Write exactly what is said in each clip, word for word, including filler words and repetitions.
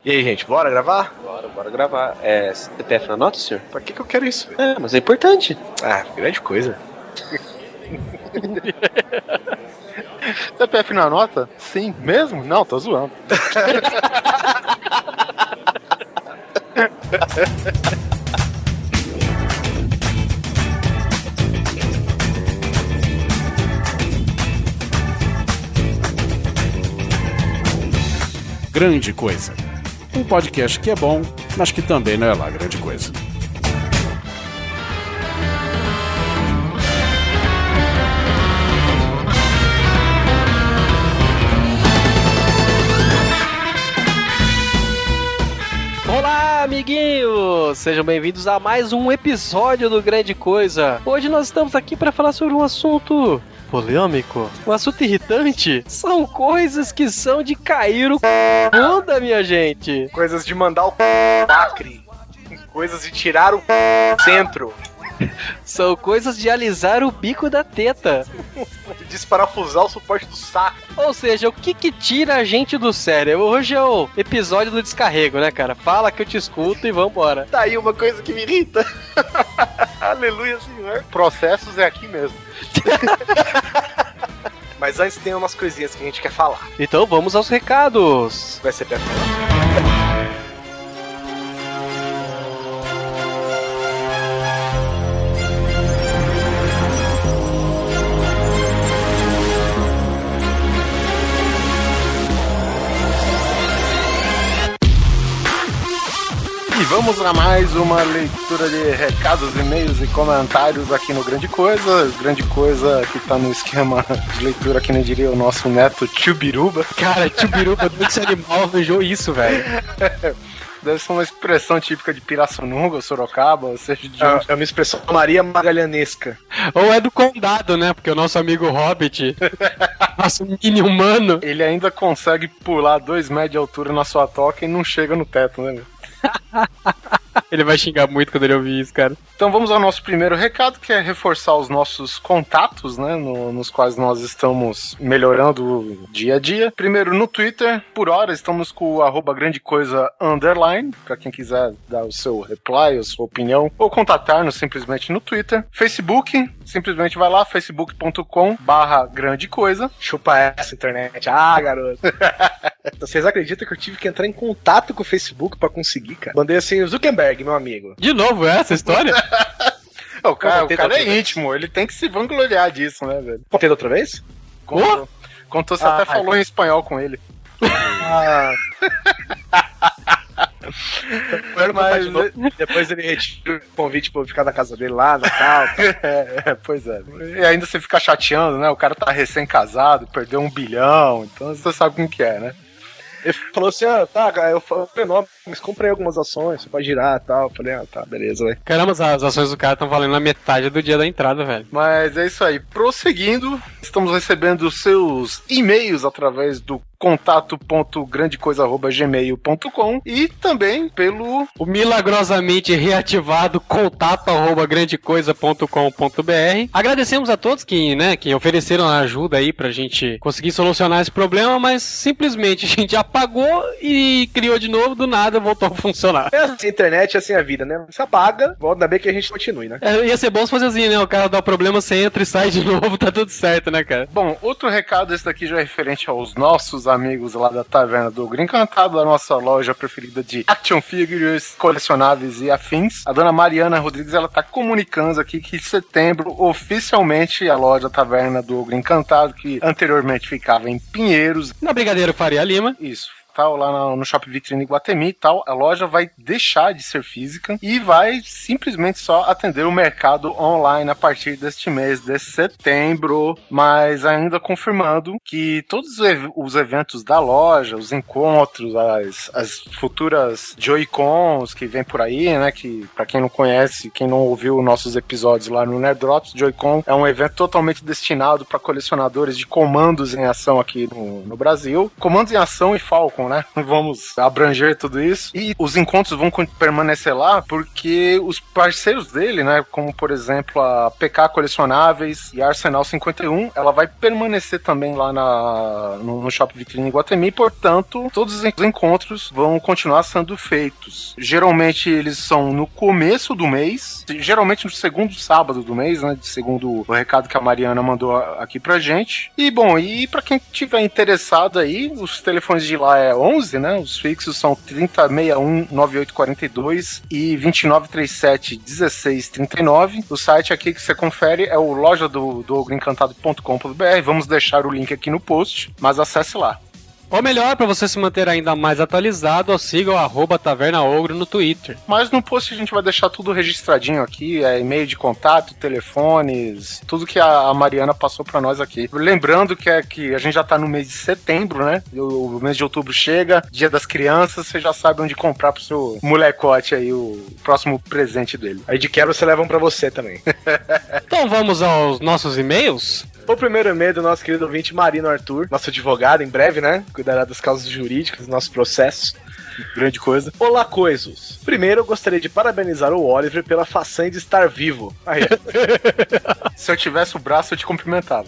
E aí, gente, bora gravar? Bora, bora gravar. É C P F na nota, senhor? Pra que que eu quero isso? É, mas é importante. Ah, grande coisa. C P F na nota? Sim. Mesmo? Não, tô zoando. Grande Coisa. Um podcast que é bom, mas que também não é lá grande coisa. Olá, amiguinhos! Sejam bem-vindos a mais um episódio do Grande Coisa. Hoje nós estamos aqui para falar sobre um assunto polêmico, um assunto irritante. São coisas que são de cair o c... bunda, minha gente. Coisas de mandar o lacre. Coisas de tirar o centro. São coisas de alisar o bico da teta. Desparafusar o suporte do saco. Ou seja, o que que tira a gente do sério? Hoje é o episódio do descarrego, né, cara? Fala que eu te escuto e vambora. Tá aí uma coisa que me irrita. Aleluia, senhor. Processos é aqui mesmo. Mas antes tem umas coisinhas que a gente quer falar. Então vamos aos recados. Vai ser perto. E vamos a mais uma leitura de recados, e-mails e comentários aqui no Grande Coisa. Grande Coisa que tá no esquema de leitura, que nem diria o nosso neto Tchubiruba. Cara, Tchubiruba, esse animal arranjou isso, velho. Deve ser uma expressão típica de Pirassununga, Sorocaba, ou seja, de onde... É uma expressão Maria Magalhanesca. Ou é do condado, né? Porque o nosso amigo Hobbit, nosso mini humano, ele ainda consegue pular dois metros de altura na sua toca e não chega no teto, né, meu? Ele vai xingar muito quando ele ouvir isso, cara. Então vamos ao nosso primeiro recado, que é reforçar os nossos contatos, né, no, nos quais nós estamos melhorando dia a dia. Primeiro no Twitter, por hora estamos com o arroba grande coisa underline, pra quem quiser dar o seu reply, a sua opinião, ou contatar-nos simplesmente no Twitter. Facebook, simplesmente vai lá, facebook ponto com barra grande coisa. Chupa essa internet. Ah, garoto. Vocês acreditam que eu tive que entrar em contato com o Facebook pra conseguir, cara? Mandei assim, o Zuckerberg, meu amigo. De novo, é essa história? o cara, o cara é íntimo, ele tem que se vangloriar disso, né, velho? Contei da outra vez? Contou. Contou, você Ah, até falou ai, em espanhol com ele. Ah. Mas, depois ele retira o convite pra eu ficar na casa dele lá, Natal. é, é, pois é. E ainda você fica chateando, né? O cara tá recém-casado, perdeu um bilhão, então você sabe como que é, né? Ele falou assim, ah, tá, eu falei, não, mas comprei algumas ações, você pode girar e tal. Eu falei, ah, tá, beleza, velho. Caramba, as ações do cara estão valendo na metade do dia da entrada, velho. Mas é isso aí. Prosseguindo, estamos recebendo seus e-mails através do contato ponto grande coisa arroba gmail ponto com e também pelo o milagrosamente reativado contato arroba grande coisa ponto com ponto b r. Agradecemos a todos que, né, que ofereceram ajuda aí pra gente conseguir solucionar esse problema, mas simplesmente a gente apagou e criou de novo, do nada voltou a funcionar. É assim, a internet é assim a vida, né? Você apaga, ainda bem que a gente continue, né? É, ia ser bom se fosse assim, né? O cara dá o problema, você entra e sai de novo, tá tudo certo, né, cara? Bom, outro recado, esse daqui já é referente aos nossos amigos lá da Taverna do Ogro Encantado, da nossa loja preferida de action figures, colecionáveis e afins. A dona Mariana Rodrigues, ela tá comunicando aqui que em setembro, oficialmente, a loja Taverna do Ogro Encantado, que anteriormente ficava em Pinheiros, na Brigadeiro Faria Lima. Isso. Tal, lá no, no Shopping Vitrine Iguatemi e tal, a loja vai deixar de ser física e vai simplesmente só atender o mercado online a partir deste mês de setembro, mas ainda confirmando que todos os eventos da loja, os encontros, as, as futuras Joy-Cons que vem por aí, né, que pra quem não conhece, quem não ouviu nossos episódios lá no Nerd Drops, Joy-Con é um evento totalmente destinado para colecionadores de comandos em ação aqui no, no Brasil, comandos em ação e Falcon tocam, né? Vamos abranger tudo isso. E os encontros vão permanecer lá porque os parceiros dele, né, como por exemplo a P K Colecionáveis e a Arsenal cinquenta e um, ela vai permanecer também lá na, no, no Shopping Vitrine Iguatemi, portanto, todos os encontros vão continuar sendo feitos. Geralmente eles são no começo do mês, geralmente no segundo sábado do mês, né, segundo o recado que a Mariana mandou aqui pra gente. E bom, e pra quem tiver interessado aí, os telefones de lá é onze, né, os fixos são trinta, sessenta e um, noventa e oito quarenta e dois e vinte e nove trinta e sete, dezesseis trinta e nove. O site aqui que você confere é o loja do, do ogro encantado ponto com ponto b r. Vamos deixar o link aqui no post, mas acesse lá. Ou melhor, para você se manter ainda mais atualizado, siga o arroba Taverna Ogro no Twitter. Mas no post a gente vai deixar tudo registradinho aqui, é e-mail de contato, telefones, tudo que a Mariana passou para nós aqui. Lembrando que, é que a gente já tá no mês de setembro, né? O, o mês de outubro chega, Dia das Crianças, você já sabe onde comprar pro seu molecote aí o próximo presente dele. Aí de quebra você leva um pra você também. Então vamos aos nossos e-mails? O primeiro e-mail do nosso querido ouvinte Marino Arthur, nosso advogado, em breve, né? Cuidará das causas jurídicas dos nossos processos. Grande coisa. Olá, coisos. Primeiro, eu gostaria de parabenizar o Oliver pela façanha de estar vivo. Aí. Se eu tivesse o braço, eu te cumprimentava.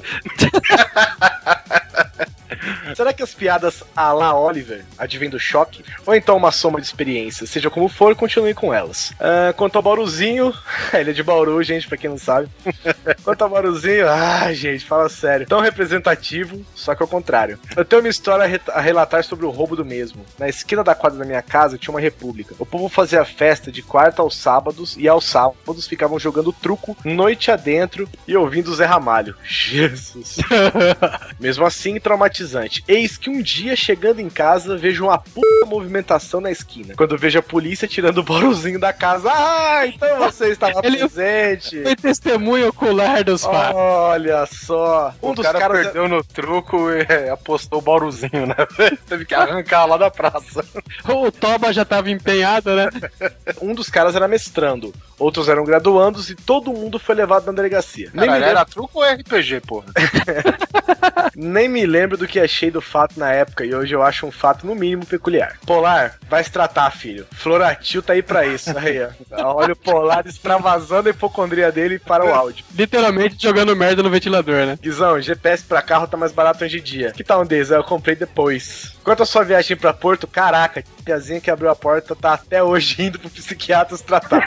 Será que as piadas à la Oliver advêm do choque? Ou então uma soma de experiências? Seja como for, continue com elas. Uh, quanto ao Bauruzinho... Ele é de Bauru, gente, pra quem não sabe. Quanto ao Bauruzinho... Ah, gente, fala sério. Tão representativo, só que ao contrário. Eu tenho uma história a, re- a relatar sobre o roubo do mesmo. Na esquina da quadra da minha casa tinha uma república. O povo fazia festa de quarta aos sábados, e aos sábados ficavam jogando truco noite adentro e ouvindo o Zé Ramalho. Jesus. Mesmo assim, traumatizante. Eis que um dia, chegando em casa, vejo uma puta movimentação na esquina. Quando vejo a polícia tirando o Bauruzinho da casa. Ah, então você estava Ele presente. Foi testemunho ocular dos fatos. Olha só. Um o dos cara caras perdeu no truco e é, apostou o Bauruzinho, né? Teve que arrancar lá da praça. O Toba já tava empenhado, né? Um dos caras era mestrando, outros eram graduandos e todo mundo foi levado na delegacia. Nem Caralho, me lembro... era truco ou R P G, porra? Nem me lembro do que achei do fato na época e hoje eu acho um fato no mínimo peculiar. Polar, vai se tratar, filho. Floratil tá aí pra isso. Aí, ó. Olha o Polar extravasando a hipocondria dele para o áudio. Literalmente jogando merda no ventilador, né? Guizão, G P S pra carro tá mais barato hoje em dia. Que tal um deles? Eu comprei depois. Quanto à sua viagem pra Porto, caraca, a piazinha que abriu a porta tá até hoje indo pro psiquiatra se tratar.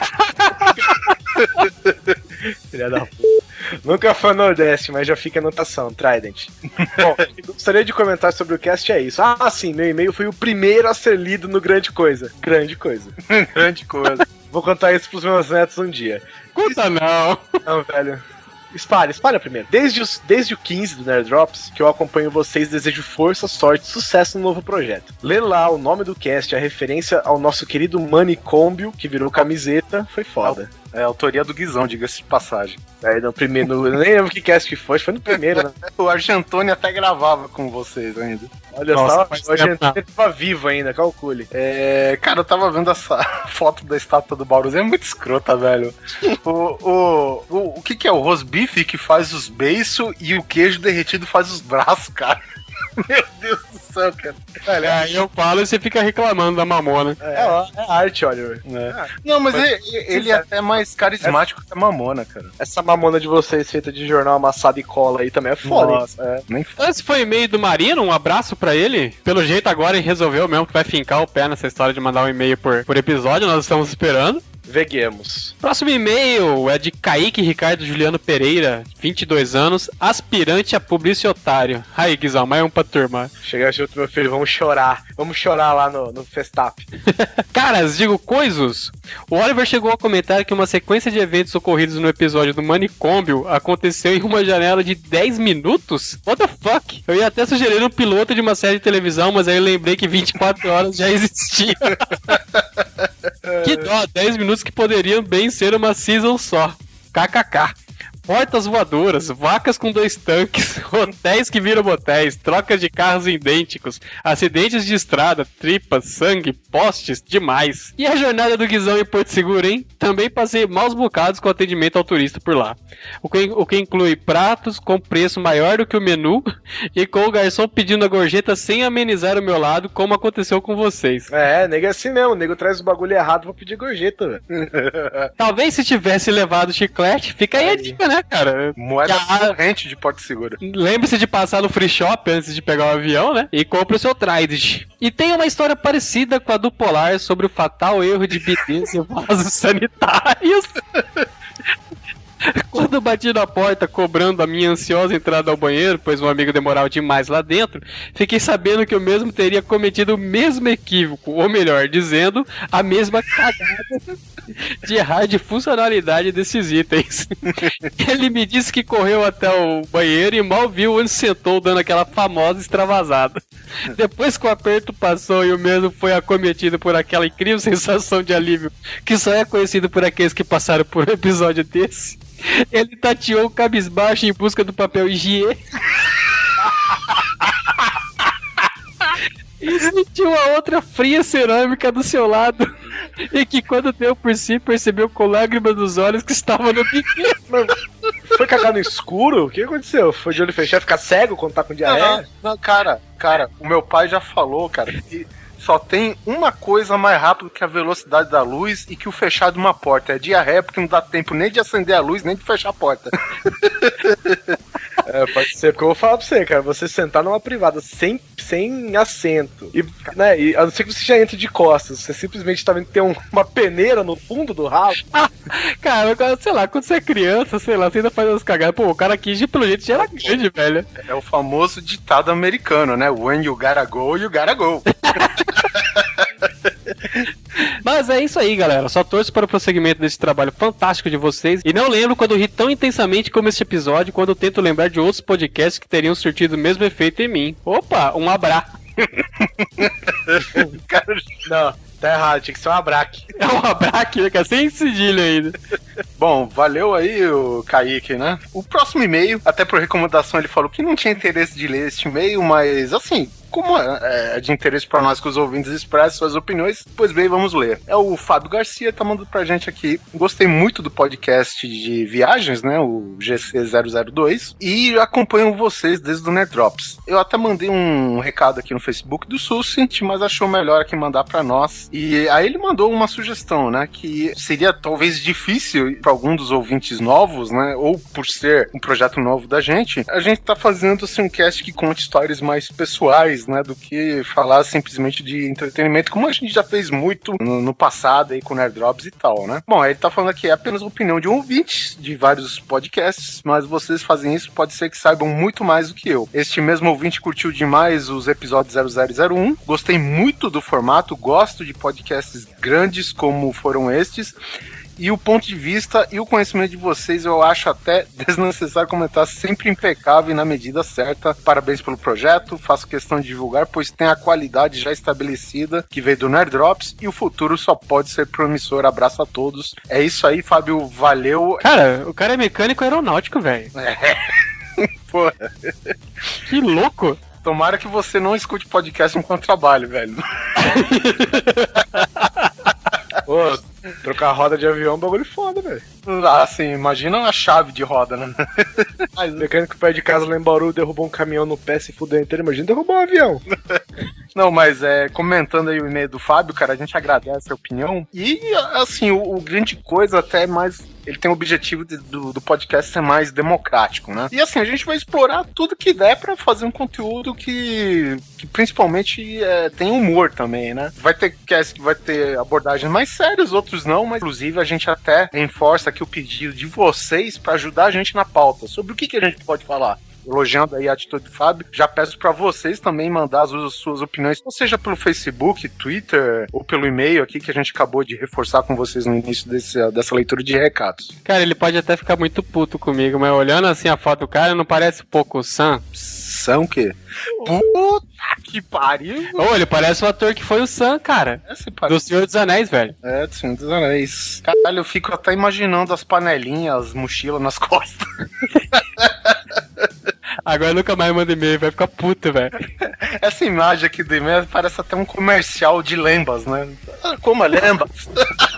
Filha da puta. Nunca foi no Nordeste, mas já fica a anotação, Trident. Bom, gostaria de comentar sobre o cast, é isso. Ah, sim, meu e-mail foi o primeiro a ser lido no Grande Coisa. Grande Coisa. Grande coisa. Vou contar isso pros meus netos um dia. Conta não. Não, velho. Espalha, espalha primeiro. Desde, os, desde o quinze do Nerd Drops, que eu acompanho vocês, desejo força, sorte e sucesso no novo projeto. Lê lá o nome do cast, a referência ao nosso querido Manicômbio, que virou camiseta, foi foda. É a autoria do Guizão, diga-se de passagem. Aí no primeiro, no, eu nem lembro que cast que foi, foi no primeiro, né? O Argentoni até gravava com vocês ainda. Olha Nossa, só, hoje a gente tava vivo ainda, calcule. É, cara, eu tava vendo essa foto da estátua do Bauruzinho, é muito escrota, velho. O, o, o, o que que é? O rosbife que faz os beiços e o queijo derretido faz os braços, cara. Meu Deus do céu, cara. Velho, aí eu falo e você fica reclamando da mamona. É, é, é arte, Oliver. É. Não, mas, mas ele, ele é até mais carismático essa... que a mamona, cara. Essa mamona de vocês feita de jornal amassado e cola aí também é foda. Nossa, é. Nem... Esse foi e-mail do Marino, um abraço pra ele. Pelo jeito agora ele resolveu mesmo que vai fincar o pé nessa história de mandar um e-mail por, por episódio, nós estamos esperando. Veguemos. Próximo e-mail é de Kaique Ricardo Juliano Pereira, vinte e dois anos, aspirante a publicitário. Aí, Guizão, mais um pra turma. Chega junto, meu filho, vamos chorar. Vamos chorar lá no, no Festap. Caras, digo coisos. O Oliver chegou a comentar que uma sequência de eventos ocorridos no episódio do Manicômbio aconteceu em uma janela de dez minutos? What the fuck? Eu ia até sugerir um piloto de uma série de televisão, mas aí eu lembrei que vinte e quatro horas já existia. Que dó, dez minutos que poderiam bem ser uma season só. K K K. portas voadoras, vacas com dois tanques, hotéis que viram motéis, trocas de carros idênticos, acidentes de estrada, tripas, sangue, postes, demais. E a jornada do Guizão em Porto Seguro, hein? Também passei maus bocados com atendimento ao turista por lá. O que, o que inclui pratos com preço maior do que o menu e com o garçom pedindo a gorjeta sem amenizar o meu lado, como aconteceu com vocês. É, nego é assim mesmo, o nego traz o bagulho errado pra pedir gorjeta, velho. Talvez se tivesse levado chiclete, fica aí a dica, né, cara? Moeda a... corrente de Porto Seguro. Lembre-se de passar no free shop antes de pegar o avião, né? E compre o seu Trident. E tem uma história parecida com a do Polar sobre o fatal erro de bidês e vasos sanitários. Quando bati na porta cobrando a minha ansiosa entrada ao banheiro, pois um amigo demorava demais lá dentro, fiquei sabendo que eu mesmo teria cometido o mesmo equívoco, ou melhor, dizendo, a mesma cagada de errar de funcionalidade desses itens. Ele me disse que correu até o banheiro e mal viu onde sentou, dando aquela famosa extravasada. Depois que o aperto passou e o mesmo foi acometido por aquela incrível sensação de alívio que só é conhecido por aqueles que passaram por um episódio desse, ele tateou o cabisbaixo em busca do papel higiênico e sentiu a outra fria cerâmica do seu lado, e que quando deu por si percebeu com lágrimas nos olhos que estava no biquíni. Foi cagar no escuro? O que aconteceu? Foi de olho fechado, ficar cego quando tá com diarreia? Não, não, cara, cara, o meu pai já falou, cara, que só tem uma coisa mais rápido que a velocidade da luz e que o fechar de uma porta. É diarreia, porque não dá tempo nem de acender a luz, nem de fechar a porta. É, pode ser, porque eu vou falar pra você, cara, você sentar numa privada sem, sem assento, e, né, e a não ser que você já entre de costas, você simplesmente tá vendo que tem um, uma peneira no fundo do rabo. Cara, sei lá, quando você é criança, sei lá, você ainda faz umas cagadas. Pô, o cara aqui, pelo jeito, já era grande, velho. É o famoso ditado americano, né? When you gotta go, you gotta go. Mas é isso aí, galera. Só torço para o prosseguimento desse trabalho fantástico de vocês. E não lembro quando ri tão intensamente como este episódio, quando eu tento lembrar de outros podcasts que teriam surtido o mesmo efeito em mim. Opa, um abraço. Não, tá errado, tinha que ser um abraque. É um abraque, né, cara? Sem cedilha ainda. Bom, valeu aí o Kaique, né? O próximo e-mail, até por recomendação, ele falou que não tinha interesse de ler este e-mail, mas assim, como é de interesse para nós que os ouvintes expressem suas opiniões, pois bem, vamos ler. É o Fábio Garcia, tá mandando pra gente aqui. Gostei muito do podcast de viagens, né? O G C zero zero dois. E acompanho vocês desde o Nerdrops. Eu até mandei um recado aqui no Facebook do Sucint, mas achou melhor aqui mandar pra nós. E aí ele mandou uma sugestão, né? Que seria talvez difícil para algum dos ouvintes novos, né? Ou por ser um projeto novo da gente, a gente tá fazendo assim, um cast que conta histórias mais pessoais, né, do que falar simplesmente de entretenimento, como a gente já fez muito no, no passado aí com Nerdrops e tal, né? Bom, ele tá falando aqui, é apenas a opinião de um ouvinte de vários podcasts, mas vocês fazem isso, pode ser que saibam muito mais do que eu. Este mesmo ouvinte curtiu demais os episódios zero zero zero um, gostei muito do formato, gosto de podcasts grandes como foram estes, e o ponto de vista e o conhecimento de vocês eu acho até desnecessário comentar, sempre impecável e na medida certa. Parabéns pelo projeto, faço questão de divulgar, pois tem a qualidade já estabelecida que veio do Nerdrops e o futuro só pode ser promissor. Abraço a todos. É isso aí, Fábio, valeu. Cara, o cara é mecânico aeronáutico, velho. É. Pô. Que louco. Tomara que você não escute podcast enquanto trabalho, velho. Pô, trocar roda de avião é um bagulho foda, velho. Ah, assim, imagina uma chave de roda, né? Mas o mecânico perto de casa lá em Bauru derrubou um caminhão no pé, se fudeu inteiro. Imagina derrubar um avião. Não, mas é, comentando aí o e-mail do Fábio, cara, a gente agradece a opinião. E, assim, o, o grande coisa até mais... Ele tem o objetivo de, do, do podcast ser mais democrático, né? E assim, a gente vai explorar tudo que der pra fazer um conteúdo que, que principalmente é, tem humor também, né? Vai ter cast que vai ter abordagens mais sérias, outros não, mas inclusive a gente até reforça aqui o pedido de vocês pra ajudar a gente na pauta. Sobre o que, que a gente pode falar. Elogiando aí a atitude do Fábio, já peço pra vocês também mandar as suas opiniões, ou seja pelo Facebook, Twitter, ou pelo e-mail aqui que a gente acabou de reforçar com vocês no início desse, dessa leitura de recados. Cara, ele pode até ficar muito puto comigo, mas olhando assim a foto do cara, não parece pouco Sam? Sam o quê? Puta que pariu. Ô, ele parece o ator que foi o Sam, cara. Esse Do parece... Senhor dos Anéis, velho. É, do Senhor dos Anéis. Caralho, eu fico até imaginando as panelinhas, as mochilas nas costas. Agora nunca mais manda e-mail, vai ficar puta, velho. Essa imagem aqui do e-mail parece até um comercial de lembas, né? Ah, como é lembas?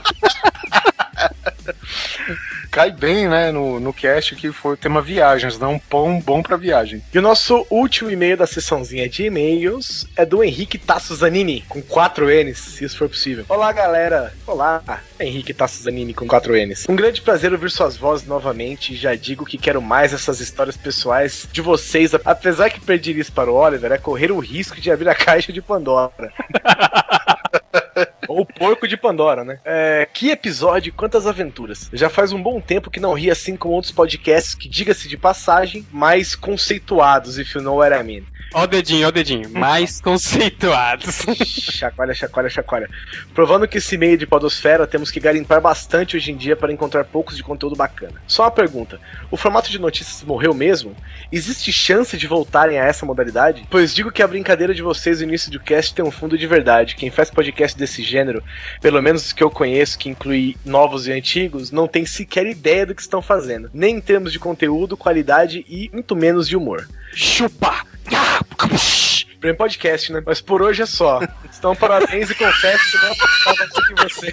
Cai bem, né, no, no cast que foi o tema viagens, né? Um pão bom pra viagem. E o nosso último e-mail da sessãozinha de e-mails é do Henrique Tasso Zanini, com quatro N's, se isso for possível. Olá, galera. Olá, Henrique Tasso Zanini, com quatro N's. Um grande prazer ouvir suas vozes novamente, e já digo que quero mais essas histórias pessoais de vocês, apesar que perder isso para o Oliver é correr o risco de abrir a caixa de Pandora. Ou o porco de Pandora, né? É, que episódio, quantas aventuras. Já faz um bom tempo que não ri assim como outros podcasts que, diga-se de passagem, mais conceituados, if you know what I mean. Ó o dedinho, ó o dedinho. Mais conceituados. Chacoalha, chacoalha, chacoalha. Provando que esse meio de podosfera temos que garimpar bastante hoje em dia para encontrar poucos de conteúdo bacana. Só uma pergunta. O formato de notícias morreu mesmo? Existe chance de voltarem a essa modalidade? Pois digo que a brincadeira de vocês no início do cast tem um fundo de verdade. Quem faz podcast desse gênero, pelo menos os que eu conheço, que inclui novos e antigos, não tem sequer ideia do que estão fazendo. Nem em termos de conteúdo, qualidade e muito menos de humor. Chupa! Prêmio podcast, né? Mas por hoje é só. Então, parabéns e confesso que não apostava assim em vocês.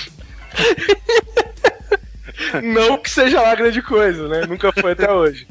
Não que seja lá grande coisa, né? Nunca foi até hoje.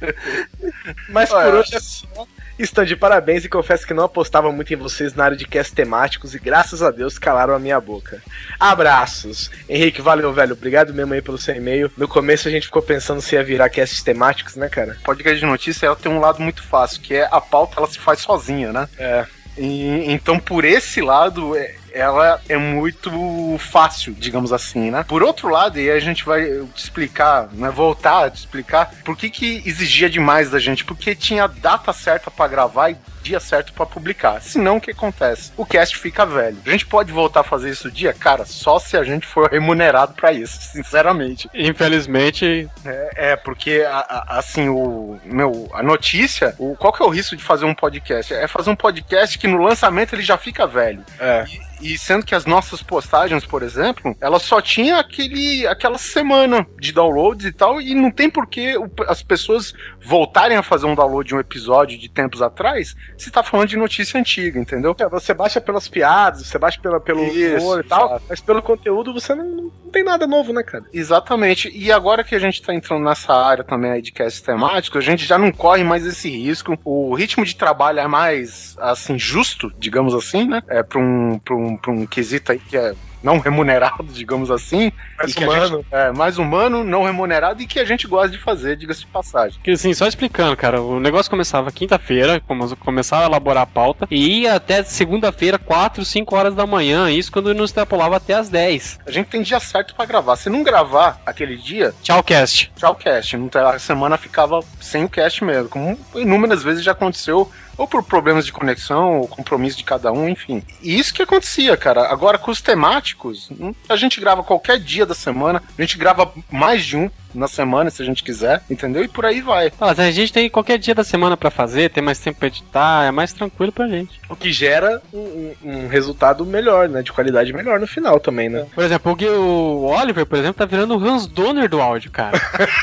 Mas por Ué, hoje é só. Estão de parabéns e confesso que não apostava muito em vocês na área de cast temáticos e graças a Deus calaram a minha boca. Abraços. Henrique, valeu, velho. Obrigado mesmo aí pelo seu e-mail. No começo a gente ficou pensando se ia virar cast temáticos, né, cara? Podcast de notícia, ela tem um lado muito fácil, que é a pauta, ela se faz sozinha, né? É. E, então, por esse lado, é, ela é muito fácil, digamos assim, né? Por outro lado, e a gente vai te explicar, né? Voltar a te explicar por que que exigia demais da gente, porque tinha data certa pra gravar e dia certo pra publicar. Senão, o que acontece? O cast fica velho. A gente pode voltar a fazer isso dia? Cara, só se a gente for remunerado pra isso, sinceramente. Infelizmente... É, é porque, a, a, assim, o meu, a notícia, o, qual que é o risco de fazer um podcast? É fazer um podcast que no lançamento ele já fica velho. É. E, e sendo que as nossas postagens, por exemplo, ela só tinha aquele, aquela semana de downloads e tal, e não tem por que o, as pessoas voltarem a fazer um download de um episódio de tempos atrás se tá falando de notícia antiga, entendeu? É, você baixa pelas piadas, você baixa pela, pelo Isso, humor e tal, exato. mas pelo conteúdo você não, não tem nada novo, né, cara? Exatamente. E agora que a gente tá entrando nessa área também aí de cast temático, a gente já não corre mais esse risco. O ritmo de trabalho é mais, assim, justo, digamos assim, né? É pra um, pra um, pra um quesito aí que é não remunerado, digamos assim. Mais e que humano. A gente, é, mais humano, não remunerado e que a gente gosta de fazer, diga-se de passagem. Que assim, só explicando, cara, o negócio começava quinta-feira, como começava a elaborar a pauta, e ia até segunda-feira, quatro, cinco horas da manhã, isso quando não extrapolava até as dez. A gente tem dia certo pra gravar. Se não gravar aquele dia, Tchau, cast. tchau cast. Não tem- A semana ficava sem o cast mesmo, como inúmeras vezes já aconteceu, ou por problemas de conexão, ou compromisso de cada um, enfim. E isso que acontecia, cara. Agora, com os temáticos, a gente grava qualquer dia da semana, a gente grava mais de um na semana, se a gente quiser, entendeu? E por aí vai. Ah, a gente tem qualquer dia da semana pra fazer, tem mais tempo pra editar, é mais tranquilo pra gente. O que gera um, um- um resultado melhor, né? De qualidade melhor no final também, né? Por exemplo, o Gui- o Oliver, por exemplo, tá virando o Hans Donner do áudio, cara.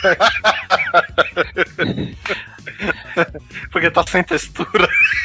Porque tá sem textura.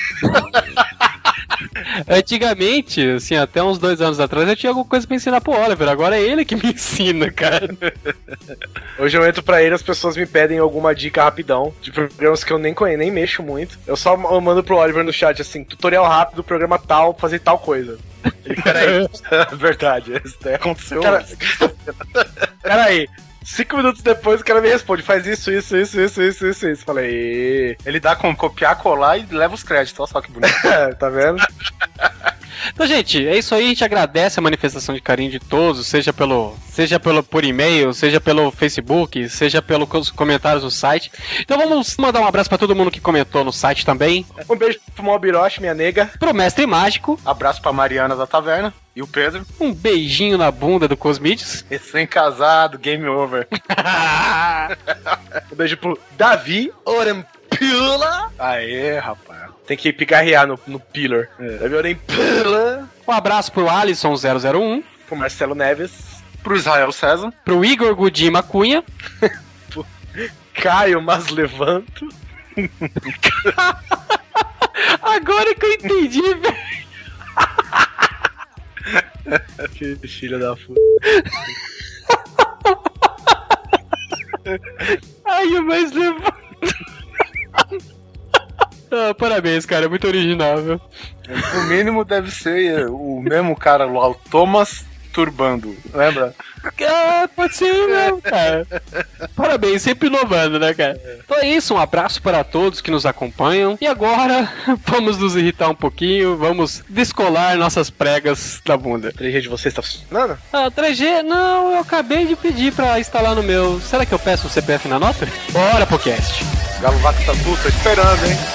Antigamente, assim, até uns dois anos atrás, eu tinha alguma coisa pra ensinar pro Oliver, agora é ele que me ensina, cara. Hoje eu entro pra ele, as pessoas me pedem alguma dica rapidão de programas que eu nem conheço, nem mexo muito. Eu só eu mando pro Oliver no chat assim, tutorial rápido, programa tal, fazer tal coisa. Ele, peraí, Verdade, isso daí aconteceu. cara, peraí. Cinco minutos depois o cara me responde, faz isso, isso, isso, isso, isso, isso, isso. Falei, Ele dá como copiar, colar e leva os créditos. Olha só que bonito. tá vendo? Então, gente, é isso aí. A gente agradece a manifestação de carinho de todos, seja pelo, seja pelo por e-mail, seja pelo Facebook, seja pelos comentários no site. Então vamos mandar um abraço pra todo mundo que comentou no site também. Um beijo pro Mobiroche, minha nega. Pro Mestre Mágico, Abraço pra Mariana da Taverna e o Pedro. um beijinho na bunda do Cosmides. Recém-casado, game over. Um beijo pro Davi Orempini. pila. Aê, rapaz. Tem que pigarrear no, no pillar. É. Vai ver em pila. Um abraço pro Alisson zero zero um. Pro Marcelo Neves. Pro Israel César. Pro Igor Gudima Cunha. Caio Mas Levanto. Agora que eu entendi, velho. Que filho da puta. Ai, o mais levanto. Ah, parabéns, cara. Muito original, viu? No mínimo deve ser o mesmo cara lá, o Thomas Turbando, lembra? Ah, pode ser mesmo, cara. Parabéns, sempre inovando, né, cara? Então é isso, um abraço para todos que nos acompanham. E agora, vamos nos irritar um pouquinho, vamos descolar nossas pregas da bunda. três G de vocês tá funcionando? Ah, três G? Não, eu acabei de pedir pra instalar no meu. Será que eu peço o C P F na nota? Bora pro cast. Galo Vaca tá tudo, tô esperando, hein?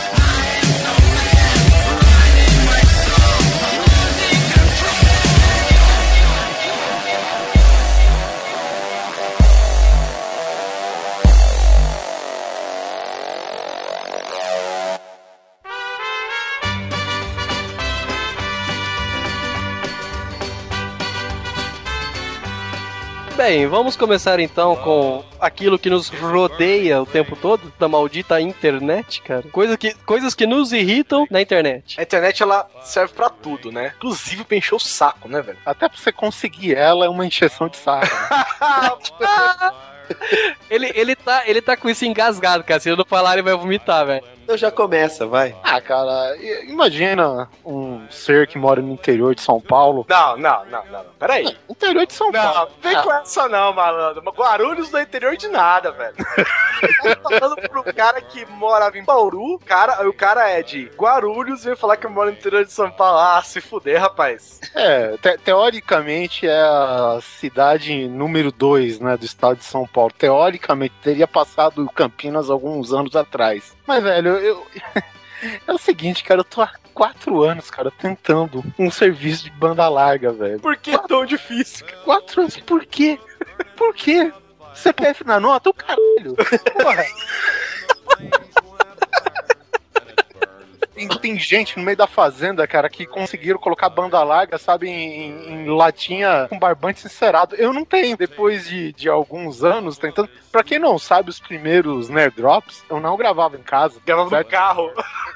Bem, vamos começar então com aquilo que nos rodeia o tempo todo, da maldita internet, cara. Coisa que, coisas que nos irritam na internet. A internet, ela serve pra tudo, né? Inclusive pra encher o saco, né, velho? Até pra você conseguir ela é uma encheção de saco. ele, ele, tá, ele tá com isso engasgado, cara. Se eu não falar, ele vai vomitar, velho. Então já começa, vai. Ah, cara, imagina um ser que mora no interior de São Paulo. Não, não, não, não. não. Peraí. Não, interior de São não, Paulo. Não, vem com essa não, malandro. Guarulhos não é interior de nada, velho. Eu tô falando pro cara que morava em Bauru, cara, o cara é de Guarulhos e vem falar que mora no interior de São Paulo. Ah, se fuder, rapaz. É, te- teoricamente é a cidade número dois, né, do estado de São Paulo. Teoricamente teria passado Campinas alguns anos atrás. Mas, velho, eu... é o seguinte, cara, eu tô há quatro anos, cara, tentando um serviço de banda larga, velho. Por que tão difícil, cara? Quatro anos, por quê? Por quê? C P F na nota? O caralho. Porra. Tem, tem gente no meio da fazenda, cara, que conseguiram colocar banda larga, sabe, em, em latinha com barbante sincerado. Eu não tenho. Depois de, de alguns anos tentando... Pra quem não sabe, os primeiros Nerd Drops, eu não gravava em casa. Gravava no carro.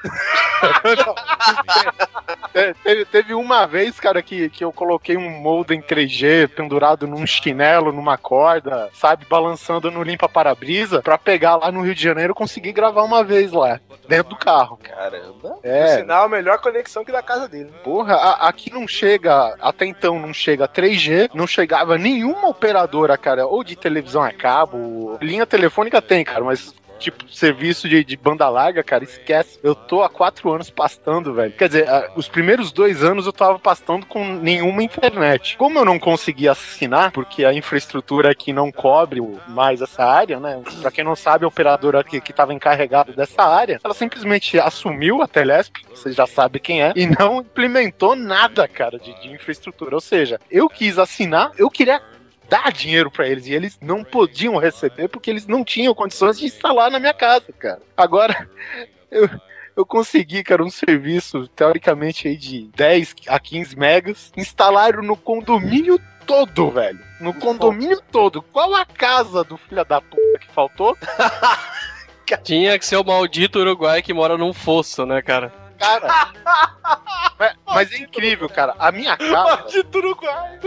É, teve, teve uma vez, cara, que, que eu coloquei um modem três G pendurado num chinelo, numa corda, sabe, balançando no limpa-para-brisa, pra pegar lá no Rio de Janeiro e conseguir gravar uma vez lá, dentro do carro. Caramba. É. Por sinal, a melhor conexão que da casa dele. Né? Porra, a, aqui não chega, até então não chega três G, não chegava nenhuma operadora, cara, ou de televisão a cabo, linha telefônica tem, cara, mas... tipo, serviço de, de banda larga, cara, esquece. Eu tô há quatro anos pastando, velho. Quer dizer, a, os primeiros dois anos eu tava pastando com nenhuma internet. Como eu não consegui assinar, porque a infraestrutura aqui não cobre mais essa área, né? Pra quem não sabe, a operadora que, que tava encarregada dessa área, ela simplesmente assumiu a Telesp, você já sabe quem é, e não implementou nada, cara, de, de infraestrutura. Ou seja, eu quis assinar, eu queria dar dinheiro pra eles, e eles não podiam receber porque eles não tinham condições de instalar na minha casa, cara. Agora, eu, eu consegui, cara, um serviço, teoricamente, aí de dez a quinze megas, instalaram no condomínio todo, velho. No condomínio todo. Qual a casa do filho da puta que faltou? Tinha que ser o maldito uruguai que mora num fosso, né, cara? Cara, mas, mas é incrível, cara. A minha casa... Maldito Uruguai!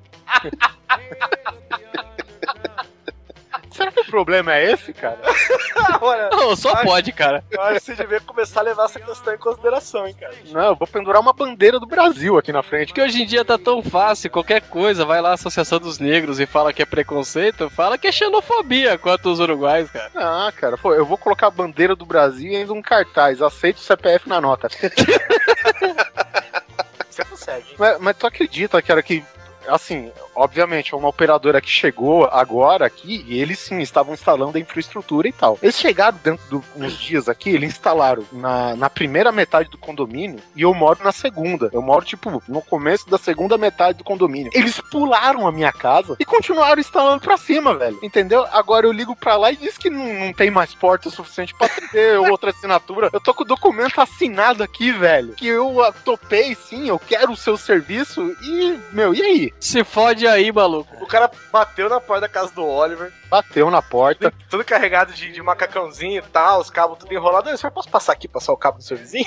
Será que o problema é esse, cara? Olha, Não, só acho, pode, cara. eu acho que você devia começar a levar essa questão em consideração, hein, cara. Não, eu vou pendurar uma bandeira do Brasil aqui na frente. Porque hoje em dia tá tão fácil, qualquer coisa, vai lá a Associação dos Negros e fala que é preconceito, fala que é xenofobia quanto os uruguais, cara. Ah, cara, pô, eu vou colocar a bandeira do Brasil e ainda um cartaz, aceito o C P F na nota. Você consegue. Mas, mas tu acredita, cara, que, assim, obviamente, é uma operadora que chegou agora aqui e eles sim estavam instalando a infraestrutura e tal. Eles chegaram dentro de uns dias aqui, eles instalaram na, na primeira metade do condomínio e eu moro na segunda. Eu moro, tipo, no começo da segunda metade do condomínio. Eles pularam a minha casa e continuaram instalando pra cima, velho. Entendeu? Agora eu ligo pra lá e diz que não, não tem mais porta o suficiente pra atender outra assinatura. Eu tô com o documento assinado aqui, velho, que eu topei, sim, eu quero o seu serviço e, meu, e aí? Se fode aí, maluco. O cara bateu na porta da casa do Oliver. Bateu na porta. Tudo carregado de, de macacãozinho e tal, os cabos tudo enrolado. Eu, senhor, posso passar aqui, passar o cabo do seu vizinho?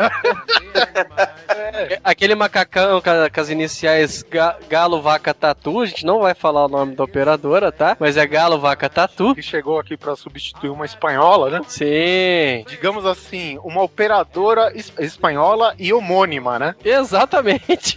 é. Aquele macacão com as iniciais ga, Galo, Vaca, Tatu, a gente não vai falar o nome da operadora, tá? Mas é Galo, Vaca, Tatu. Que chegou aqui pra substituir uma espanhola, né? Sim. Digamos assim, uma operadora es- espanhola e homônima, né? Exatamente.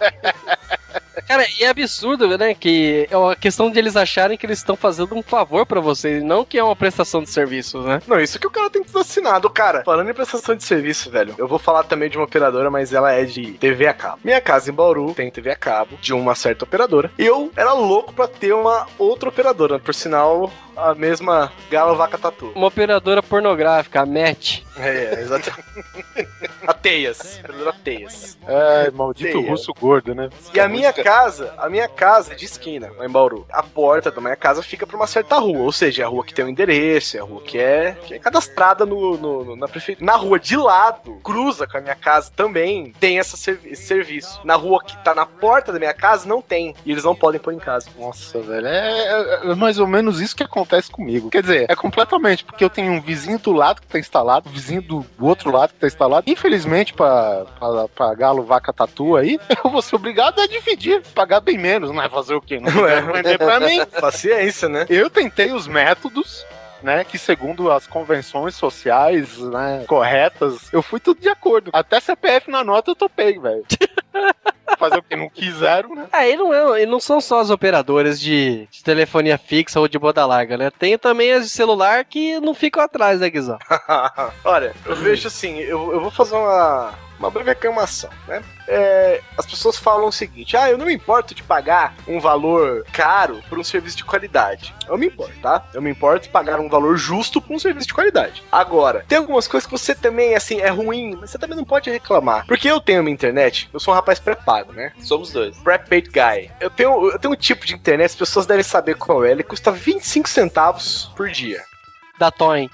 Cara, e é absurdo, né, que é uma questão de eles acharem que eles estão fazendo um favor pra vocês, não que é uma prestação de serviço, né? Não, isso que o cara tem tudo assinado, cara. Falando em prestação de serviço, velho, eu vou falar também de uma operadora, mas ela é de T V a cabo. Minha casa em Bauru tem T V a cabo de uma certa operadora. Eu era louco pra ter uma outra operadora, por sinal, a mesma Galo, Vaca, Tatu. Uma operadora pornográfica, a Match. É, exatamente. A Teias. Operadora Teias. É, maldito Teia. russo gordo, né? E a minha casa, a minha casa é de esquina, lá em Bauru. A porta da minha casa fica pra uma certa rua, ou seja, é a rua que tem o endereço, é a rua que é, que é cadastrada no, no, no- na prefeitura. Na rua de lado, cruza com a minha casa também, tem essa servi- esse serviço. Na rua que tá na porta da minha casa, não tem. E eles não podem pôr em casa. Nossa, velho, é, é- é mais ou menos isso que acontece comigo. Quer dizer, é completamente, porque eu tenho um vizinho do lado que tá instalado, um vizinho do outro lado que tá instalado. Infelizmente, pra, pra, pra Galo, Vaca, Tatu aí, eu vou ser obrigado a dividir, pagar bem menos, não é fazer o quê? Não Não é. vai vender pra mim. Paciência, né? Eu tentei os métodos, né, que segundo as convenções sociais, né, corretas, eu fui tudo de acordo. Até C P F na nota eu topei, velho. Fazer o que não quiseram, né? Ah, e não, é, e não são só as operadoras de, de telefonia fixa ou de banda larga, né? Tem também as de celular que não ficam atrás, né, Guizão? Olha, eu vejo assim, eu, eu vou fazer uma, uma breve reclamação, né? É, as pessoas falam o seguinte: ah, eu não me importo de pagar um valor caro por um serviço de qualidade. Eu me importo, tá? Eu me importo de pagar um valor justo por um serviço de qualidade. Agora, tem algumas coisas que você também, assim, é ruim, mas você também não pode reclamar. Porque eu tenho uma internet, eu sou um rapaz pré-pago, né? Somos dois. Pré-paid guy. Eu tenho, eu tenho um tipo de internet, as pessoas devem saber qual é, ele custa vinte e cinco centavos por dia. Da Toyn.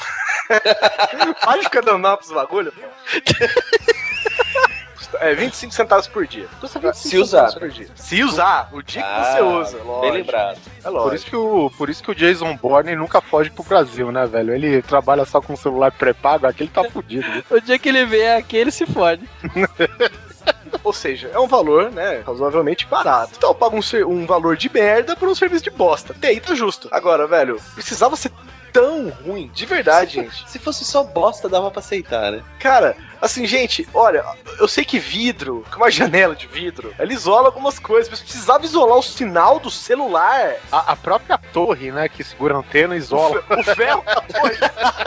Pode ficar dando nome pros bagulho? É, vinte e cinco centavos por dia. Custa vinte e cinco Se usar. centavos por dia. Se usar, o dia que Ah, você usa, lógico. Bem lembrado. É Por lógico. isso, que o, por isso que o Jason Bourne nunca foge pro Brasil, né, velho? Ele trabalha só com celular pré-pago, aqui ele tá fudido. Né? O dia que ele vier aqui, ele se fode. Ou seja, é um valor, né, razoavelmente barato. Então eu pago um, ser- um valor de merda por um serviço de bosta. Até aí tá justo. Agora, velho, precisava ser tão ruim, de verdade, gente. Se fosse só bosta, dava pra aceitar, né? Cara, assim, gente, olha, eu sei que vidro, com uma janela de vidro, ela isola algumas coisas, mas precisava isolar o sinal do celular. A, a própria torre, né, que segura a antena, isola. O ferro da torre.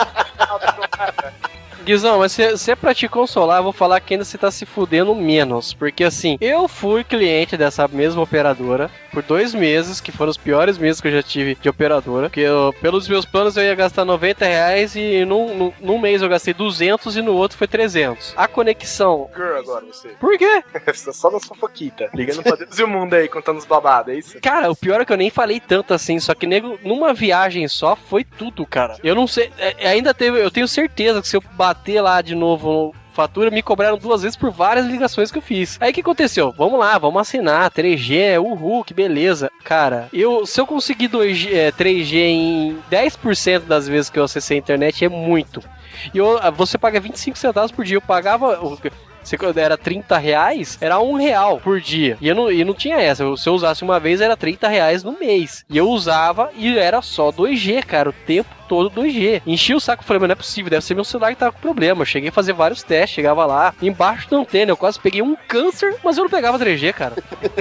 Guizão, mas se, se é pra te consolar, eu vou falar que ainda você tá se fudendo menos. Porque assim, eu fui cliente dessa mesma operadora por dois meses, que foram os piores meses que eu já tive de operadora. Porque eu, pelos meus planos eu ia gastar noventa reais e num, num, num mês eu gastei duzentos e no outro foi trezentos. A conexão... Girl agora, você. Por quê? Você tá só na sua foquita. Ligando pra Deus e o mundo aí, contando os babados, é isso? Cara, o pior é que eu nem falei tanto assim, só que nego, numa viagem só foi tudo, cara. Eu não sei, é, ainda teve, eu tenho certeza que se eu bater lá de novo fatura, me cobraram duas vezes por várias ligações que eu fiz. Aí o que aconteceu? Vamos lá, vamos assinar, três G, uhul, que beleza. Cara, eu, se eu conseguir dois G, é, três G em dez por cento das vezes que eu acessei a internet, é muito. E eu, você paga vinte e cinco centavos por dia, eu pagava... Se era trinta reais, era um real por dia. E eu não, e não tinha essa. Se eu usasse uma vez, era trinta reais no mês. E eu usava e era só dois G, cara. O tempo todo dois G. Enchi o saco e falei, mas não é possível. Deve ser meu celular que tava com problema. Eu cheguei a fazer vários testes. Chegava lá. Embaixo da antena. Eu quase peguei um câncer, mas eu não pegava três G, cara.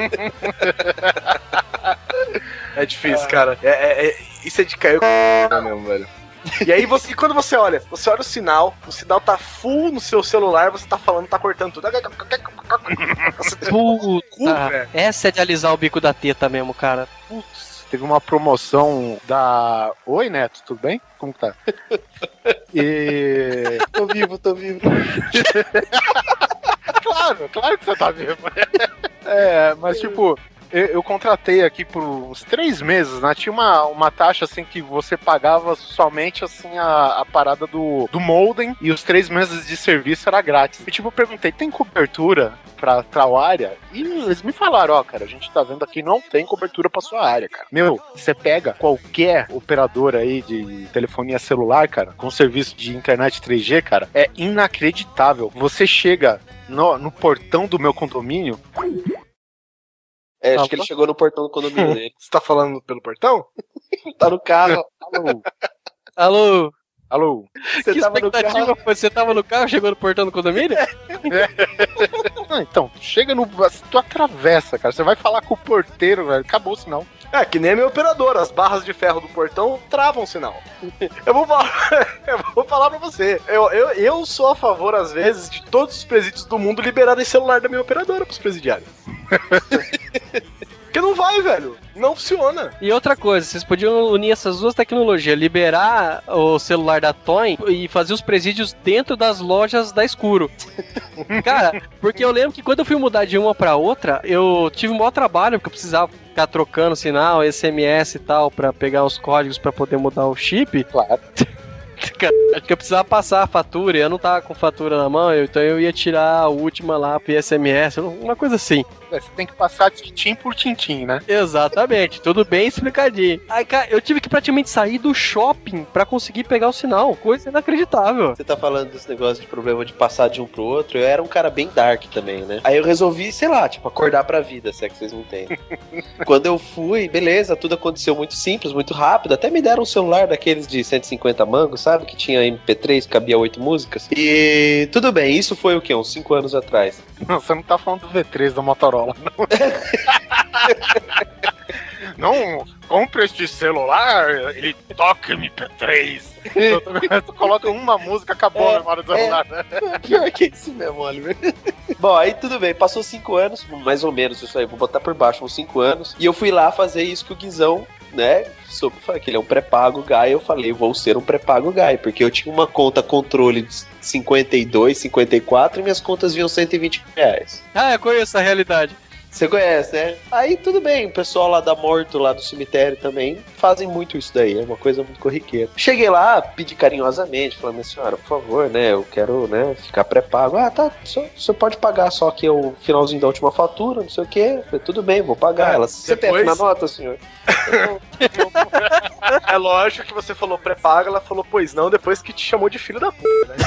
É difícil, cara. É, é, é, isso é de cair o c... mesmo, velho. E aí, você, quando você olha, você olha o sinal, o sinal tá full no seu celular, você tá falando, tá cortando tudo. Puta, essa é de alisar o bico da teta mesmo, cara. Putz, teve uma promoção da... Oi, Neto, tudo bem? Como que tá? E... Tô vivo, tô vivo. Claro, claro que você tá vivo. É, mas tipo... Eu, eu contratei aqui por uns três meses, né? Tinha uma, uma taxa assim que você pagava somente assim a, a parada do, do modem e os três meses de serviço era grátis. E tipo, eu perguntei, tem cobertura pra tal área? E eles me falaram, ó, cara, a gente tá vendo aqui, não tem cobertura pra sua área, cara. Meu, você pega qualquer operador aí de telefonia celular, cara, com serviço de internet três G, cara, é inacreditável. Você chega no, no portão do meu condomínio... É, acho que ele chegou no portão do condomínio dele. Você tá falando pelo portão? Tá no carro. Alô? Alô? Alô? Você que tava no expectativa carro? foi? Você tava no carro, chegou no portão do condomínio? Não, então, chega no... Tu atravessa, cara. Você vai falar com o porteiro, velho. Acabou o sinal. É, que nem a minha operadora. As barras de ferro do portão travam o sinal. Eu vou falar, eu vou falar pra você. Eu, eu, eu sou a favor, às vezes, de todos os presídios do mundo liberarem celular da minha operadora pros presidiários. Porque não vai, velho. Não funciona. E outra coisa, vocês podiam unir essas duas tecnologias, liberar o celular da Toyn e fazer os presídios dentro das lojas da Escuro. Cara, porque eu lembro que quando eu fui mudar de uma pra outra, eu tive um maior trabalho, porque eu precisava ficar trocando sinal, S M S e tal, pra pegar os códigos pra poder mudar o chip. Claro. Cara, acho que eu precisava passar a fatura e eu não tava com fatura na mão, então eu ia tirar a última lá pro S M S, uma coisa assim. Você tem que passar tintim por tintim, né? Exatamente, tudo bem explicadinho. Aí, cara, eu tive que praticamente sair do shopping pra conseguir pegar o sinal, coisa inacreditável. Você tá falando desse negócio de problema de passar de um pro outro. Eu era um cara bem dark também, né? Aí eu resolvi, sei lá, tipo, acordar pra vida, se é que vocês não entendem. Quando eu fui, beleza, tudo aconteceu muito simples, muito rápido. Até me deram um celular daqueles de cento e cinquenta mangos, sabe? Que tinha M P três, cabia oito músicas. E tudo bem, isso foi o quê? Uns cinco anos atrás. Não, você não tá falando do V três da Motorola, não. Não, compre este celular, ele toca M P três. Tu coloca uma música, acabou É, a memória do celular, né? Pior que isso mesmo, Oliver. Bom, aí tudo bem, passou cinco anos, mais ou menos isso aí, vou botar por baixo, uns cinco anos. E eu fui lá fazer isso que o Guizão, né, soube que ele é um pré-pago guy. Eu falei, vou ser um pré-pago guy, porque eu tinha uma conta controle de cinquenta e dois, cinquenta e quatro e minhas contas vinham cento e vinte reais. Ah, eu conheço a realidade. Você conhece, né? Aí tudo bem, o pessoal lá da Morto, lá do cemitério também, fazem muito isso daí, é uma coisa muito corriqueira. Cheguei lá, pedi carinhosamente, falando, minha senhora, por favor, né, eu quero, né, ficar pré-pago. Ah, tá, você pode pagar só que é o finalzinho da última fatura, não sei o quê. Falei, tudo bem, vou pagar. Ela, C P F depois... na nota, senhor? É lógico que você falou pré-paga, ela falou, pois não, depois que te chamou de filho da puta, né?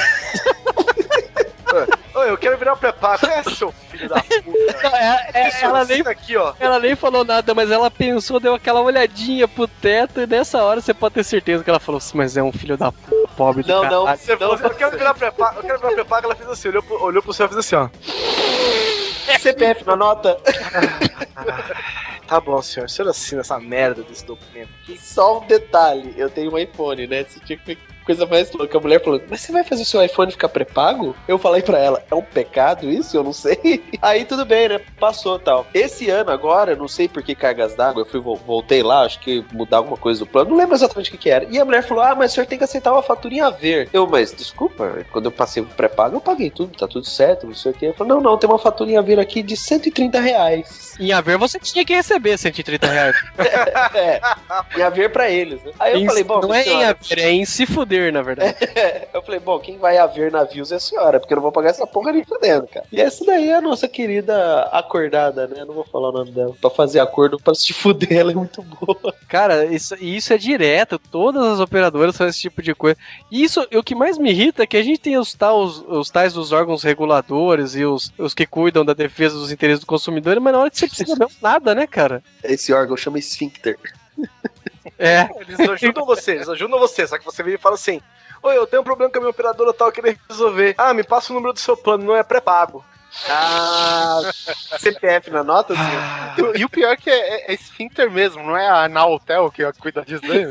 Oi, eu quero virar pré-pago. É, seu filho da puta. Não, é, é, ela, nem, aqui, ó. ela nem falou nada, mas ela pensou, deu aquela olhadinha pro teto e nessa hora você pode ter certeza que ela falou assim, mas é um filho da puta, pobre Não, do não, caralho. Você falou, eu quero virar pré-pago, eu quero virar pré-pago, ela fez assim, olhou pro, olhou pro céu e fez assim, ó. C P F na nota? Tá bom, senhor, o senhor assina essa merda desse documento aqui. Só um detalhe, eu tenho um iPhone, né? Você tinha que ver coisa mais louca. A mulher falou, mas você vai fazer o seu iPhone ficar pré-pago? Eu falei pra ela, é um pecado isso? Eu não sei. Aí tudo bem, né? Passou tal. Esse ano agora, não sei por que cargas d'água, eu fui, voltei lá, acho que mudar alguma coisa do plano, não lembro exatamente o que que era. E a mulher falou, ah, mas o senhor tem que aceitar uma fatura em haver. Eu, mas desculpa, quando eu passei o pré-pago, eu paguei tudo, tá tudo certo, não sei o que. Eu falei, não, não, tem uma fatura em haver aqui de cento e trinta reais. Em haver você tinha que receber cento e trinta reais. É, em haver pra eles, né? Aí eu Em- falei, bom, não é em senhora, haver, é em se fuder, na verdade. eu falei, bom, quem vai haver navios é a senhora, porque eu não vou pagar essa porra nem fudendo, cara. E essa daí é a nossa querida acordada, né? Não vou falar o nome dela. Pra fazer acordo pra se fuder, ela é muito boa. Cara, isso, isso é direto, todas as operadoras fazem esse tipo de coisa. E isso, o que mais me irrita é que a gente tem os, tais, os tais dos órgãos reguladores e os, os que cuidam da defesa dos interesses do consumidor, mas na hora que você precisa mesmo nada, né, cara? Esse órgão chama esfíncter. É. Eles ajudam você, eles ajudam você, só que você vem e fala assim, oi, eu tenho um problema com a minha operadora tal, eu queria resolver. Ah, me passa o número do seu plano, não é pré-pago. Ah, C P F na nota, senhor? E, e o pior é que é, é, é esfíncter mesmo, não é a Nautel que cuida disso daí. Né?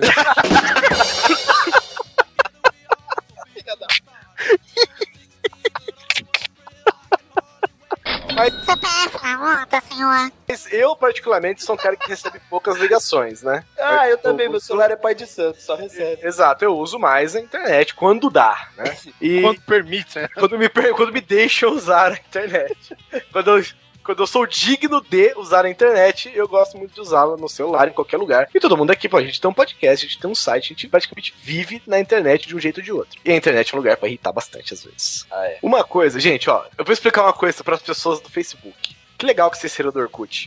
Aí, C P F na conta, senhor. eu, particularmente, sou um cara que recebe poucas ligações, né? Ah, eu também, meu celular é pai de santo, só recebe. Exato, eu uso mais a internet quando dá, né? E Quando permite, né? quando me, per- quando me deixa usar a internet. Quando eu, quando eu sou digno de usar a internet, eu gosto muito de usá-la no celular, em qualquer lugar. E todo mundo aqui, pô, a gente tem um podcast, a gente tem um site, a gente praticamente vive na internet de um jeito ou de outro. E a internet é um lugar pra irritar bastante às vezes. Ah, é. Uma coisa, gente, ó, eu vou explicar uma coisa para as pessoas do Facebook. Que legal que vocês saíram do Orkut.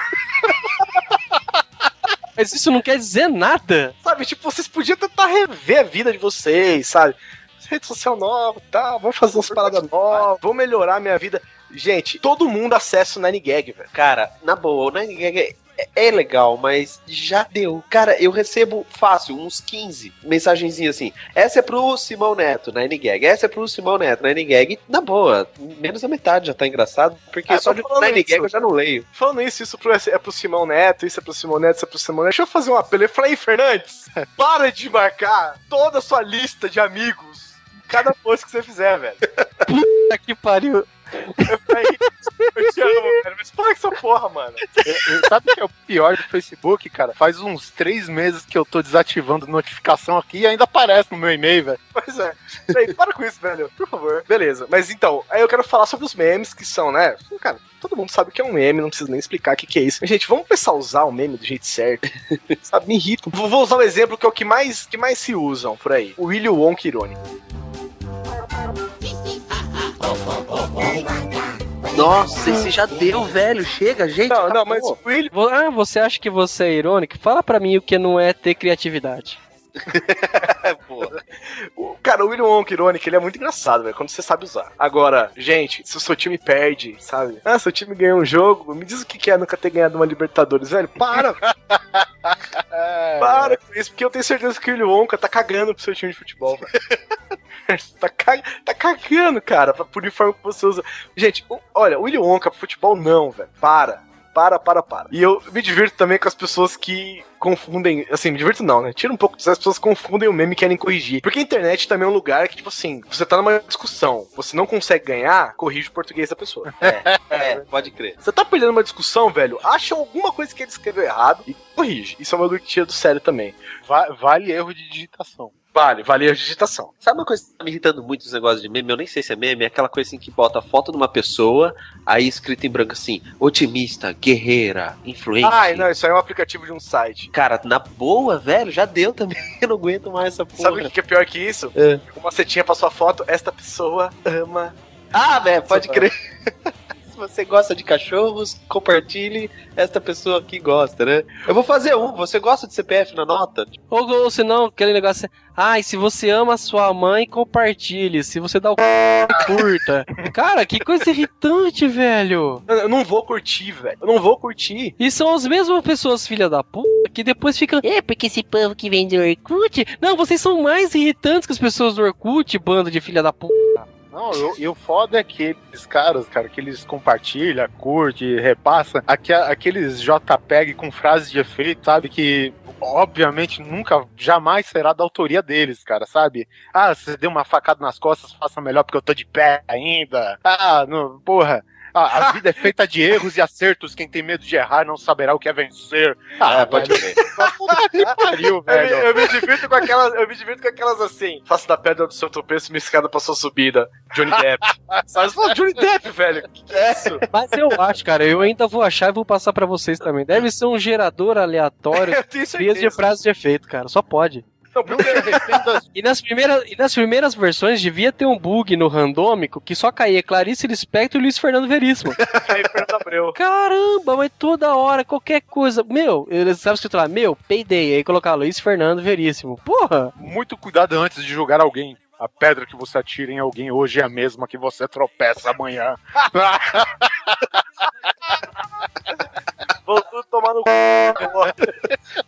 Mas isso não quer dizer nada. Sabe, tipo, vocês podiam tentar rever a vida de vocês, sabe? Rede social nova e tal, vamos fazer umas paradas novas, vamos melhorar a minha vida. Gente, todo mundo acessa o Nine Gag, velho. Cara, na boa, o Nine Gag é, é legal, mas já deu. Cara, eu recebo fácil, uns quinze mensagenzinhas assim. Essa é pro Simão Neto, Nine Gag. Essa é pro Simão Neto, Nine Gag. Na boa, menos a metade já tá engraçado, porque É, só tô de falando Nine isso. Gag eu já não leio. Falando isso, isso pro, é pro Simão Neto, isso é pro Simão Neto, isso é pro Simão Neto. Deixa eu fazer um apelo. Eu falei, Fernandes, para de marcar toda a sua lista de amigos cada post que você fizer, velho. Puta que pariu. Eu falei, eu te amo, velho, mas para com essa porra, mano. Sabe o que é o pior do Facebook, cara? Faz uns três meses que eu tô desativando notificação aqui e ainda aparece no meu e-mail, velho. Pois é. Aí, para com isso, velho, por favor. Beleza, mas então, aí eu quero falar sobre os memes que são, né? Cara, todo mundo sabe o que é um meme, não preciso nem explicar o que, que é isso. Mas, gente, vamos começar a usar o meme do jeito certo. Sabe, me irrita. Vou, vou usar um exemplo que é o que mais, que mais se usam por aí. O Willy Wonka irônico. Nossa, esse já deu, velho. Chega, gente. Não, não, acabou. mas o Willy... Vo- Ah, você acha que você é irônico? Fala pra mim o que não é ter criatividade. Porra. O, cara, o Willy Wonka irônico, ele é muito engraçado, velho, quando você sabe usar. Agora, gente, se o seu time perde, sabe? Ah, seu time ganhou um jogo, me diz o que que é nunca ter ganhado uma Libertadores, velho. Para! Para com isso, porque eu tenho certeza que o Willy Wonka tá cagando pro seu time de futebol, velho. tá, ca... tá cagando, cara, pra, por uniforme que você usa. Gente, o... olha, o Willy Wonka pro futebol não, velho. Para. Para, para, para. E eu me divirto também com as pessoas que confundem. Assim, me divirto não, né? Tira um pouco disso, as pessoas confundem o meme e querem corrigir. Porque a internet também é um lugar que, tipo assim, você tá numa discussão, você não consegue ganhar, corrige o português da pessoa. É, é, pode crer. Você tá perdendo uma discussão, velho, acha alguma coisa que ele escreveu errado e corrige. Isso é uma coisa que tira do sério também. Va- vale erro de digitação. Vale, vale a digitação. Sabe uma coisa que tá me irritando muito nos negócios de meme? Eu nem sei se é meme, é aquela coisa assim que bota a foto de uma pessoa, aí escrito em branco assim, otimista, guerreira, influente. Ai, não, isso aí é um aplicativo de um site. Cara, na boa, velho, já deu também. Eu não aguento mais essa porra. Sabe o que é pior que isso? É. Uma setinha pra sua foto, esta pessoa ama. Ah, velho, pode Só- crer. Se você gosta de cachorros, compartilhe esta pessoa aqui gosta, né? Eu vou fazer um. Você gosta de C P F na nota? Ou, ou senão, aquele negócio assim, ai, se você ama a sua mãe, compartilhe. Se você dá o c... curta. Cara, que coisa irritante, velho. Eu eu não vou curtir, velho. Eu não vou curtir. E são as mesmas pessoas, filha da puta, que depois ficam, é, porque esse povo que vem do Orkut... Não, vocês são mais irritantes que as pessoas do Orkut, bando de filha da puta. Não, eu- e o foda é que esses caras, cara, que eles compartilham, curte, repassa, aque- aqueles JPEG com frases de efeito, sabe, que obviamente nunca, jamais será da autoria deles, cara, sabe? Ah, você deu uma facada nas costas, faça melhor porque eu tô de pé ainda. Ah, não, porra. Ah, a vida é feita de erros e acertos. Quem tem medo de errar não saberá o que é vencer. Ah, pode velho. Puta que pariu, Eu me, velho. eu me divirto com aquelas, eu me divirto com aquelas assim. Faço da pedra do seu tropeço uma escada pra sua subida. Johnny Depp. Sabe? Você fala, Johnny Depp, velho. Que que é isso? Mas eu acho, cara, eu ainda vou achar e vou passar pra vocês também. Deve ser um gerador aleatório Eu tenho de frias de certeza. frases de efeito, cara. Só pode. Não, Não se arrependa. E nas primeiras, e nas primeiras versões devia ter um bug no randômico que só caía Clarice Lispector e Luiz Fernando Veríssimo. aí, Fernando Abreu. Caramba, mas toda hora, qualquer coisa. Meu, eles sabem escrito lá, meu, peidei. Aí colocar Luiz Fernando Veríssimo. Porra! Muito cuidado antes de julgar alguém. A pedra que você atira em alguém hoje é a mesma que você tropeça amanhã. Vou tudo tomar no c.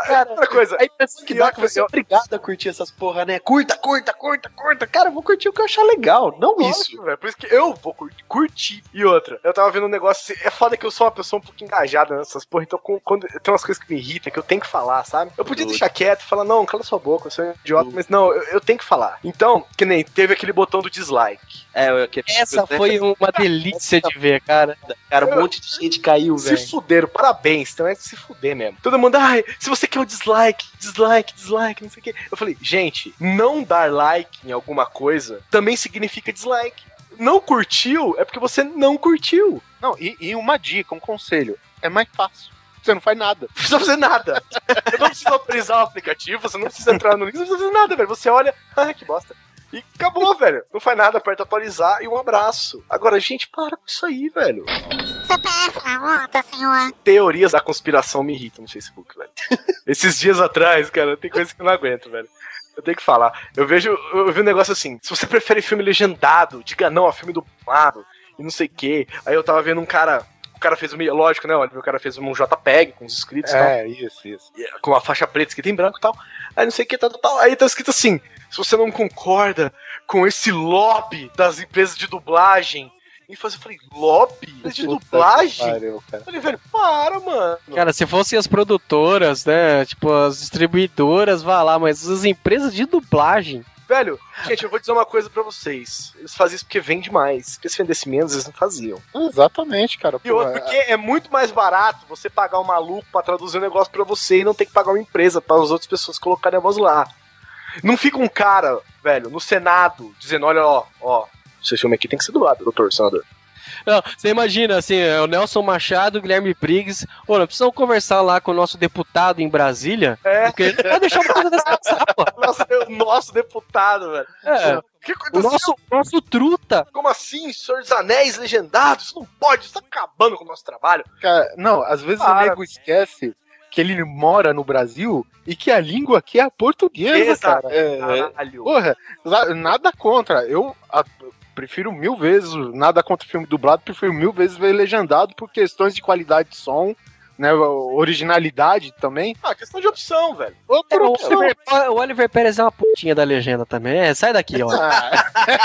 Cara, outra coisa. a impressão que dá é que você é obrigado a curtir essas porra, né? Curta, curta, curta, curta. Cara, eu vou curtir o que eu achar legal, não Lógico, isso. velho. Por isso que eu vou curtir, curtir. E outra, eu tava vendo um negócio. É foda que eu sou uma pessoa um pouco engajada nessas porra, então com- quando tem umas coisas que me irritam, que eu tenho que falar, sabe? Eu podia deixar quieto e falar, não, cala sua boca, eu sou um idiota, mas não, eu, eu tenho que falar. Então, que nem teve aquele botão do dislike. É, eu, que, Essa foi uma delícia de ver, cara. Cara, um monte de gente caiu, Se velho. fuderam, parabéns, então é de se fuder mesmo. Todo mundo, ai, se você quer o dislike, dislike, dislike, não sei o quê. Eu falei, gente, não dar like em alguma coisa também significa dislike. Não curtiu é porque você não curtiu. Não, e, e uma dica, um conselho. É mais fácil. Você não faz nada. Não precisa fazer nada. Eu não preciso autorizar o aplicativo, você não precisa entrar no link, não precisa fazer nada, velho. Você olha, ah, que bosta. E acabou, velho. Não faz nada, aperta atualizar e um abraço. Agora, gente, para com isso aí, velho. C P F na conta, senhor. Teorias da conspiração me irritam no Facebook, velho. Esses dias atrás, cara, tem coisa que eu não aguento, velho. Eu tenho que falar. Eu vejo, eu vi um negócio assim, se você prefere filme legendado, diga não a filme dublado e não sei o quê. Aí eu tava vendo um cara, o cara fez um, lógico, né, o cara fez um JPEG com os inscritos e tal. É, isso, isso. Com a faixa preta escrita em branco e tal. Aí não sei o que, tal, tal, tal. Aí tá escrito assim, se você não concorda com esse lobby das empresas de dublagem, e fazer, eu falei, lobby? Empresa de dublagem? Pariu, cara. Eu falei, velho, para, mano. Cara, se fossem as produtoras, né? Tipo, as distribuidoras, vá lá, mas as empresas de dublagem. Velho, gente, eu vou dizer uma coisa pra vocês. Eles fazem isso porque vende mais. Porque se vendesse menos, eles não faziam. Exatamente, cara. E Pô, outro, porque é muito mais barato você pagar um maluco pra traduzir um negócio pra você e não ter que pagar uma empresa para as outras pessoas colocarem a voz lá. Não fica um cara, velho, no Senado, dizendo, olha, ó, ó, esse filme aqui tem que ser dublado, doutor senador. Não, você imagina, assim, é o Nelson Machado, o Guilherme Briggs. Ô, nós precisamos conversar lá com o nosso deputado em Brasília. É. Porque ele não vai deixar uma coisa dessa passar, pô. Nossa, o nosso deputado, velho. É. O que O aconteceu? nosso, nosso truta. Como assim, Senhor dos Anéis legendados? Isso não pode, isso tá acabando com o nosso trabalho. cara, não, às vezes Para. o nego esquece que ele mora no Brasil e que a língua aqui é a portuguesa, Exato. cara. É, Caralho. porra, na- nada contra. Eu a- prefiro mil vezes, nada contra o filme dublado, prefiro mil vezes ver legendado por questões de qualidade de som, né, originalidade também. Ah, questão de opção, velho. Ou É, por o, opção. Oliver, o Oliver Pérez é uma putinha da legenda também. É, sai daqui, ó. Ah,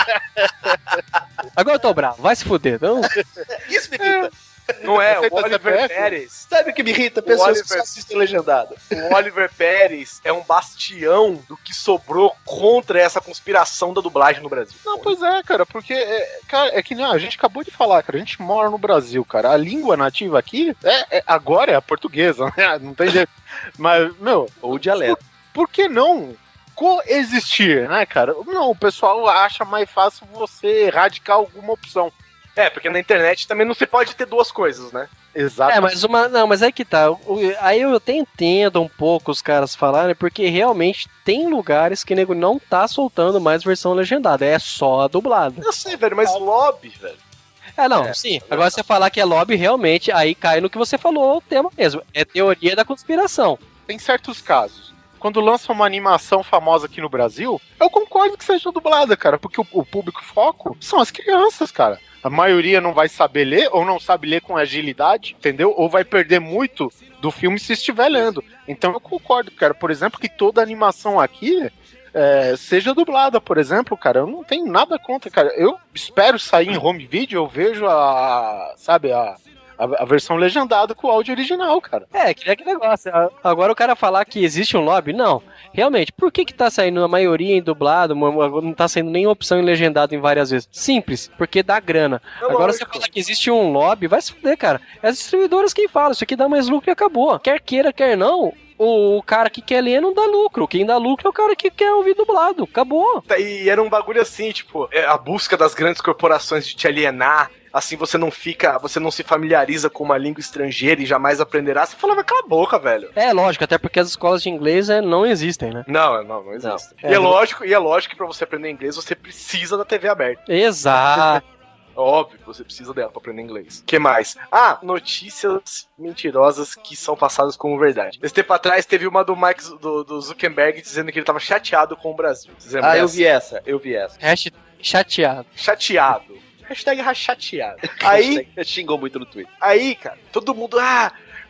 Agora eu tô bravo, vai se fuder. Não? Isso me irrita. Não é, o Aceita Oliver C P F? Pérez. Sabe o que me irrita? Pessoas Oliver- que só assistem legendado. O Oliver Pérez é um bastião do que sobrou contra essa conspiração da dublagem no Brasil. não, pois é, cara, porque é, cara, é que nem a gente acabou de falar, cara, a gente mora no Brasil, cara. A língua nativa aqui é, é- agora é a portuguesa, né? Não tem jeito. Mas, meu, Ou o dialeto. por que não coexistir, né, cara? Não, o pessoal acha mais fácil você erradicar alguma opção. É, porque na internet também não se pode ter duas coisas, né? Exato. É, mas uma. Não, mas aí que tá. O- Aí eu até entendo um pouco os caras falarem, porque realmente tem lugares que o nego não tá soltando mais versão legendada. É só a dublada. Eu sei, velho, mas lobby, velho. É, não, sim. Agora você falar que é lobby, realmente, aí cai no que você falou o tema mesmo. É teoria da conspiração. Tem certos casos. Quando lança uma animação famosa aqui no Brasil, eu concordo que seja dublada, cara, porque o, o público foco são as crianças, cara. A maioria não vai saber ler, ou não sabe ler com agilidade, entendeu? Ou vai perder muito do filme se estiver lendo. Então eu concordo, cara. Por exemplo, que toda animação aqui é, seja dublada, por exemplo, cara. Eu não tenho nada contra, cara. Eu espero sair em home video, eu vejo a, sabe, a... A, a versão legendada com o áudio original, cara. É, que é que negócio. Agora o cara falar que existe um lobby, não. Realmente, por que que tá saindo a maioria em dublado, não tá saindo nem opção em legendado em várias vezes? Simples, porque dá grana. É Agora lógico. você falar que existe um lobby, vai se fuder, cara. É as distribuidoras quem fala, isso aqui dá mais lucro e acabou. Quer queira, quer não, o cara que quer ler não dá lucro. Quem dá lucro é o cara que quer ouvir dublado. Acabou. E era um bagulho assim, tipo, é a busca das grandes corporações de te alienar. Assim você não fica, você não se familiariza com uma língua estrangeira e jamais aprenderá. Você falava, cala a boca, velho. É lógico, até porque as escolas de inglês é, não existem, né? Não, não, não existe. Não. E é, É, lógico, e é lógico que pra você aprender inglês você precisa da T V aberta. Exato. Óbvio que você precisa dela pra aprender inglês. O que mais? Ah, notícias mentirosas que são passadas como verdade. Esse tempo atrás teve uma do Mike do, do Zuckerberg dizendo que ele tava chateado com o Brasil. Vocês lembram Ah, eu dessa? vi essa, eu vi essa. Hashtag chateado. Chateado. Hashtag chateado. Aí, Xingou muito no Twitter. aí, cara, todo mundo, ah,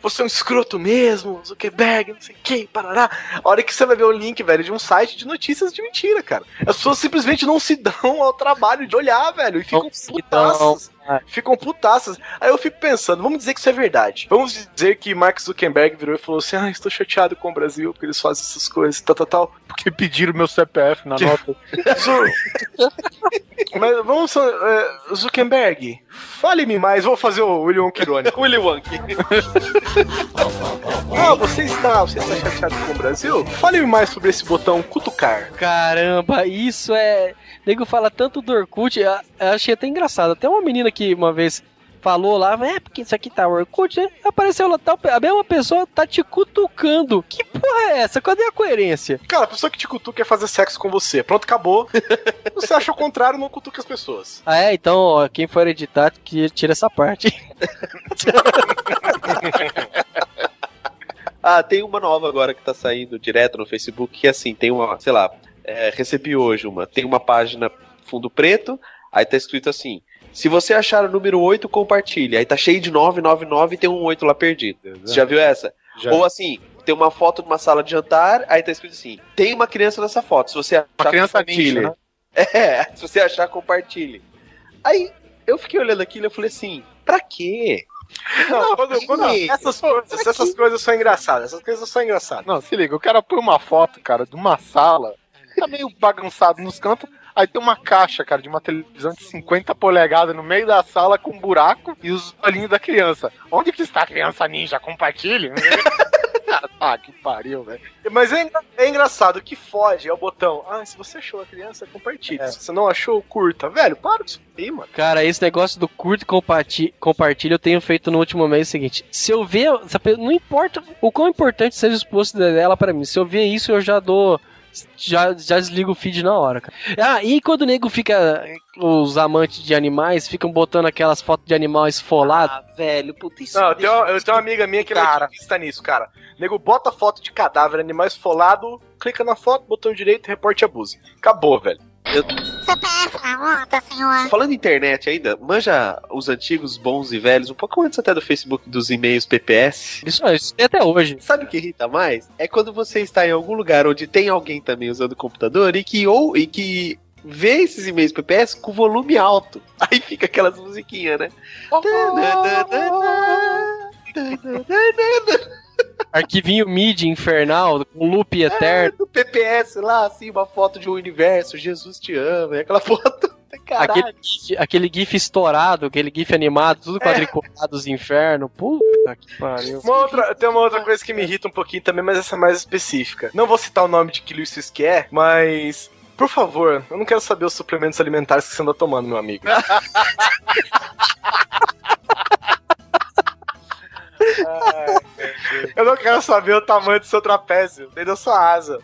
você é um escroto mesmo, Zuckerberg, não sei o que, parará. A hora que você vai ver o link, velho, de um site de notícias de mentira, cara. As pessoas simplesmente não se dão ao trabalho de olhar, velho, e ficam putaças. Ficam putaças. Aí eu fico pensando, vamos dizer que isso é verdade. Vamos dizer que Mark Zuckerberg virou e falou assim, ah, estou chateado com o Brasil, porque eles fazem essas coisas, tal, tal, tal. Porque pediram meu C P F na nota. Mas vamos, uh, Zuckerberg, fale-me mais, vou fazer o Willy Wonka irônico. Willy Wonka. Ah, você está, você está chateado com o Brasil? Fale-me mais sobre esse botão cutucar. Caramba, isso é... O nego fala tanto do Orkut, eu achei até engraçado. Até uma menina que uma vez falou lá, é porque isso aqui tá Orkut, né? Apareceu lá, tá, a mesma pessoa tá te cutucando. Que porra é essa? Cadê a coerência? Cara, a pessoa que te cutuca quer fazer sexo com você. Pronto, acabou. Você acha o contrário, não cutuca as pessoas. Ah, é? Então, ó, quem for editar, que tira essa parte. Ah, tem uma nova agora que tá saindo direto no Facebook, que assim, tem uma, sei lá, é, recebi hoje uma, tem uma página fundo preto, aí tá escrito assim, se você achar o número oito, compartilhe. Aí tá cheio de nove nove nove e tem um oito lá perdido. Exato. Você já viu essa? Já. Ou assim, tem uma foto de uma sala de jantar, aí tá escrito assim, tem uma criança nessa foto, se você achar, uma criança compartilhe. ninja, né? É, se você achar, compartilhe. Aí, eu fiquei olhando aquilo e eu falei assim, pra quê? Não, não, quando, quando, essas, coisas, essas coisas são engraçadas, essas coisas são engraçadas. Não, se liga, o cara põe uma foto, cara, de uma sala, tá meio bagunçado nos cantos, aí tem uma caixa, cara, de uma televisão de cinquenta polegadas no meio da sala com um buraco e os olhinhos da criança. Onde que está a criança ninja? Compartilhe. Ah, que pariu, velho. Mas é, é engraçado, o que foge é o botão. Ah, se você achou a criança, compartilha. É. Se você não achou, curta. Velho, para disso aí, mano. Cara, esse negócio do curto e compartilha eu tenho feito no último mês o seguinte. Se eu ver, não importa o quão importante seja o post dela pra mim, se eu ver isso eu já dou... Já, já desliga o feed na hora, cara. Ah, e quando o nego fica... Os amantes de animais ficam botando aquelas fotos de animal esfolado. Ah, velho, puta isso. Não, eu tenho, eu tenho uma amiga minha que cara. Está nisso, cara. O nego bota foto de cadáver, animal esfolado, clica na foto, botão direito, reporte abuso. Acabou, velho. Eu... C P F na conta, senhor. Falando em internet ainda, manja os antigos bons e velhos, um pouco antes até do Facebook, dos e-mails P P S. Isso, isso é até hoje. Sabe o que irrita mais? É quando você está em algum lugar onde tem alguém também usando o computador e que, ou, e que vê esses e-mails P P S com volume alto. Aí fica aquelas musiquinhas, né? Arquivinho M I D I infernal, com loop eterno. É, do P P S lá, assim, uma foto de um universo, Jesus te ama, e aquela foto. Aquele gif, aquele gif estourado, aquele gif animado, tudo quadriculado dos infernos. Puta que pariu. Uma outra, tem uma outra coisa que me irrita um pouquinho também, mas essa é mais específica. Não vou citar o nome de que Luiz quer, mas... Por favor, eu não quero saber os suplementos alimentares que você anda tomando, meu amigo. Ai, eu não quero saber o tamanho do seu trapézio, nem da sua asa.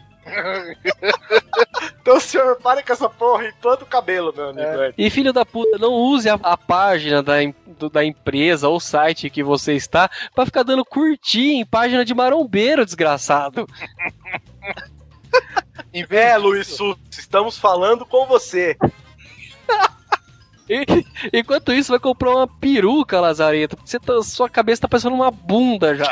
Então, senhor, pare com essa porra e planta o cabelo, meu amigo. É. E filho da puta, não use a, a página da, do, da empresa ou site que você está pra ficar dando curtir em página de marombeiro, desgraçado. É, Luiz Sus, estamos falando com você. E, enquanto isso, vai comprar uma peruca, Lazareta, porque você tá, sua cabeça tá parecendo uma bunda já.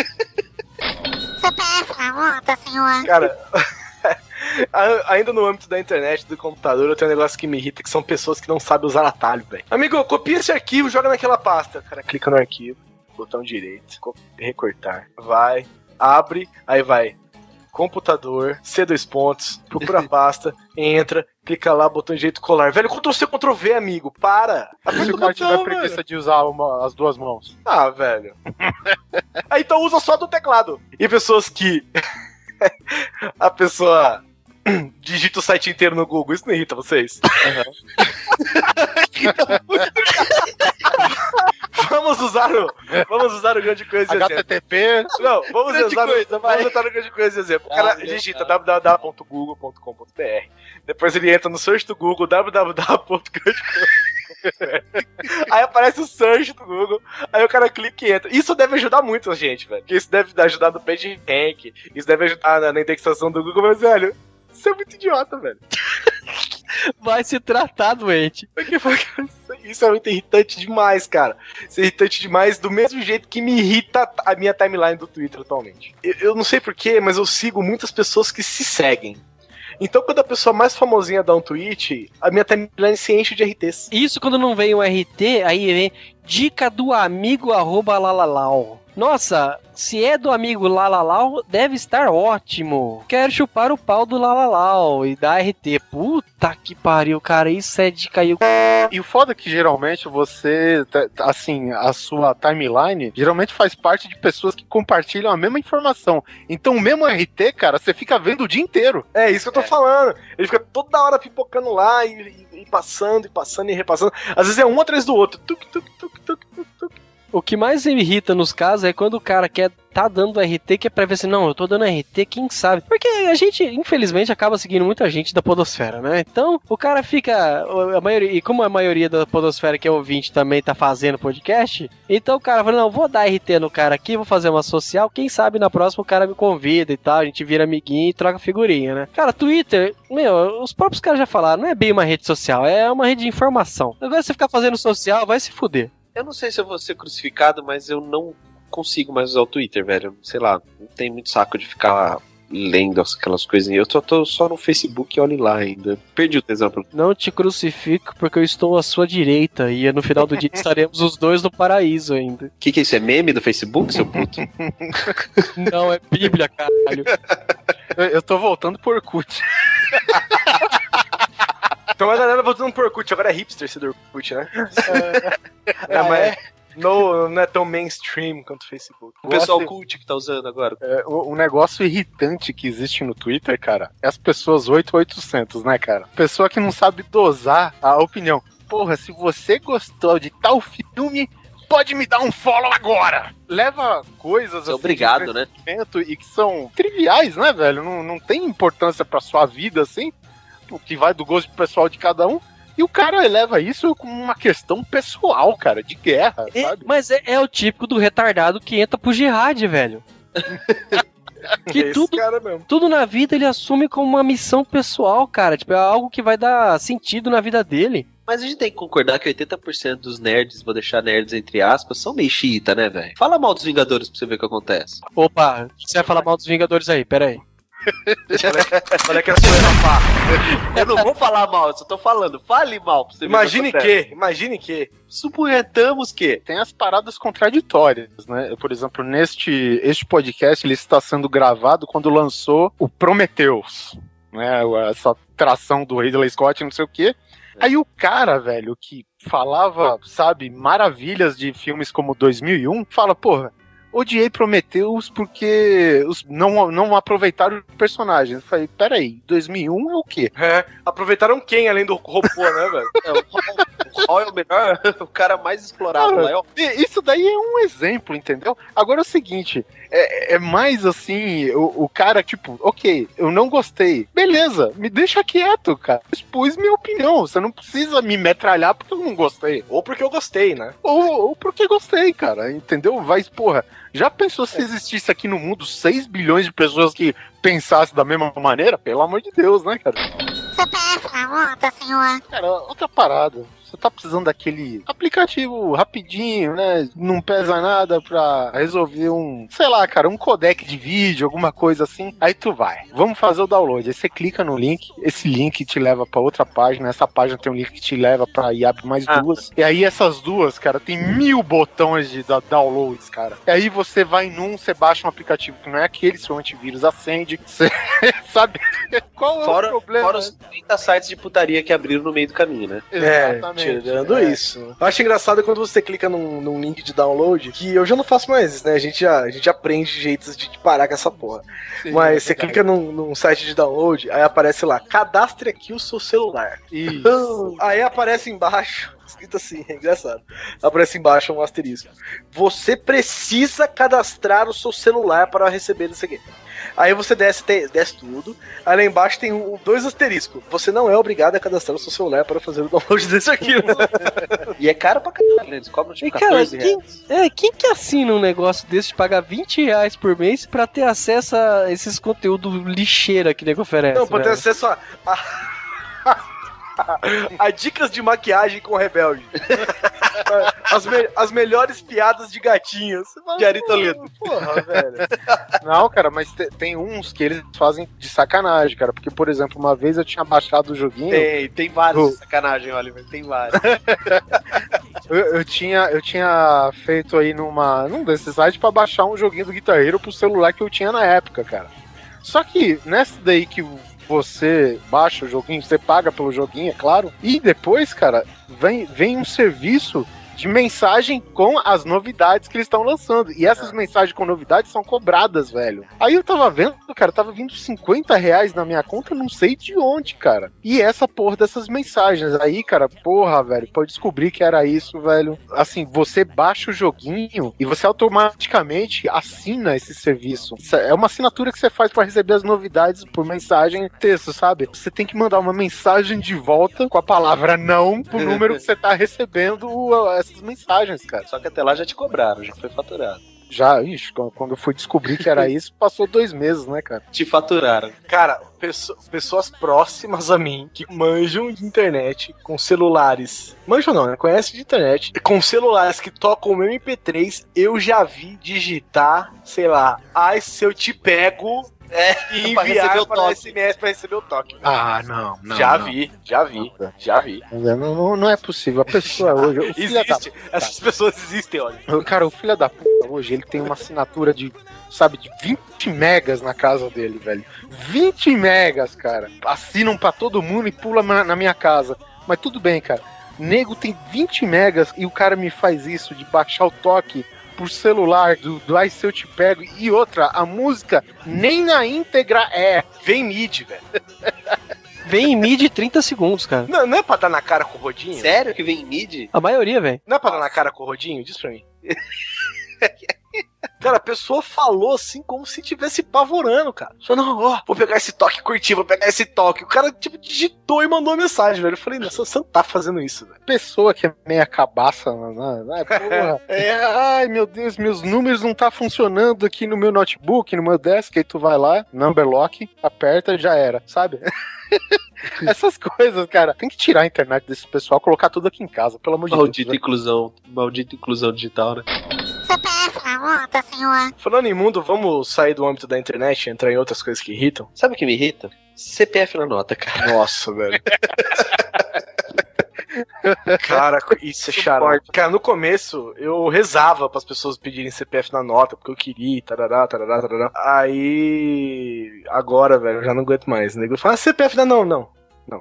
C P F na conta, senhor. Cara, ainda no âmbito da internet, do computador, eu tenho um negócio que me irrita, que são pessoas que não sabem usar atalho, velho. Amigo, copia esse arquivo, joga naquela pasta. O cara clica no arquivo, botão direito, recortar, vai, abre, aí vai. Computador, C dois pontos, procura a pasta, entra, clica lá, botão direito, colar. Velho, Ctrl C, Ctrl V, amigo, para! Se o cara tiver preguiça de usar uma, as duas mãos. Ah, velho. Aí então usa só do teclado. E pessoas que... a pessoa digita o site inteiro no Google, isso não irrita vocês? Uhum. Vamos usar o vamos usar o grande coisa de H T T P. Não, vamos grande usar coisa, vai. vamos usar o grande coisa de exemplo. O cara ah, digita ah. w w w ponto google ponto com ponto b r. Depois ele entra no search do Google w w w ponto grande coisa ponto b r. Aí aparece o search do Google, aí o cara clica e entra. Isso deve ajudar muito a gente, velho. Isso deve ajudar no PageRank, isso deve ajudar na, na indexação do Google, mas velho, isso é muito idiota, velho. Vai se tratar, doente. Porque foi isso Isso é muito irritante demais, cara. Isso é irritante demais, do mesmo jeito que me irrita a minha timeline do Twitter atualmente. Eu, eu não sei porquê, mas eu sigo muitas pessoas que se seguem. Então, quando a pessoa mais famosinha dá um tweet, a minha timeline se enche de R Ts. Isso quando não vem um R T, aí vem dica do amigo arroba lalalau. Nossa, se é do amigo Lalalau, deve estar ótimo. Quero chupar o pau do Lalalau e dar R T. Puta que pariu, cara, isso é de cair. E o foda é que geralmente você, assim, a sua timeline geralmente faz parte de pessoas que compartilham a mesma informação. Então o mesmo R T, cara, você fica vendo o dia inteiro. É isso que eu tô é. falando. Ele fica toda hora pipocando lá e, e, e passando, e passando, e repassando. Às vezes é um atrás do outro. Tuc, tuc, tuc, tuc, tuc, tuc. O que mais me irrita nos casos é quando o cara quer tá dando R T, que é pra ver assim, não, eu tô dando R T, quem sabe? Porque a gente, infelizmente, acaba seguindo muita gente da podosfera, né? Então, o cara fica, a maioria, e como a maioria da podosfera que é ouvinte também tá fazendo podcast, então o cara fala, não, vou dar R T no cara aqui, vou fazer uma social, quem sabe na próxima o cara me convida e tal, a gente vira amiguinho e troca figurinha, né? Cara, Twitter, meu, os próprios caras já falaram, não é bem uma rede social, é uma rede de informação. Agora você ficar fazendo social, vai se fuder. Eu não sei se eu vou ser crucificado, mas eu não consigo mais usar o Twitter, velho. Sei lá, não tem muito saco de ficar lendo aquelas coisinhas. Eu tô, tô só no Facebook e olhe lá ainda. Perdi o tesão. Não te crucifico porque eu estou à sua direita e no final do dia estaremos os dois no paraíso ainda. O que que é isso? É meme do Facebook, seu puto? Não, é Bíblia, caralho. Eu, eu tô voltando por Orkut. Então a galera voltando pro Orkut, agora é hipster esse do Orkut, né? É, é, mas no, não é tão mainstream quanto o Facebook. O pessoal Nossa, cult que tá usando agora. É, o, o negócio irritante que existe no Twitter, cara, é as pessoas oito mil e oitocentos, né, cara? Pessoa que não sabe dosar a opinião. Porra, se você gostou de tal filme, pode me dar um follow agora! Leva coisas assim, obrigado, né? E que são triviais, né, velho? Não, não tem importância pra sua vida, assim. O que vai do gosto pessoal de cada um, e o cara eleva isso como uma questão pessoal, cara, de guerra, é, sabe? Mas é, é o típico do retardado que entra pro jihad, velho. Que é tudo, tudo na vida ele assume como uma missão pessoal, cara, tipo, é algo que vai dar sentido na vida dele. Mas a gente tem que concordar que oitenta por cento dos nerds, vou deixar nerds entre aspas, são meio xiita, né, velho? Fala mal dos Vingadores pra você ver o que acontece. Opa, você vai falar mal dos Vingadores aí, pera aí. Olha que a sua rapá. Eu não vou falar mal, eu só tô falando. Fale mal pra você ver. Imagine que, imagine que. Suponhamos que. Tem as paradas contraditórias, né? Por exemplo, neste este podcast, ele está sendo gravado quando lançou o Prometheus, né? Essa tração do Ridley Scott, não sei o quê. Aí o cara, velho, que falava, sabe, maravilhas de filmes como dois mil e um, fala, porra, odiei Prometheus porque os não, não aproveitaram o personagem. Eu falei, peraí, dois mil e um é o quê? É, aproveitaram quem além do robô, né, velho? É, o Hall é o melhor, o cara mais explorado lá. É isso daí é um exemplo, entendeu? Agora é o seguinte, é, é mais assim, o, o cara, tipo, ok, eu não gostei. Beleza, me deixa quieto, cara. Expus minha opinião, você não precisa me metralhar porque eu não gostei. Ou porque eu gostei, né? Ou, ou porque gostei, cara, entendeu? Vai, porra, já pensou se existisse aqui no mundo seis bilhões de pessoas que pensassem da mesma maneira? Pelo amor de Deus, né, cara? C P F na conta, senhor. Cara, outra parada. Você tá precisando daquele aplicativo rapidinho, né? Não pesa nada pra resolver um, sei lá, cara, um codec de vídeo, alguma coisa assim. Aí tu vai. Vamos fazer o download. Aí você clica no link, esse link te leva pra outra página. Essa página tem um link que te leva pra e abre mais ah. duas. E aí essas duas, cara, tem mil botões de downloads, cara. E aí você vai num, você baixa um aplicativo que não é aquele, seu antivírus acende. Você sabe qual é fora, o problema? Fora os trinta sites de putaria que abriram no meio do caminho, né? Exatamente. Tirando é. isso. Eu acho engraçado quando você clica num, num link de download, que eu já não faço mais isso, né? A gente, já, a gente aprende jeitos de parar com essa porra. Sim, Mas é você clica num, num site de download, aí aparece lá, cadastre aqui o seu celular. Isso. Aí aparece embaixo, escrito assim, é engraçado. Aparece embaixo um asterisco. Você precisa cadastrar o seu celular para receber isso aqui. Aí você desce, desce tudo. Aí lá embaixo tem um, dois asteriscos. Você não é obrigado a cadastrar o seu celular para fazer o download desse aqui. Né? E é caro pra caralho, né? Eles cobram tipo e, cara, quatorze quem, reais. É, quem que assina um negócio desse de pagar vinte reais por mês pra ter acesso a esses conteúdos lixeira que nego oferece? Não, pra ter velho? acesso a... a... A dicas de maquiagem com Rebelde. As, me- as melhores piadas de gatinhos. De Ari Toledo. Porra, velho. Não, cara, mas te- tem uns que eles fazem de sacanagem, cara. Porque, por exemplo, uma vez eu tinha baixado o joguinho. Tem, tem vários Oh. de sacanagem, Oliver. Tem vários. Eu, eu tinha, eu tinha feito aí numa, num desses sites pra baixar um joguinho do Guitar Hero pro celular que eu tinha na época, cara. Só que nessa daí que você baixa o joguinho, você paga pelo joguinho, é claro. E depois, cara, vem, vem um serviço de mensagem com as novidades que eles estão lançando. E essas É. mensagens com novidades são cobradas, velho. Aí eu tava vendo, cara, tava vindo cinquenta reais na minha conta, não sei de onde, cara. E essa porra dessas mensagens. Aí, cara, porra, velho, pode descobrir que era isso, velho. Assim, você baixa o joguinho e você automaticamente assina esse serviço. Isso é uma assinatura que você faz pra receber as novidades por mensagem texto, sabe? Você tem que mandar uma mensagem de volta com a palavra não pro número que você tá recebendo uh, essas mensagens, cara. Só que até lá já te cobraram, já foi faturado. Já, ixi, quando eu fui descobrir que era isso, passou dois meses, né, cara? Te faturaram. Cara, pesso- pessoas próximas a mim que manjam de internet com celulares. Manjam não, né? Conhecem de internet. Com celulares que tocam o meu M P três, eu já vi digitar, sei lá, ai, se eu te pego. É, E pra receber enviar o para toque. S M S pra receber o toque. Ah, não, não. já não. vi, já vi, já vi. Não, não, não é possível. A pessoa hoje. O filho da, Existe, essas pessoas existem, olha. cara, o filho da puta hoje, ele tem uma assinatura de, sabe, de vinte megas na casa dele, velho. vinte megas, cara. Assinam pra todo mundo e pula na, na minha casa. Mas tudo bem, cara. Nego tem vinte megas e o cara me faz isso de baixar o toque por celular do, do Ai Se Eu Te Pego. E outra, a música nem na íntegra é. Vem mid, velho. Vem em mid trinta segundos, cara. Não, não é pra dar na cara com o Rodinho? Sério que vem em mid? A maioria, velho. Não é pra dar na cara com o Rodinho? Diz pra mim. Cara, a pessoa falou assim como se estivesse pavorando, cara. Só não, ó, vou pegar esse toque, curtir, vou pegar esse toque. O cara, tipo, digitou e mandou a mensagem, velho. Eu falei, nossa, você não tá fazendo isso, velho. Pessoa que é meia cabaça, né? né, porra. É, ai, meu Deus, meus números não tá funcionando aqui no meu notebook, no meu desk. Aí tu vai lá, number lock, aperta, já era, sabe? Essas coisas, cara. Tem que tirar a internet desse pessoal, colocar tudo aqui em casa, pelo amor de Maldita Deus. inclusão. Maldita inclusão digital, né? C P F na conta, senhor. Falando em mundo, vamos sair do âmbito da internet e entrar em outras coisas que irritam? Sabe o que me irrita? C P F na nota, cara. Nossa, velho. Cara, isso é xarope. Cara, no começo eu rezava pras pessoas pedirem C P F na nota, porque eu queria, tarará, tarará, tarará. Aí, agora, velho, eu já não aguento mais. O nego fala, ah, C P F não, não, não. Não.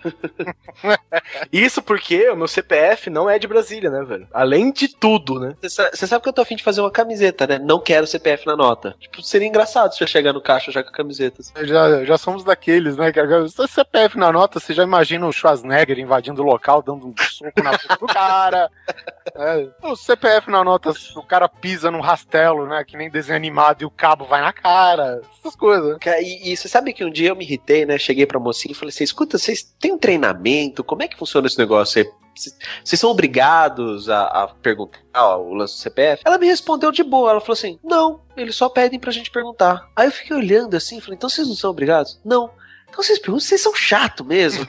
Isso porque o meu C P F não é de Brasília, né, velho? Além de tudo, né? Você sa- você sabe que eu tô afim de fazer uma camiseta, né? Não quero C P F na nota. Tipo, seria engraçado se eu chegar no caixa já com a camiseta. assim. Já, já somos daqueles, né? cara? Se C P F na nota, você já imagina o Schwarzenegger invadindo o local, dando um soco na boca do cara. É, o C P F na nota, o cara pisa num rastelo, né? Que nem desenho animado e o cabo vai na cara. Essas coisas. Cara, E, e você sabe que um dia eu me irritei, né? Cheguei pra mocinha e falei assim: escuta, vocês têm um treinamento? Como é que funciona esse negócio aí? Vocês- Vocês são obrigados a, a perguntar ó, o lance do C P F? Ela me respondeu de boa. Ela falou assim: não, eles só pedem pra gente perguntar. Aí eu fiquei olhando assim, falei: então vocês não são obrigados? Não. Então vocês perguntam, vocês são chato mesmo.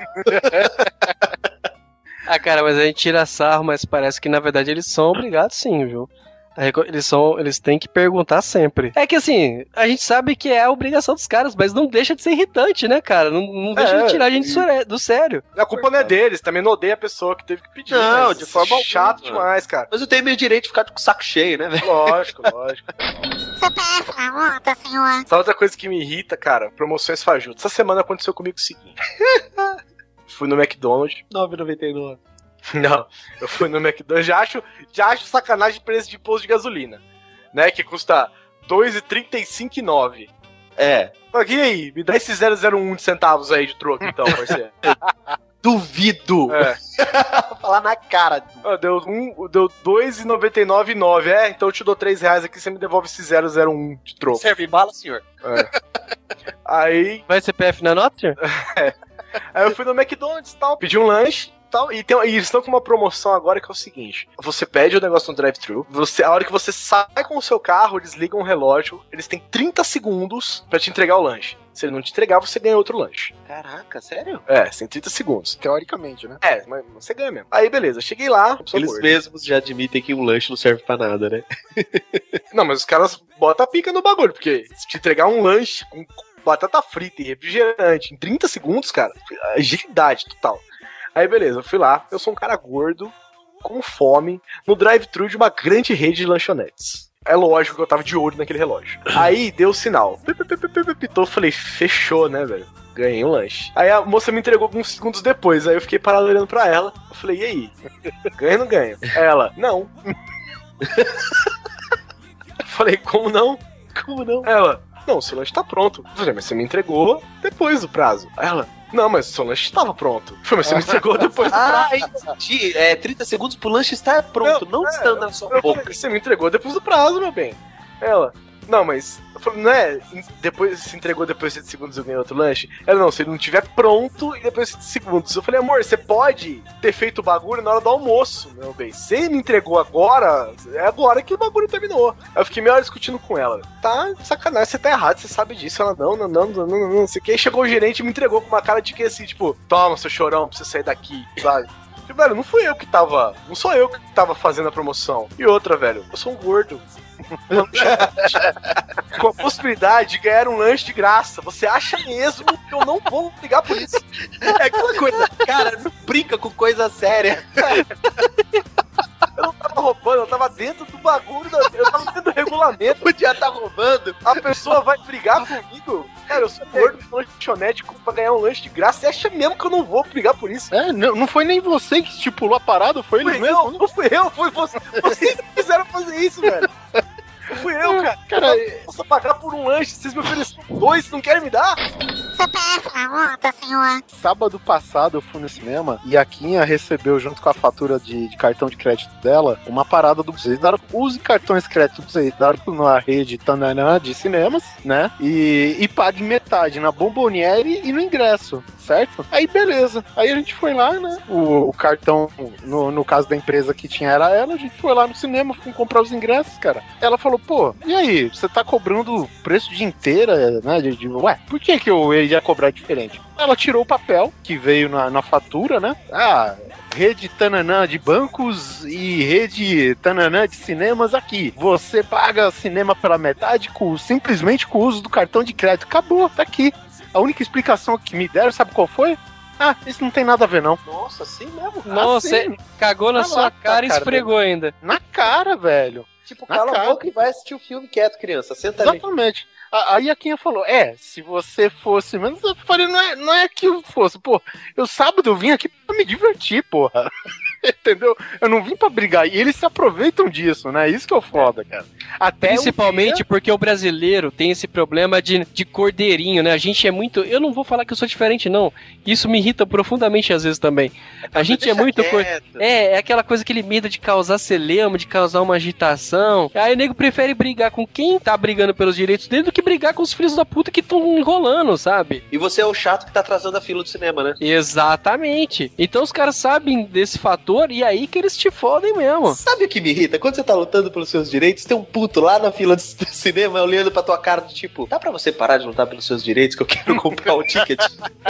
Ah, cara, mas a gente tira sarro, mas parece que na verdade eles são obrigados sim, viu? A reco- Eles, são, eles têm que perguntar sempre. É que assim, a gente sabe que é a obrigação dos caras, mas não deixa de ser irritante, né, cara? Não, não deixa É, de tirar a gente e- do sére- do sério. A culpa não é deles, também não odeia a pessoa que teve que pedir. Não, mas de forma alguma. chato demais, cara. Mas eu tenho meu direito de ficar com o saco cheio, né, velho? Lógico, lógico. C P F na conta, senhor. Só outra coisa que me irrita, cara, promoções fajutas. Essa semana aconteceu comigo o seguinte. Fui no McDonald's. nove reais e noventa e nove centavos. Não, eu fui no McDonald's. Já acho, já acho sacanagem de preço de posto de gasolina. Né, que custa dois reais e trinta e cinco centavos. É. E aí, me dá esse zero vírgula zero um de centavos aí de troco, então, parceiro. Duvido. É. Falar na cara. Ah, deu, um, deu dois reais e noventa e nove centavos. É, então eu te dou três reais aqui, você me devolve esse zero vírgula zero um de troco. Serve bala, senhor. É. Aí, Vai C P F na nota, senhor? aí eu fui no McDonald's e tal, pedi um lanche. tal. E, tem, e eles estão com uma promoção agora que é o seguinte: você pede o negócio no drive-thru, você, a hora que você sai com o seu carro, eles ligam o relógio, eles têm trinta segundos pra te entregar o lanche. Se ele não te entregar, você ganha outro lanche. Caraca, sério? É, você tem trinta segundos. Teoricamente, né? É, mas você ganha mesmo. Aí, beleza, cheguei lá. Eles gordo. mesmos já admitem que um lanche não serve pra nada, né? Não, mas os caras botam a pica no bagulho, porque se te entregar um lanche com batata frita e refrigerante em trinta segundos, cara, agilidade total. Aí, beleza, eu fui lá, eu sou um cara gordo, com fome, no drive-thru de uma grande rede de lanchonetes. É lógico que eu tava de olho naquele relógio. Aí deu o sinal. Pitou, falei, fechou, né, velho? Ganhei um lanche. Aí a moça me entregou alguns segundos depois. Aí eu fiquei parado olhando pra ela. Eu falei, e aí? Ganha ou não ganha? Ela, não. Falei, como não? Como não? Ela, não, o seu lanche tá pronto. Eu falei, mas você me entregou depois do prazo. Ela, não, mas o seu lanche estava pronto. Eu falei, mas você me entregou depois do prazo. Ah, entendi. É, trinta segundos pro lanche estar pronto, não, não é, estando na sua eu boca. Falei, você me entregou depois do prazo, meu bem. Ela, não, mas... Eu falei, não é, depois se entregou depois de sete segundos eu ganhei outro lanche? Ela, não, se ele não tiver pronto e depois de sete segundos. Eu falei, amor, você pode ter feito o bagulho na hora do almoço, meu bem. Você me entregou agora, é agora que o bagulho terminou. Aí eu fiquei meia hora discutindo com ela. Tá, sacanagem, você tá errado, você sabe disso. Ela, não, não, não, não, não, não, não sei o que. Aí chegou o gerente e me entregou com uma cara de que assim, tipo, toma, seu chorão, pra você sair daqui, sabe? Tipo, velho, não fui eu que tava, não sou eu que tava fazendo a promoção. E outra, velho, eu sou um gordo. Com a possibilidade de ganhar um lanche de graça. Você acha mesmo que eu não vou ligar por isso? É aquela coisa, cara, não brinca com coisa séria. Eu não tava roubando, eu tava dentro do bagulho, eu tava dentro do regulamento. Podia estar roubando. A pessoa vai brigar comigo? Cara, eu sou gordo de lanchonete pra ganhar um lanche de graça. Você acha mesmo que eu não vou brigar por isso? É, não, não foi nem você que estipulou a parada, foi eles mesmo. Não, não fui eu, foi você. Vocês que quiseram fazer isso, velho. Não fui eu, cara. Cara, eu posso pagar por um lanche, vocês me ofereceram dois, não querem me dar? C P F na conta, senhor. Sábado passado eu fui no cinema e a Quinha recebeu, junto com a fatura de, de cartão de crédito dela, uma parada do Zaydaram. Use cartões de crédito do Zaydaram na rede Tananã de cinemas, né? E, e pague metade na Bomboniere e no ingresso, certo? Aí beleza. Aí a gente foi lá, né? O, o cartão, no, no caso da empresa que tinha era ela, a gente foi lá no cinema, fui comprar os ingressos, cara. Ela falou, pô, e aí? Você tá cobrando preço de inteira, né? De, de, ué, por que que eu ia cobrar diferente? Ela tirou o papel que veio na, na fatura, né? Ah, rede Tananã de bancos e rede Tananã de cinemas aqui. Você paga cinema pela metade com, simplesmente com o uso do cartão de crédito. Acabou, tá aqui. A única explicação que me deram, sabe qual foi? Ah, isso não tem nada a ver, não. Nossa, assim mesmo? Nossa, assim, você cagou na na sua lata, cara e cara, esfregou ainda. Na cara, velho. Tipo, Na cala cara. a boca e vai assistir o filme quieto, criança. Senta ali. Exatamente. Aí a Quinha falou, é, se você fosse menos, eu falei, não é, não é que eu fosse, pô, eu sábado eu vim aqui pra me divertir, porra. Entendeu? Eu não vim pra brigar. E eles se aproveitam disso, né? Isso que é o foda, cara. Até Principalmente um dia... porque o brasileiro tem esse problema de, de cordeirinho, né? A gente é muito... Eu não vou falar que eu sou diferente, não. Isso me irrita profundamente às vezes também. A gente é muito... Cor... É, é aquela coisa, aquele medo de causar celeuma, de causar uma agitação. Aí o nego prefere brigar com quem tá brigando pelos direitos dele do que brigar com os filhos da puta que estão enrolando, sabe? E você é o chato que tá atrasando a fila do cinema, né? Exatamente. Então os caras sabem desse fator e aí que eles te fodem mesmo. Sabe o que me irrita? Quando você tá lutando pelos seus direitos, tem um puto lá na fila do cinema olhando pra tua cara do tipo, dá pra você parar de lutar pelos seus direitos que eu quero comprar o ticket?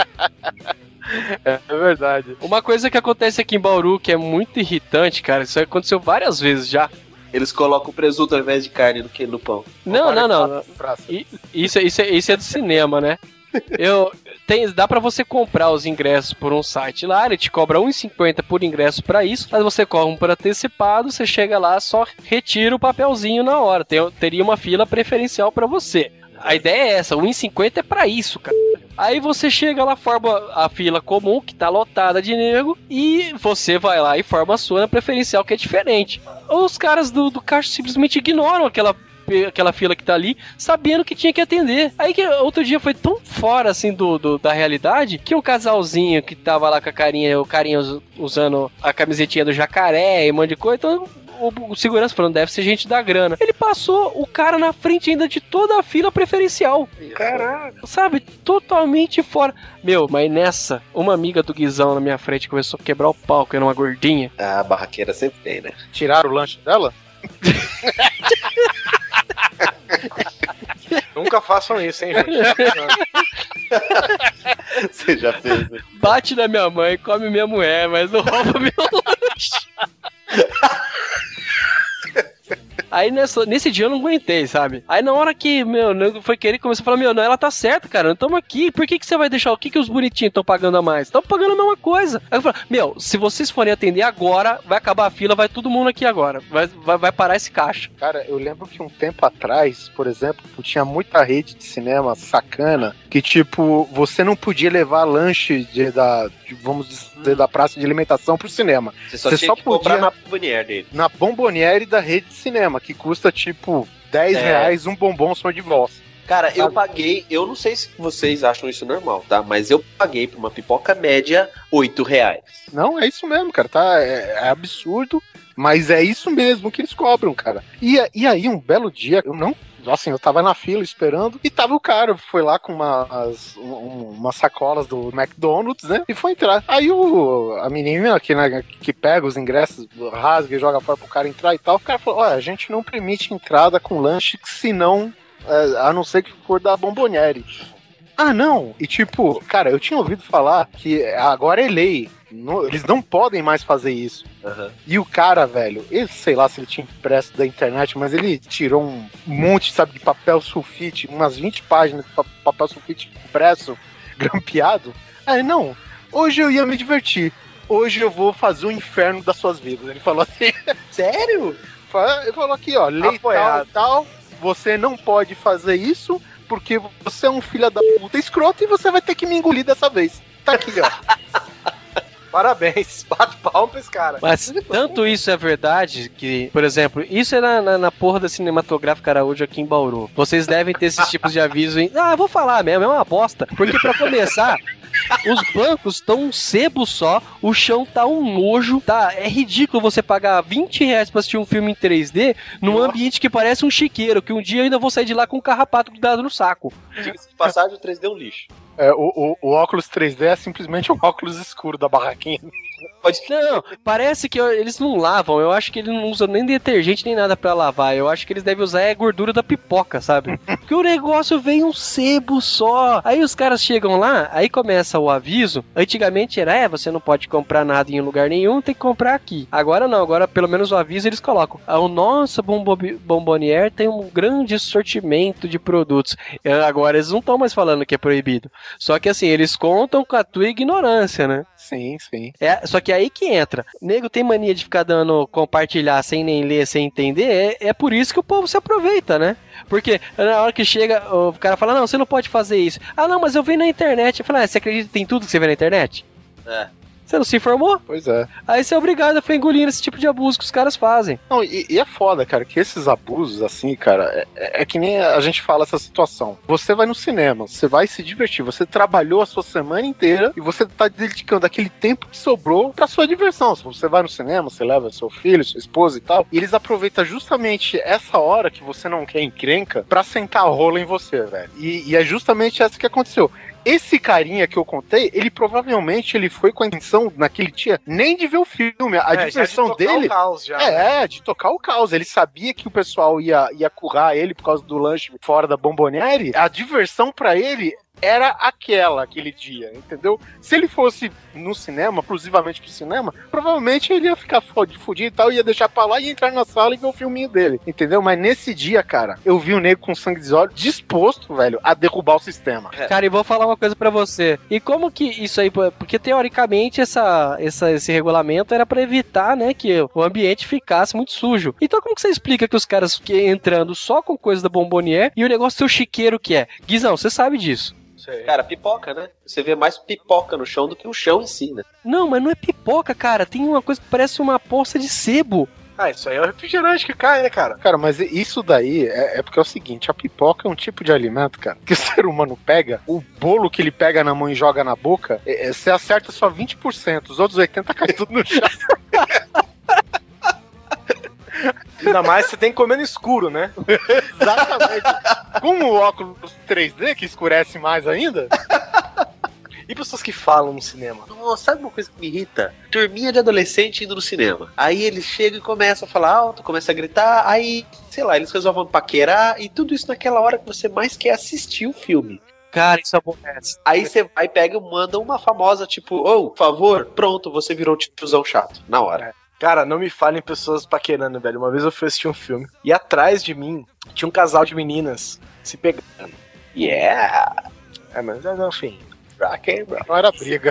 É, é verdade. Uma coisa que acontece aqui em Bauru que é muito irritante, cara, isso aconteceu várias vezes já. Eles colocam presunto ao invés de carne no, que- no pão. Não, não, não. I- Isso, é- isso, é, isso é do cinema, né? Eu, tem, dá pra você comprar os ingressos por um site lá, ele te cobra um real e cinquenta por ingresso pra isso, mas você compra por antecipado, você chega lá, só retira o papelzinho na hora, tem, teria uma fila preferencial pra você. A ideia é essa, um real e cinquenta é pra isso, cara. Aí você chega lá, forma a fila comum, que tá lotada de nego, e você vai lá e forma a sua na preferencial, que é diferente. Os caras do, do caixa simplesmente ignoram aquela aquela fila que tá ali, sabendo que tinha que atender. Aí que outro dia foi tão fora, assim, do, do da realidade, que um casalzinho que tava lá com a carinha, o carinha us- usando a camisetinha do jacaré e um monte de coisa, então o, o segurança falando, deve ser gente da grana. Ele passou o cara na frente ainda de toda a fila preferencial. Caraca. Sabe? Totalmente fora. Meu, mas nessa, uma amiga do Guizão na minha frente começou a quebrar o pau, que era uma gordinha. A barraqueira sempre tem, né? Tiraram o lanche dela? Nunca façam isso, hein, gente? Você já fez, né? Bate na minha mãe, come minha mulher, mas não rouba meu lanche. Aí nessa, nesse dia eu não aguentei, sabe? Aí na hora que, meu, nego foi querer, começou a falar, meu, não, ela tá certa, cara, nós estamos aqui, por que que você vai deixar, o que que os bonitinhos estão pagando a mais? Estão pagando a mesma coisa. Aí eu falei, meu, se vocês forem atender agora, vai acabar a fila, vai todo mundo aqui agora, vai, vai, vai parar esse caixa. Cara, eu lembro que um tempo atrás, por exemplo, tinha muita rede de cinema sacana, que tipo, você não podia levar lanche de, da, de, vamos dizer, da praça de alimentação pro cinema. Você só Você tinha só que comprar podia- na Bonnier dele. Na bomboniere da rede de cinema, que custa tipo dez É. reais um bombom só de voz. Cara, eu Sabe? paguei, eu não sei se vocês acham isso normal, tá? Mas eu paguei por uma pipoca média oito reais. Não, é isso mesmo, cara, tá? É, é absurdo, mas é isso mesmo que eles cobram, cara. E, e aí, um belo dia, eu não. Assim, eu tava na fila esperando e tava o cara, foi lá com umas, um, umas sacolas do McDonald's, né? E foi entrar. Aí o, a menina que, né, que pega os ingressos, rasga e joga fora pro cara entrar e tal, o cara falou: olha, a gente não permite entrada com lanche se não. É, a não ser que for da Bomboniere. Ah, não! E tipo, cara, eu tinha ouvido falar que agora é lei. No- eles não podem mais fazer isso. Aham. E o cara, velho, ele, sei lá se ele tinha impresso da internet, mas ele tirou um monte, sabe, de papel sulfite, umas vinte páginas de pa- papel sulfite impresso, grampeado. Aí, não, hoje eu ia me divertir. Hoje eu vou fazer o inferno das suas vidas. Ele falou assim. Sério? Ele falou aqui, ó, lei tal Apoiado. e tal, você não pode fazer isso porque você é um filho da puta escroto e você vai ter que me engolir dessa vez. Tá aqui, ó. Parabéns, bate palma pra esse cara. Mas tanto isso é verdade que, por exemplo, isso é na, na, na porra da Cinematográfica Araújo aqui em Bauru. Vocês devem ter esses tipos de aviso em... Ah, eu vou falar mesmo, é uma bosta. Porque pra começar... Os bancos estão um sebo só, o chão tá um nojo, tá? É ridículo você pagar vinte reais pra assistir um filme em três D num ambiente que parece um chiqueiro, que um dia eu ainda vou sair de lá com um carrapato grudado no saco. Diga-se de passagem, o três D é um lixo. É, o, o, o óculos três D é simplesmente o óculos escuro da barraquinha. Pode... Não, parece que eles não lavam, eu acho que eles não usam nem detergente nem nada pra lavar, eu acho que eles devem usar a gordura da pipoca, sabe? Porque o negócio vem um sebo só. Aí os caras chegam lá, aí começa o aviso. Antigamente era, é, você não pode comprar nada em lugar nenhum, tem que comprar aqui. Agora não, agora pelo menos o aviso eles colocam. Ah, o nosso Bombonier tem um grande sortimento de produtos. É, agora eles não estão mais falando que é proibido. Só que assim, eles contam com a tua ignorância, né? Sim, sim. É, só que aí que entra. Nego tem mania de ficar dando compartilhar sem nem ler, sem entender. É, é por isso que o povo se aproveita, né? Porque na hora que chega, o cara fala, não, você não pode fazer isso. Ah, não, mas eu vi na internet. Eu falo, ah, você acredita que tem tudo que você vê na internet? É. Você não se informou? Pois é. Aí você é obrigado a ficar engolindo esse tipo de abuso que os caras fazem. Não, e, e é foda, cara, que esses abusos, assim, cara, é, é que nem a gente fala essa situação. Você vai no cinema, você vai se divertir, você trabalhou a sua semana inteira e você tá dedicando aquele tempo que sobrou pra sua diversão. Se você vai no cinema, você leva seu filho, sua esposa e tal, e eles aproveitam justamente essa hora que você não quer encrenca pra sentar a rola em você, velho. E, e é justamente essa que aconteceu. Esse carinha que eu contei, ele provavelmente ele foi com a intenção naquele dia nem de ver o filme. A É, já de diversão tocar dele o caos já, né? é, de tocar o caos. Ele sabia que o pessoal ia, ia currar ele por causa do lanche fora da Bomboniere. A diversão pra ele era aquela, aquele dia, entendeu? Se ele fosse no cinema, exclusivamente pro cinema, provavelmente ele ia ficar fudido e tal, ia deixar pra lá e entrar na sala e ver o filminho dele, entendeu? Mas nesse dia, cara, eu vi o nego com sangue dos olhos disposto, velho, a derrubar o sistema. Cara, e vou falar uma coisa pra você. E como que isso aí... Porque teoricamente essa, essa, esse regulamento era pra evitar, né, que o ambiente ficasse muito sujo. Então como que você explica que os caras fiquem entrando só com coisa da Bombonier e o negócio seu chiqueiro que é? Guizão, você sabe disso. Cara, pipoca, né? Você vê mais pipoca no chão do que o chão em si, né? Não, mas não é pipoca, cara. Tem uma coisa que parece uma poça de sebo. Ah, isso aí é o refrigerante que cai, né, cara? Cara, mas isso daí é, é porque é o seguinte, a pipoca é um tipo de alimento, cara, que o ser humano pega, o bolo que ele pega na mão e joga na boca, é, é, você acerta só vinte por cento, os outros oitenta por cento cai tudo no chão. Ainda mais você tem que comer no escuro, né? Exatamente. Com o óculos três D, que escurece mais ainda. E pessoas que falam no cinema? Nossa, sabe uma coisa que me irrita? Turminha de adolescente indo no cinema. Aí eles chegam e começam a falar alto, começam a gritar, aí, sei lá, eles resolvem paquerar, e tudo isso naquela hora que você mais quer assistir o filme. Cara, isso aborrece. Aí você vai, pega e manda uma famosa, tipo, ô, por favor, pronto, você virou um tiozão chato, na hora. Cara, não me falem pessoas paquerando, velho. Uma vez eu fui assistir um filme, e atrás de mim tinha um casal de meninas se pegando. Yeah! É, mas enfim... Rock and roll. Não era briga.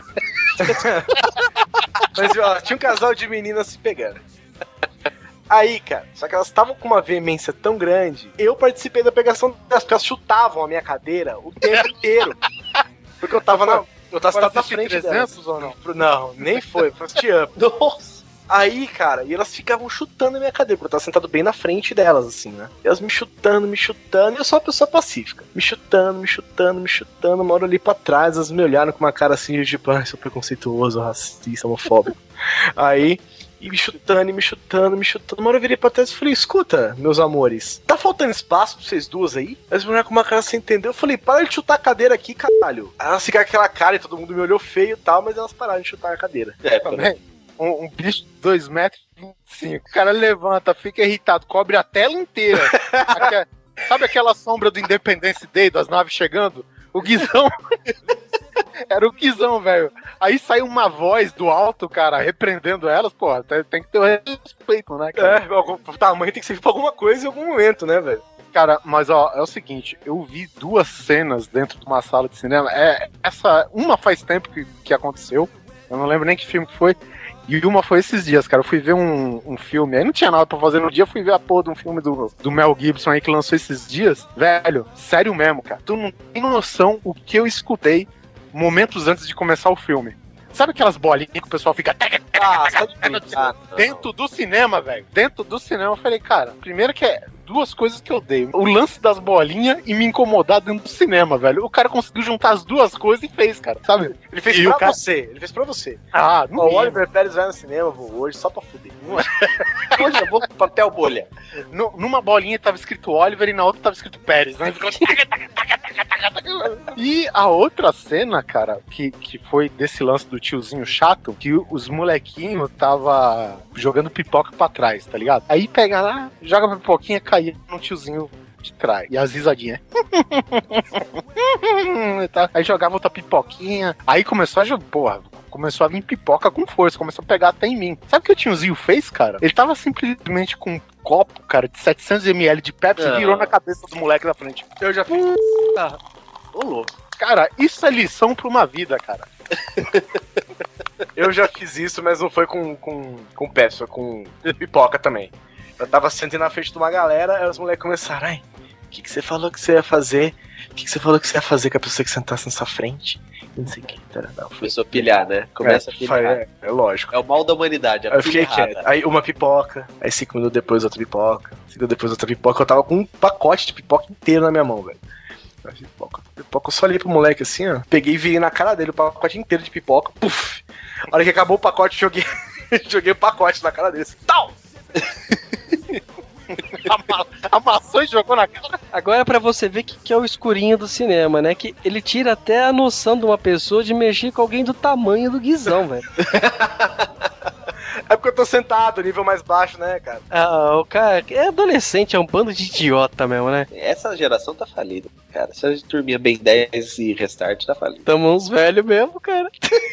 Mas, ó, tinha um casal de meninas se pegando. Aí, cara, só que elas estavam com uma veemência tão grande, eu participei da pegação delas, porque elas chutavam a minha cadeira o tempo inteiro. Porque eu tava na. Eu tava sentado na frente delas. Ou não? Não, nem foi, foi assistir Up. Nossa! Aí, cara, e elas ficavam chutando a minha cadeira, porque eu tava sentado bem na frente delas, assim, né? E elas me chutando, me chutando, e eu sou uma pessoa pacífica. Me chutando, me chutando, me chutando, uma hora eu olhei pra trás, elas me olharam com uma cara assim, de tipo, ai, sou preconceituoso, racista, homofóbico. Aí, e me chutando, e me chutando, me chutando, uma hora eu virei pra trás e falei, escuta, meus amores, tá faltando espaço pra vocês duas aí? As mulheres com uma cara sem entender, eu falei, para de chutar a cadeira aqui, caralho. Aí elas ficaram com aquela cara e todo mundo me olhou feio e tal, mas elas pararam de chutar a cadeira. É, Também. Um, um bicho de dois metros e vinte e cinco. O cara levanta, fica irritado, cobre a tela inteira. Aquela, sabe aquela sombra do Independence Day, das naves chegando? O Guizão. Era o Guizão, velho. Aí sai uma voz do alto, cara, repreendendo elas. Pô, tem, tem que ter o respeito, né, cara? É, o tamanho tem que servir pra alguma coisa em algum momento, né, velho? Cara, mas ó, é o seguinte, eu vi duas cenas dentro de uma sala de cinema. É, essa, uma faz tempo que, que aconteceu. Eu não lembro nem que filme que foi. E uma foi esses dias, cara. Eu fui ver um, um filme, aí não tinha nada pra fazer no dia, eu fui ver a porra de um filme do, do Mel Gibson aí que lançou esses dias. Velho, sério mesmo, cara. Tu não tem noção o que eu escutei momentos antes de começar o filme. Sabe aquelas bolinhas que o pessoal fica... Ah, tá de brincar. Dentro do cinema, velho. Dentro do cinema, eu falei, cara, primeiro que é duas coisas que eu odeio. O lance das bolinhas e me incomodar dentro do cinema, velho. O cara conseguiu juntar as duas coisas e fez, cara. Sabe? Ele fez E pra o cara- você, ele fez pra você. Ah, não Ó, o lembro. Oliver Pérez vai no cinema, vou hoje, só pra fuder. Hoje eu vou pro papel bolha. Nu- Numa bolinha tava escrito Oliver e na outra tava escrito Pérez, né? Ficou... E a outra cena, cara, que, que foi desse lance do tiozinho chato, que os molequinhos tava jogando pipoca pra trás, tá ligado? Aí pega lá, joga a pipoquinha, caía no tiozinho de trás. E as risadinhas. Aí jogava outra pipoquinha. Aí começou a jogar, porra, começou a vir pipoca com força, começou a pegar até em mim. Sabe o que o tiozinho fez, cara? Ele tava simplesmente com um copo, cara, de setecentos mililitros de Pepsi e virou na cabeça do moleque da frente. Eu já fiz. Ô, louco. Cara, isso é lição pra uma vida, cara. Eu já fiz isso, mas não foi com, com, com Pepsi, foi com pipoca também. Eu tava sentando na frente de uma galera, aí os moleques começaram, ai, o que, que você falou que você ia fazer? O que, que você falou que você ia fazer com a pessoa que sentasse na sua frente? E não sei o que. Não, foi... Começou a pilhar, né? Começa é, a pilhar. É, é lógico. É o mal da humanidade, a Aí eu fiquei pilha errada. quieto. Aí uma pipoca, aí cinco minutos depois outra pipoca, cinco minutos depois outra pipoca. Eu tava com um pacote de pipoca inteiro na minha mão, velho. Pipoca, pipoca, eu só olhei pro moleque assim, ó. Peguei e virei na cara dele o pacote inteiro de pipoca. Puf! A hora que acabou o pacote, joguei, joguei o pacote na cara dele. Assim, tal! Amassou e jogou na cara. Agora pra você ver que, que é o escurinho do cinema, né? Que ele tira até a noção de uma pessoa de mexer com alguém do tamanho do Guizão, velho. É porque eu tô sentado, nível mais baixo, né, cara? Ah, o cara é adolescente, é um bando de idiota mesmo, né? Essa geração tá falida, cara. Se a gente turminha bem dez e restart, tá falida. Tamo uns velhos mesmo, cara.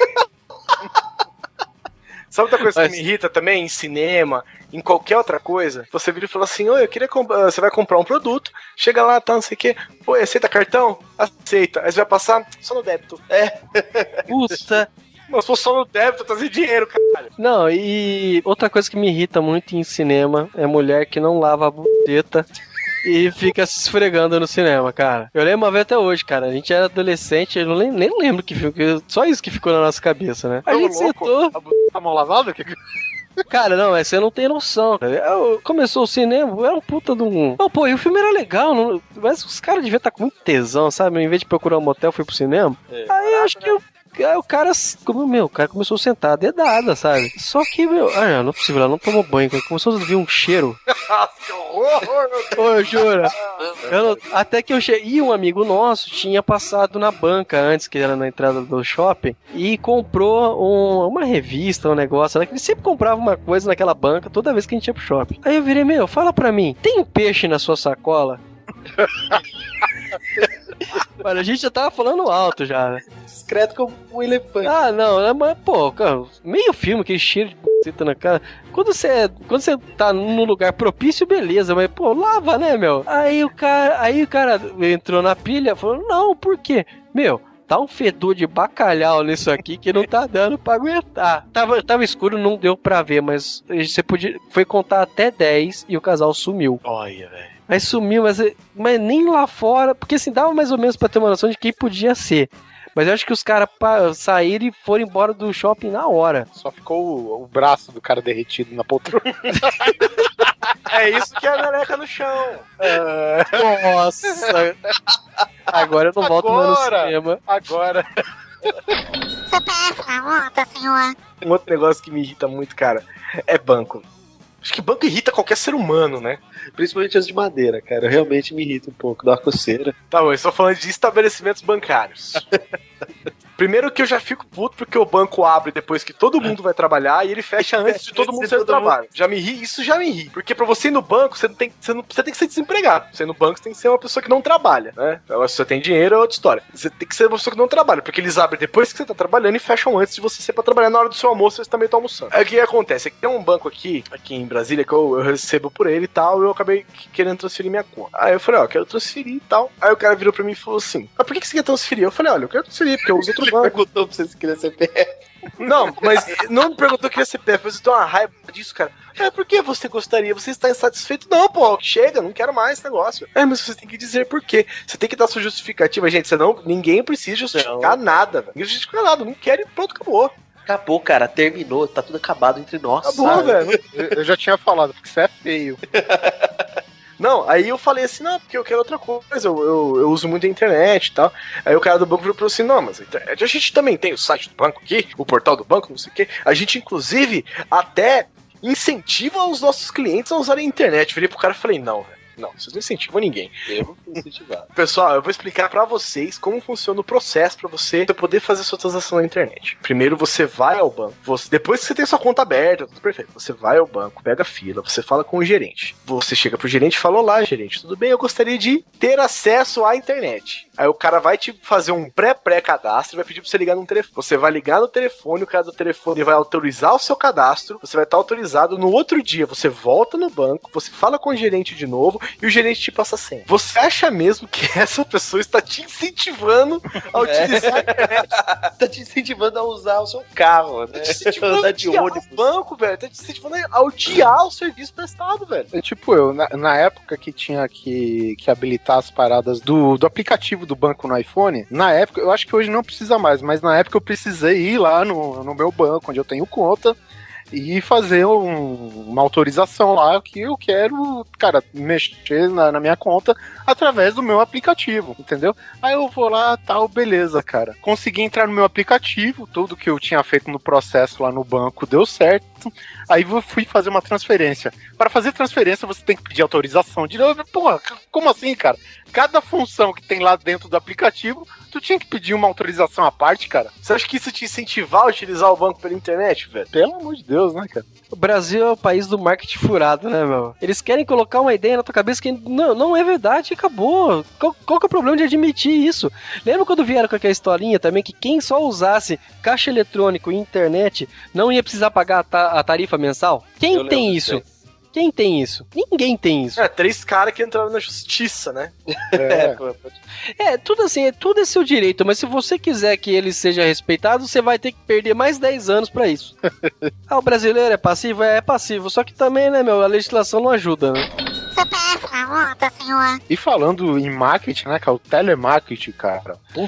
Sabe outra coisa Mas... que me irrita também em cinema, em qualquer outra coisa? Você vira e fala assim, oi, eu queria comprar. Você vai comprar um produto, chega lá, tá, não sei o quê. Pô, aceita cartão? Aceita. Aí você vai passar só no débito. É. Puta. Mas se for só no débito, trazer dinheiro, caralho. Não, e outra coisa que me irrita muito em cinema é mulher que não lava a buceta e fica se esfregando no cinema, cara. Eu lembro uma vez até hoje, cara. A gente era adolescente, eu não lem- nem lembro que filme, que só isso que ficou na nossa cabeça, né? A Tô gente louco? sentou. A mão lavada? Que... Cara, não, mas você não tem noção. Cara. Eu- começou o cinema, era um puta de um. Não, pô, e o filme era legal, não- mas os caras deviam estar com muito tesão, sabe? Em vez de procurar um motel, fui pro cinema. É. Aí eu acho que eu. Aí o cara, como, meu, o cara começou a sentar a dedada, sabe? Só que, meu, ah, não é possível, ela não tomou banho, cara. Começou a vir um cheiro. Que horror! Ô, eu juro. Eu não- até que eu cheguei. E um amigo nosso tinha passado na banca antes, que era na entrada do shopping, e comprou um- uma revista, um negócio, né? Que ele sempre comprava uma coisa naquela banca toda vez que a gente ia pro shopping. Aí eu virei, meu, fala pra mim, tem peixe na sua sacola? Mano, a gente já tava falando alto já, né? Discreto como um elefante. Ah, não, né? Mas, pô, cara, meio filme, aquele cheiro de buceta na cara. Quando você, quando você tá num lugar propício, beleza, mas, pô, lava, né, meu? Aí o cara, aí o cara entrou na pilha e falou, não, por quê? Meu, tá um fedor de bacalhau nisso aqui que não tá dando pra aguentar. Tava, tava escuro, não deu pra ver, mas você podia, foi contar até dez e o casal sumiu. Olha, velho. Aí sumiu, mas, mas nem lá fora, porque assim, dava mais ou menos pra ter uma noção de quem podia ser. Mas eu acho que os caras saíram e foram embora do shopping na hora. Só ficou o, o braço do cara derretido na poltrona. É isso que é a meleca no chão. Nossa! Agora eu não volto mais no Agora. cinema. Agora. C P F na conta, senhor. Um outro negócio que me irrita muito, cara, é banco. Acho que banco irrita qualquer ser humano, né? Principalmente as de madeira, cara. Realmente me irrita um pouco, dá uma coceira. Tá bom, eu estou falando de estabelecimentos bancários. Primeiro que eu já fico puto porque o banco abre depois que todo mundo vai trabalhar e ele fecha antes de todo mundo sair do trabalho. Já me ri, isso já me ri. Porque pra você ir no banco, você, não tem, você, não, você tem que ser desempregado. Você ir no banco, você tem que ser uma pessoa que não trabalha, né? Agora, se você tem dinheiro, é outra história. Você tem que ser uma pessoa que não trabalha, porque eles abrem depois que você tá trabalhando e fecham antes de você ser pra trabalhar na hora do seu almoço, você também tá almoçando. Aí o que acontece? É que tem um banco aqui, aqui em Brasília, que eu, eu recebo por ele e tal, e eu acabei querendo transferir minha conta. Aí eu falei, ó, quero transferir e tal. Aí o cara virou pra mim e falou assim, mas por que que você quer transferir? Eu falei, olha, eu quero transferir, porque eu uso outro banco. Perguntou pra você se queria C P F. Não, mas não me perguntou que ia C P F, mas eu tenho uma raiva disso, cara. É, por que você gostaria? Você está insatisfeito? Não, pô, chega, não quero mais esse negócio. É, mas você tem que dizer por quê. Você tem que dar sua justificativa, gente, senão ninguém precisa justificar Não. nada, velho. Ninguém justifica nada, não quero e pronto, acabou. Acabou, cara, terminou, tá tudo acabado entre nós. Acabou, sabe? velho. Eu, eu já tinha falado, porque você é feio. Não, aí eu falei assim, não, porque eu quero outra coisa, eu, eu, eu uso muito a internet e tal. Aí o cara do banco virou pra assim, não, mas a internet, a gente também tem o site do banco aqui, o portal do banco, não sei o quê. A gente, inclusive, até incentiva os nossos clientes a usarem a internet. Eu virei pro cara e falei, não, velho. Não, vocês não incentivam ninguém. Eu vou incentivar. Pessoal, eu vou explicar pra vocês como funciona o processo pra você poder fazer sua transação na internet. Primeiro você vai ao banco, você, depois que você tem sua conta aberta, tudo perfeito, você vai ao banco, pega a fila, você fala com o gerente. Você chega pro gerente e fala, olá gerente, tudo bem? Eu gostaria de ter acesso à internet. Aí o cara vai te fazer um pré-pré-cadastro e vai pedir pra você ligar no telefone. Você vai ligar no telefone, o cara do telefone vai autorizar o seu cadastro, você vai estar autorizado. No outro dia, você volta no banco, você fala com o gerente de novo e o gerente te passa a senha. Você acha mesmo que essa pessoa está te incentivando a utilizar a internet? Tá te incentivando a usar o seu carro, né? Tá te incentivando a Andar de odiar ônibus. o banco, velho. Tá te incentivando a odiar o serviço prestado, velho. É tipo eu, na, na época que tinha que, que habilitar as paradas do, do aplicativo do banco no iPhone, na época, eu acho que hoje não precisa mais, mas na época eu precisei ir lá no, no meu banco, onde eu tenho conta, e fazer um- uma autorização lá que eu quero, cara, mexer na, na minha conta através do meu aplicativo, entendeu? Aí eu vou lá, tal, beleza, cara. Consegui entrar no meu aplicativo, tudo que eu tinha feito no processo lá no banco deu certo. Aí eu fui fazer uma transferência. Para fazer transferência, você tem que pedir autorização de novo. Porra, como assim, cara? Cada função que tem lá dentro do aplicativo, tu tinha que pedir uma autorização à parte, cara. Você acha que isso te incentivar a utilizar o banco pela internet, velho? Pelo amor de Deus, né, cara? O Brasil é o país do marketing furado, né, meu? Eles querem colocar uma ideia na tua cabeça que não, não é verdade e acabou. Qual, qual que é o problema de admitir isso? Lembra quando vieram com aquela historinha também que quem só usasse caixa eletrônico e internet não ia precisar pagar a, ta- a tarifa mensal? Quem Eu tem lembro isso? disso Quem tem isso? Ninguém tem isso. É, três caras que entraram na justiça, né? É, pô, pô. É, tudo assim, é, tudo é seu direito, mas se você quiser que ele seja respeitado, você vai ter que perder mais dez anos pra isso. Ah, o brasileiro é passivo? É, é passivo, só que também, né, meu, a legislação não ajuda, né? C P F na conta, senhor. E falando em marketing, né, cara? O telemarketing, cara. Puta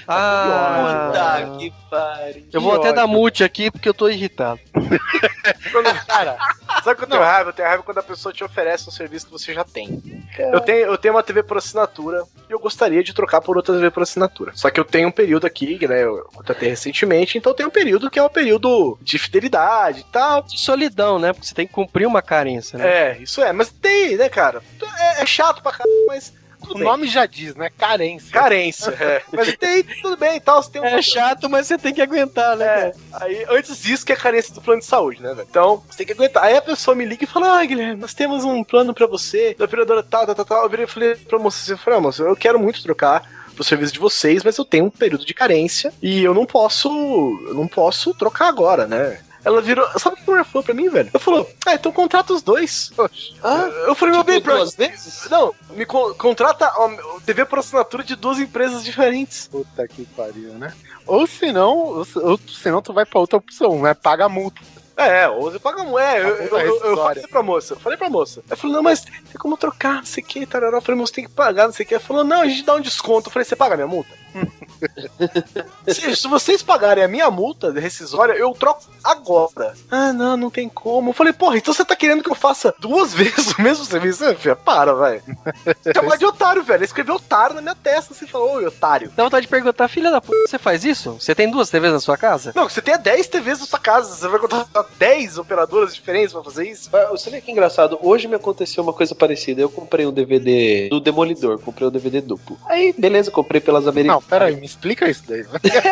Ah, Puta que pariu. eu vou que até ódio. dar mute aqui porque eu tô irritado. Quando, cara, sabe o que eu tenho raiva? Eu tenho raiva quando a pessoa te oferece um serviço que você já tem. Eu tenho, eu tenho uma T V por assinatura e eu gostaria de trocar por outra T V por assinatura. Só que eu tenho um período aqui, né? Eu contratei recentemente, então tem um período que é um período de fidelidade e tal. De solidão, né? Porque você tem que cumprir uma carência, né? É, isso é. Mas tem, né, cara? É, é chato pra caralho, mas. O nome já diz, né? Carência. Carência, é. Mas tem, tudo bem e tal. Você tem um É chato, mas você tem que aguentar, né? É, aí antes disso que é carência do plano de saúde, né, velho? Então, você tem que aguentar. Aí a pessoa me liga e fala, ah, Guilherme, nós temos um plano pra você, da operadora tal, tal, tal, tal. Eu virei e falei pra moça, eu falei, ah, moça, eu quero muito trocar pro serviço de vocês, mas eu tenho um período de carência e eu não posso, eu não posso trocar agora, né? Ela virou. Sabe o que ela falou pra mim, velho? Ela falou: ah, então contrata os dois. Ah, eu falei, tipo, meu bem, pra... duas vezes? Não, me co contrata ó, T V por assinatura de duas empresas diferentes. Puta que pariu, né? Ou senão, ou, ou senão tu vai pra outra opção, né? Paga a multa. É, ou você paga um. É, eu, eu, eu, eu falei pra moça, eu falei pra moça. Ela falou, não, mas tem como trocar, não sei o que, tarará. Eu falei, moça, tem que pagar, não sei o que. Ela falou, não, a gente dá um desconto. Eu falei, você paga a minha multa? se, se vocês pagarem a minha multa rescisória, eu troco agora. Ah, não, não tem como. Eu falei, porra, então você tá querendo que eu faça duas vezes o mesmo serviço? Filha, para, velho. Chamar de otário, velho. Ele escreveu otário na minha testa. Você falou, oi, otário. Dá vontade de perguntar, filha da puta, você faz isso? Você tem duas T Vs na sua casa? Não, você tem dez T Vs na sua casa. Você vai contratar dez operadoras diferentes pra fazer isso? Você vê que engraçado, hoje me aconteceu uma coisa parecida. Eu comprei um D V D do Demolidor, comprei um D V D duplo. Aí, beleza, comprei pelas americanas. Não, peraí, me explica isso daí.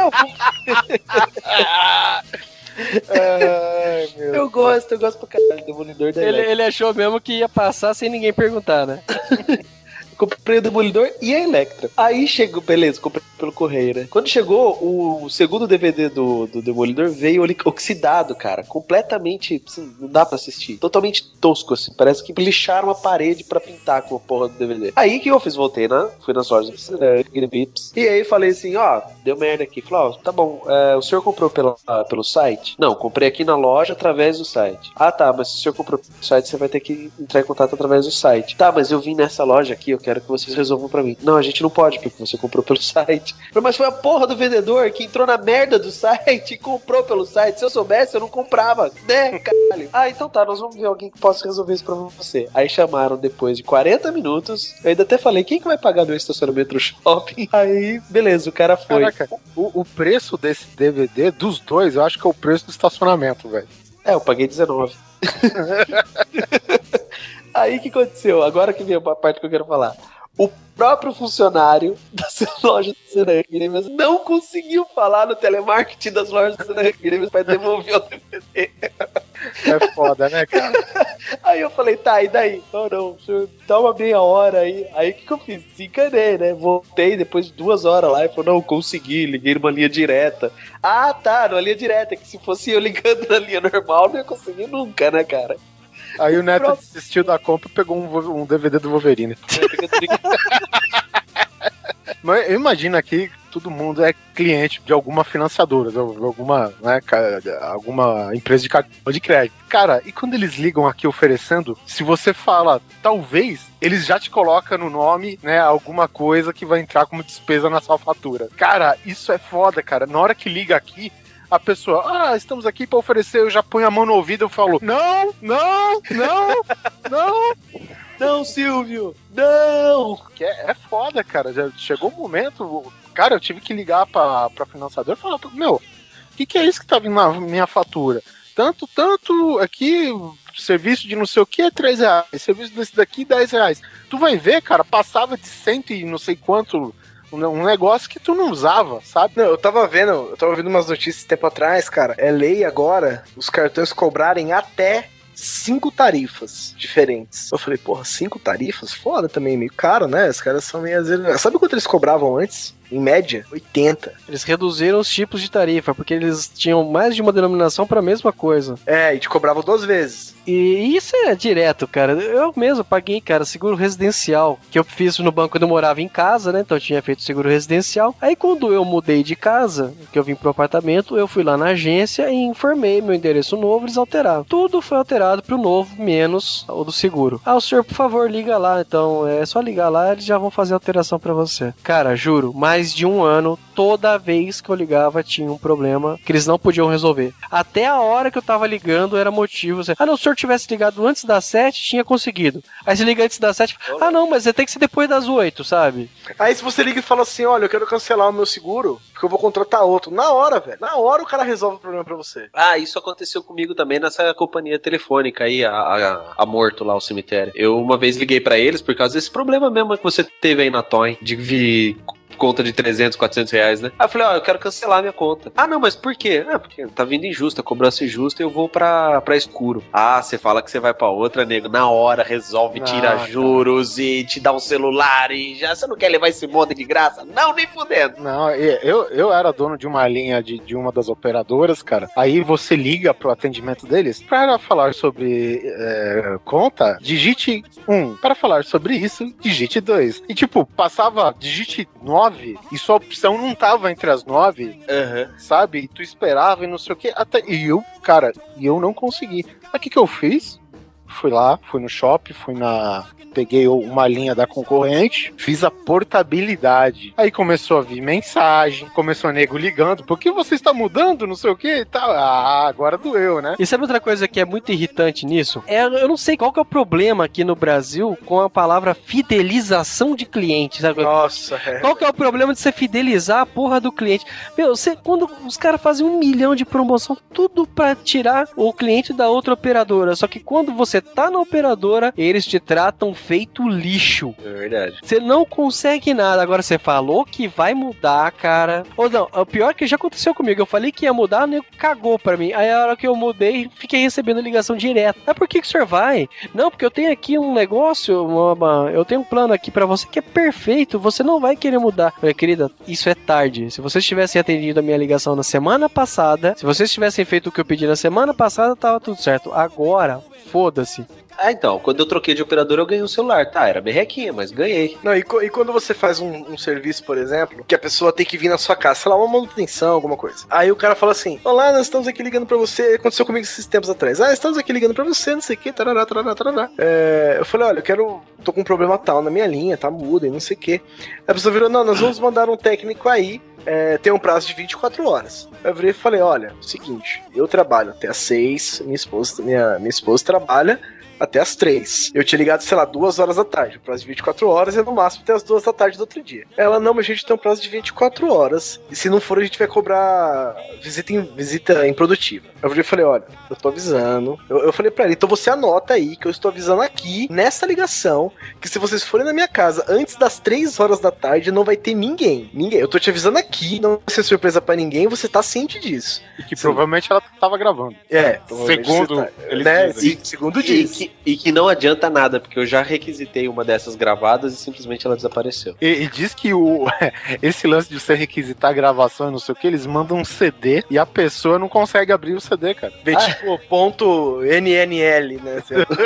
Ai, meu eu gosto, eu gosto pra caralho, Demolidor da ele, ele achou mesmo que ia passar sem ninguém perguntar, né? Comprei o Demolidor e a Electra. Aí chegou, beleza, comprei pelo correio, né? Quando chegou, o segundo D V D do, do Demolidor veio oxidado, cara. Completamente, assim, não dá pra assistir. Totalmente tosco, assim. Parece que lixaram a parede pra pintar com a porra do D V D. Aí que eu fiz? Voltei, né? Fui nas lojas Vips. E aí falei assim, ó, deu merda aqui. Falei, ó, tá bom, é, o senhor comprou pela, ah, pelo site? Não, comprei aqui na loja através do site. Ah, tá, mas se o senhor comprou pelo site, você vai ter que entrar em contato através do site. Tá, mas eu vim nessa loja aqui, eu quero que vocês resolvam pra mim. Não, a gente não pode, porque você comprou pelo site. Mas foi a porra do vendedor que entrou na merda do site e comprou pelo site. Se eu soubesse, eu não comprava, né, caralho? Ah, então tá, nós vamos ver alguém que possa resolver isso pra você. Aí chamaram depois de quarenta minutos. Eu ainda até falei, quem que vai pagar meu estacionamento no shopping? Aí, beleza, o cara foi. Caraca, o, o preço desse D V D, dos dois, eu acho que é o preço do estacionamento, velho. É, eu paguei dezenove. Aí o que aconteceu? Agora que vem a parte que eu quero falar. O próprio funcionário das lojas do Senan Games não conseguiu falar no telemarketing das lojas do Senan Games para devolver o D V D. É foda, né, cara? Aí eu falei, tá, e daí? Não, não, senhor, dá uma meia hora aí. Aí o que, que eu fiz? Encanei, né? Voltei depois de duas horas lá e falei, não, consegui, liguei numa linha direta. Ah, tá, numa linha direta, que se fosse eu ligando na linha normal, não ia conseguir nunca, né, cara? Aí o Neto desistiu da compra e pegou um, um D V D do Wolverine. Mas eu imagino aqui que todo mundo é cliente de alguma financiadora, de alguma, né, alguma empresa de cartão de crédito. Cara, e quando eles ligam aqui oferecendo, se você fala, talvez, eles já te colocam no nome, né, alguma coisa que vai entrar como despesa na sua fatura. Cara, isso é foda, cara. Na hora que liga aqui, a pessoa, ah, estamos aqui pra oferecer, eu já ponho a mão no ouvido e eu falo, não, não, não, não, não, Silvio, não. Que é, é foda, cara, já chegou um momento, cara, eu tive que ligar pra, pra financiadora e falar, meu, o que, que é isso que tá vindo na minha fatura? Tanto, tanto aqui, serviço de não sei o que é três reais, serviço desse daqui dez reais. Tu vai ver, cara, passava de cento e não sei quanto... Um negócio que tu não usava, sabe? Não, eu tava vendo, eu tava vendo umas notícias tempo atrás, cara. É lei agora os cartões cobrarem até cinco tarifas diferentes. Eu falei, porra, cinco tarifas? Foda também, meio caro, né? Os caras são meio... Sabe quanto eles cobravam antes? Em média, oitenta. Eles reduziram os tipos de tarifa, porque eles tinham mais de uma denominação para a mesma coisa. É, e te cobravam duas vezes. E isso é direto, cara. Eu mesmo paguei, cara, seguro residencial, que eu fiz no banco quando eu morava em casa, né? Então eu tinha feito seguro residencial. Aí quando eu mudei de casa, que eu vim pro apartamento, eu fui lá na agência e informei meu endereço novo, eles alteraram. Tudo foi alterado pro novo, menos o do seguro. Ah, o senhor, por favor, liga lá. Então é só ligar lá, eles já vão fazer a alteração pra você. Cara, juro, mais de um ano, toda vez que eu ligava tinha um problema que eles não podiam resolver. Até a hora que eu tava ligando era motivo. Assim, ah, não, o senhor senhor tivesse ligado antes das sete, tinha conseguido. Aí você liga antes das sete, ah não, mas tem que ser depois das oito, sabe? Aí se você liga e fala assim, olha, eu quero cancelar o meu seguro, porque eu vou contratar outro. Na hora, velho. Na hora o cara resolve o problema pra você. Ah, isso aconteceu comigo também nessa companhia telefônica aí, a, a, a Morto lá, o cemitério. Eu uma vez liguei pra eles por causa desse problema mesmo que você teve aí na Toyn, de vir conta de trezentos, quatrocentos reais, né? Aí eu falei, ó, oh, eu quero cancelar a minha conta. Ah, não, mas por quê? Ah, porque tá vindo injusta, cobrança injusta e eu vou pra, pra escuro. Ah, você fala que você vai pra outra, nego, na hora resolve, Não, tira cara. juros e te dá um celular e já, você não quer levar esse monte de graça? Não, nem fudendo. Não, eu, eu era dono de uma linha de, de uma das operadoras, cara. Aí você liga pro atendimento deles para falar sobre é, conta, digite um. Para falar sobre isso, digite dois. E tipo, passava digite nove e sua opção não tava entre as nove, Uhum. sabe? E tu esperava e não sei o que. Até, e eu, cara, e eu não consegui. Aí o que que eu fiz? Fui lá, fui no shopping, fui na... Peguei uma linha da concorrente, fiz a portabilidade. Aí começou a vir mensagem, começou a nego ligando, por que você está mudando, não sei o que e tal. Ah, agora doeu, né? E sabe outra coisa que é muito irritante nisso? É, eu não sei qual que é o problema aqui no Brasil com a palavra fidelização de cliente, sabe? Nossa, é. Qual que é o problema de você fidelizar a porra do cliente? Meu, você, quando os caras fazem um milhão de promoção, tudo pra tirar o cliente da outra operadora, só que quando você tá na operadora, eles te tratam feito lixo. É verdade. Você não consegue nada. Agora você falou que vai mudar, cara. Ou não, o pior é que já aconteceu comigo. Eu falei que ia mudar, o nego cagou pra mim. Aí a hora que eu mudei, fiquei recebendo ligação direta. Mas por que que o senhor vai? Não, porque eu tenho aqui um negócio, uma, uma, eu tenho um plano aqui pra você que é perfeito. Você não vai querer mudar. Eu falei, querida, isso é tarde. Se vocês tivessem atendido a minha ligação na semana passada, se vocês tivessem feito o que eu pedi na semana passada, tava tudo certo. Agora, foda-se. Ah, então, quando eu troquei de operador, eu ganhei um celular. Tá, era merrequinha, mas ganhei. Não, e, co- e quando você faz um, um serviço, por exemplo, que a pessoa tem que vir na sua casa, sei lá, uma manutenção, alguma coisa. Aí o cara fala assim, olá, nós estamos aqui ligando pra você, aconteceu comigo esses tempos atrás. Ah, estamos aqui ligando pra você, não sei o que, tarará, tarará, tarará. É, eu falei, olha, eu quero, tô com um problema tal na minha linha, tá muda e não sei o que. A pessoa virou, não, nós vamos mandar um técnico aí, É, tem um prazo de vinte e quatro horas. Eu virei e falei, olha, seguinte, eu trabalho até às seis, minha esposa, minha, minha esposa trabalha até as três. Eu tinha ligado, sei lá, duas horas da tarde, prazo de vinte e quatro horas, e no máximo até as duas da tarde do outro dia. Ela, não, mas a gente tem um prazo de vinte e quatro horas, e se não for a gente vai cobrar visita, em, visita improdutiva. Eu virei e falei, olha, eu tô avisando. Eu, eu falei pra ele, então você anota aí, que eu estou avisando aqui, nessa ligação, que se vocês forem na minha casa antes das três horas da tarde, não vai ter ninguém. Ninguém. Eu tô te avisando aqui, não vai ser surpresa pra ninguém, você tá ciente disso. E que Sim. provavelmente ela tava gravando. É, segundo tá, eles né? dizem. E, segundo E diz. que, e que não adianta nada, porque eu já requisitei uma dessas gravadas e simplesmente ela desapareceu. E, e diz que o, esse lance de você requisitar a gravação e não sei o que, eles mandam um C D e a pessoa não consegue abrir o C D, cara. Vê, Ah, tipo, ponto N N L, né?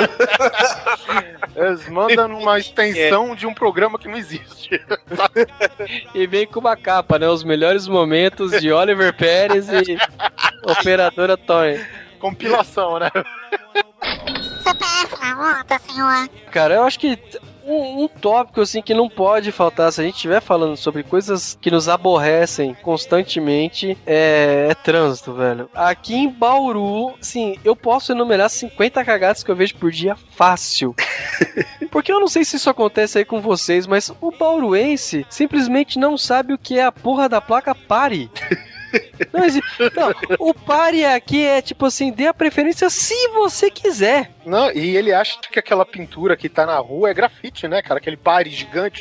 eles mandam uma extensão de um programa que não existe. E vem com uma capa, né? Os melhores momentos de Oliver Pérez e Operadora Toy. Compilação, né? C P F na conta, senhor. Cara, eu acho que um, um tópico assim que não pode faltar, se a gente estiver falando sobre coisas que nos aborrecem constantemente, é, é trânsito, velho. Aqui em Bauru, assim, eu posso enumerar cinquenta cagadas que eu vejo por dia fácil. Porque eu não sei se isso acontece aí com vocês, mas o bauruense simplesmente não sabe o que é a porra da placa pare. Não, não, o pare aqui é tipo assim, dê a preferência se você quiser. Não, e ele acha que aquela pintura que tá na rua é grafite, né, cara? Aquele pare gigante.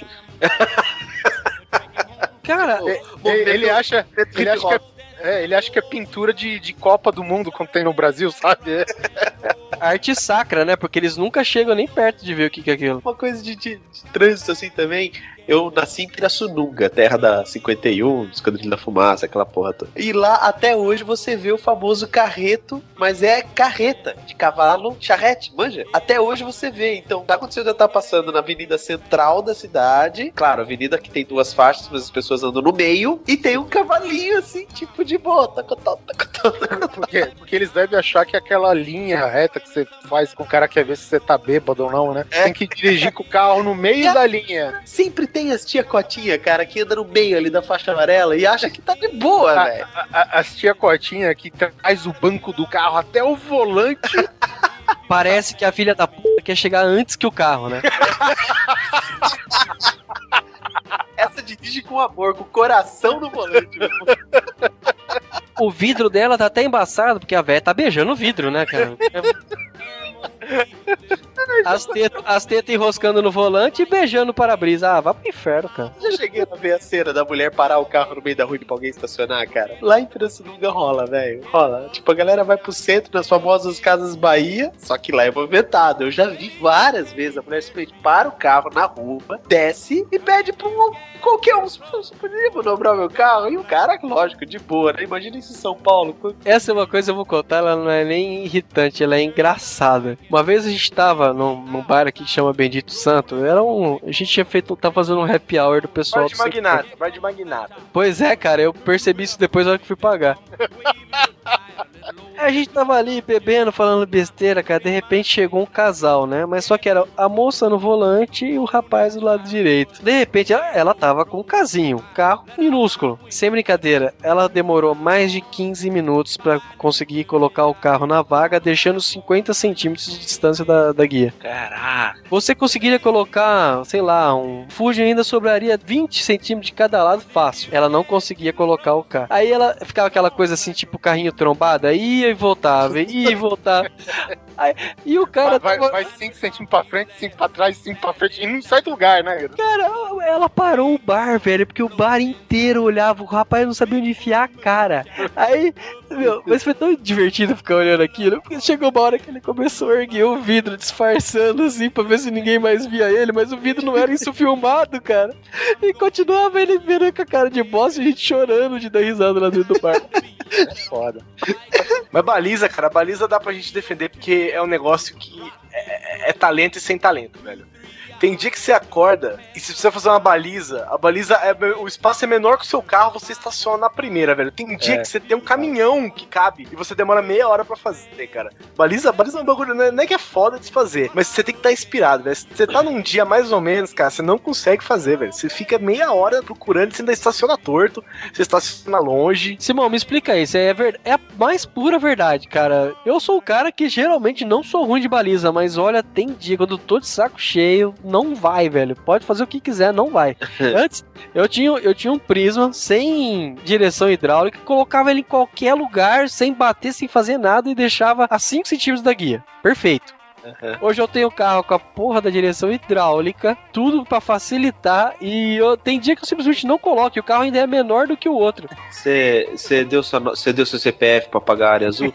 Cara, É, ele, ele acha, ele acha que é, é, ele acha que é pintura de, de Copa do Mundo quando tem no Brasil, sabe? É. arte sacra, né? Porque eles nunca chegam nem perto de ver o que, que é aquilo. Uma coisa de, de, de trânsito assim também. Eu nasci em Pirassununga, terra da cinquenta e um, Esquadrilha da Fumaça, aquela porra toda. E lá, até hoje, você vê o famoso carreto, mas é carreta de cavalo, charrete, manja? Até hoje você vê. Então, tá acontecendo, eu estar passando na avenida central da cidade. Claro, avenida que tem duas faixas, mas as pessoas andam no meio. E tem um cavalinho, assim, tipo de bota. Porque, porque eles devem achar que aquela linha reta que você faz com o cara quer ver se você tá bêbado ou não, né? É. Tem que dirigir com o carro no meio é. da linha. Sempre tem Tem as tia Cotinha, cara, que anda no meio ali da faixa amarela e acha que tá de boa, velho. As tia Cotinha que traz o banco do carro até o volante Parece que a filha da puta quer chegar antes que o carro, né? Essa dirige com amor, com o coração no volante. O vidro dela tá até embaçado, porque a véia tá beijando o vidro, né, cara? As tetas as teta enroscando no volante e beijando o para-brisa. Ah, vá pro inferno, cara. Já cheguei a ver a cena da mulher parar o carro no meio da rua pra alguém estacionar, cara. Lá em Pirassununga rola, velho. Rola. Tipo, a galera vai pro centro das famosas Casas Bahia, só que lá é movimentado. Eu já vi várias vezes a mulher simplesmente para o carro na rua, desce e pede pra um, qualquer um. Você poderia manobrar o meu carro? E o cara, lógico, de boa, né? Imagina isso em São Paulo. Essa é uma coisa que eu vou contar, ela não é nem irritante, ela é engraçada. Uma vez a gente tava num, num bar aqui que chama Bendito Santo, era um, a gente tinha feito, tá fazendo um happy hour do pessoal. Bar de magnata, bar de magnata. Pois é, cara, eu percebi isso depois na hora que fui pagar. A gente tava ali bebendo, falando besteira, cara. De repente chegou um casal, né? Mas só que era a moça no volante e o rapaz do lado direito. De repente ela, ela tava com um casinho, um carro minúsculo. Sem brincadeira, ela demorou mais de quinze minutos pra conseguir colocar o carro na vaga, deixando cinquenta centímetros de distância da, da guia. Caraca. Você conseguiria colocar, sei lá, um Fuji, ainda sobraria vinte centímetros de cada lado fácil. Ela não conseguia colocar o carro. Aí ela ficava aquela coisa assim, tipo carrinho trombada, ia e voltava, ia e voltava. Aí, e o cara... Vai, tava... vai cinco centímetros pra frente, cinco pra trás, cinco pra frente, e não sai do lugar, né? Cara, ela parou o bar, velho, porque o bar inteiro olhava, o rapaz não sabia onde enfiar a cara. Aí, meu, mas foi tão divertido ficar olhando aquilo, porque chegou uma hora que ele começou a erguer o vidro, disfarçando assim, pra ver se ninguém mais via ele, mas o vidro não era isso filmado, cara. E continuava ele vendo com a cara de bosta e a gente chorando de dar risada lá dentro do bar. É foda. Mas baliza, cara, baliza dá pra gente defender porque é um negócio que é, é talento e sem talento, velho. Tem dia que você acorda e se você fazer uma baliza, a baliza, é, o espaço é menor que o seu carro, você estaciona na primeira, velho. Tem dia É. que você tem um caminhão que cabe e você demora meia hora pra fazer, cara. Baliza, baliza é um bagulho, não é, não é que é foda de se fazer, mas você tem que estar inspirado, velho. Se você tá num dia mais ou menos, cara, você não consegue fazer, velho. Você fica meia hora procurando, você ainda estaciona torto, você estaciona longe. Simão, me explica isso, é, ver... é a mais pura verdade, cara. Eu sou o cara que geralmente não sou ruim de baliza, mas olha, tem dia quando eu tô de saco cheio, não vai, velho. Pode fazer o que quiser, não vai. Antes, eu tinha, eu tinha um Prisma sem direção hidráulica, colocava ele em qualquer lugar, sem bater, sem fazer nada, e deixava a cinco centímetros da guia. Perfeito. Uhum. Hoje eu tenho carro com a porra da direção hidráulica, tudo pra facilitar, e eu, tem dia que eu simplesmente não coloco, e o carro ainda é menor do que o outro. Você deu, sua no- cê deu seu C P F pra pagar a área azul?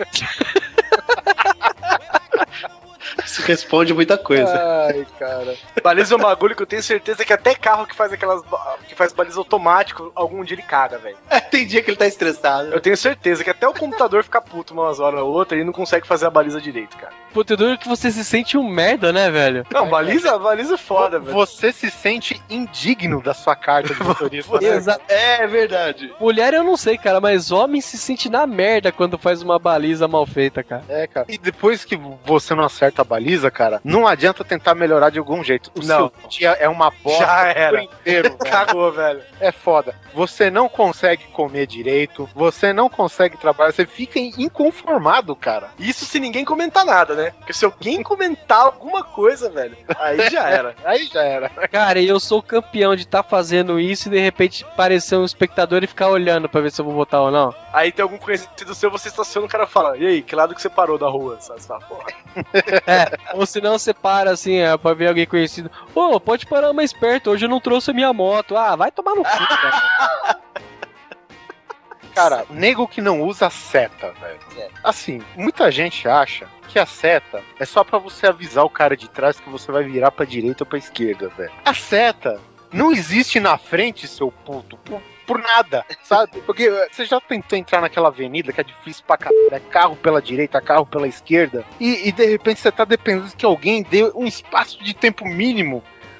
Isso responde muita coisa. Ai, cara. Baliza é um bagulho que eu tenho certeza que até carro que faz aquelas. que faz baliza automático, algum dia ele caga, velho. Tem dia que ele tá estressado. Eu tenho certeza que até o computador fica puto umas horas ou outra e não consegue fazer a baliza direito, cara. Puta, eu duro que você se sente um merda, né, velho? Não, baliza, baliza é foda, velho. Você se sente indigno da sua carta de motorista. né? Exato. É verdade. Mulher eu não sei, cara, mas homem se sente na merda quando faz uma baliza mal feita, cara. É, cara. E depois que você não acerta a baliza, cara, não adianta tentar melhorar de algum jeito. O Não. seu dia é uma bosta Já era. por inteiro, velho. Cagou, velho. É foda. Você não consegue comer direito, você não consegue trabalhar, você fica inconformado, cara. Isso se ninguém comentar nada, né? Porque se alguém comentar alguma coisa, velho, aí já era. Aí já era. Cara, e eu sou campeão de estar tá fazendo isso e de repente parecer um espectador e ficar olhando pra ver se eu vou votar ou não. Aí tem algum conhecido seu, você estaciona, o cara fala, e aí, que lado que você parou da rua? Sabe? Você fala, porra. É, ou se não você para assim, é, pra ver alguém conhecido. Ô, pode parar mais perto, hoje eu não trouxe a minha moto. Ah, vai tomar no cu, cara. Cara, nego que não usa seta, velho. É. Assim, muita gente acha que a seta é só pra você avisar o cara de trás que você vai virar pra direita ou pra esquerda, velho. A seta não existe na frente, seu puto, por, por nada, sabe? Porque você já tentou entrar naquela avenida que é difícil pra caralho, é carro pela direita, carro pela esquerda, e, e de repente você tá dependendo que alguém dê um espaço de tempo mínimo,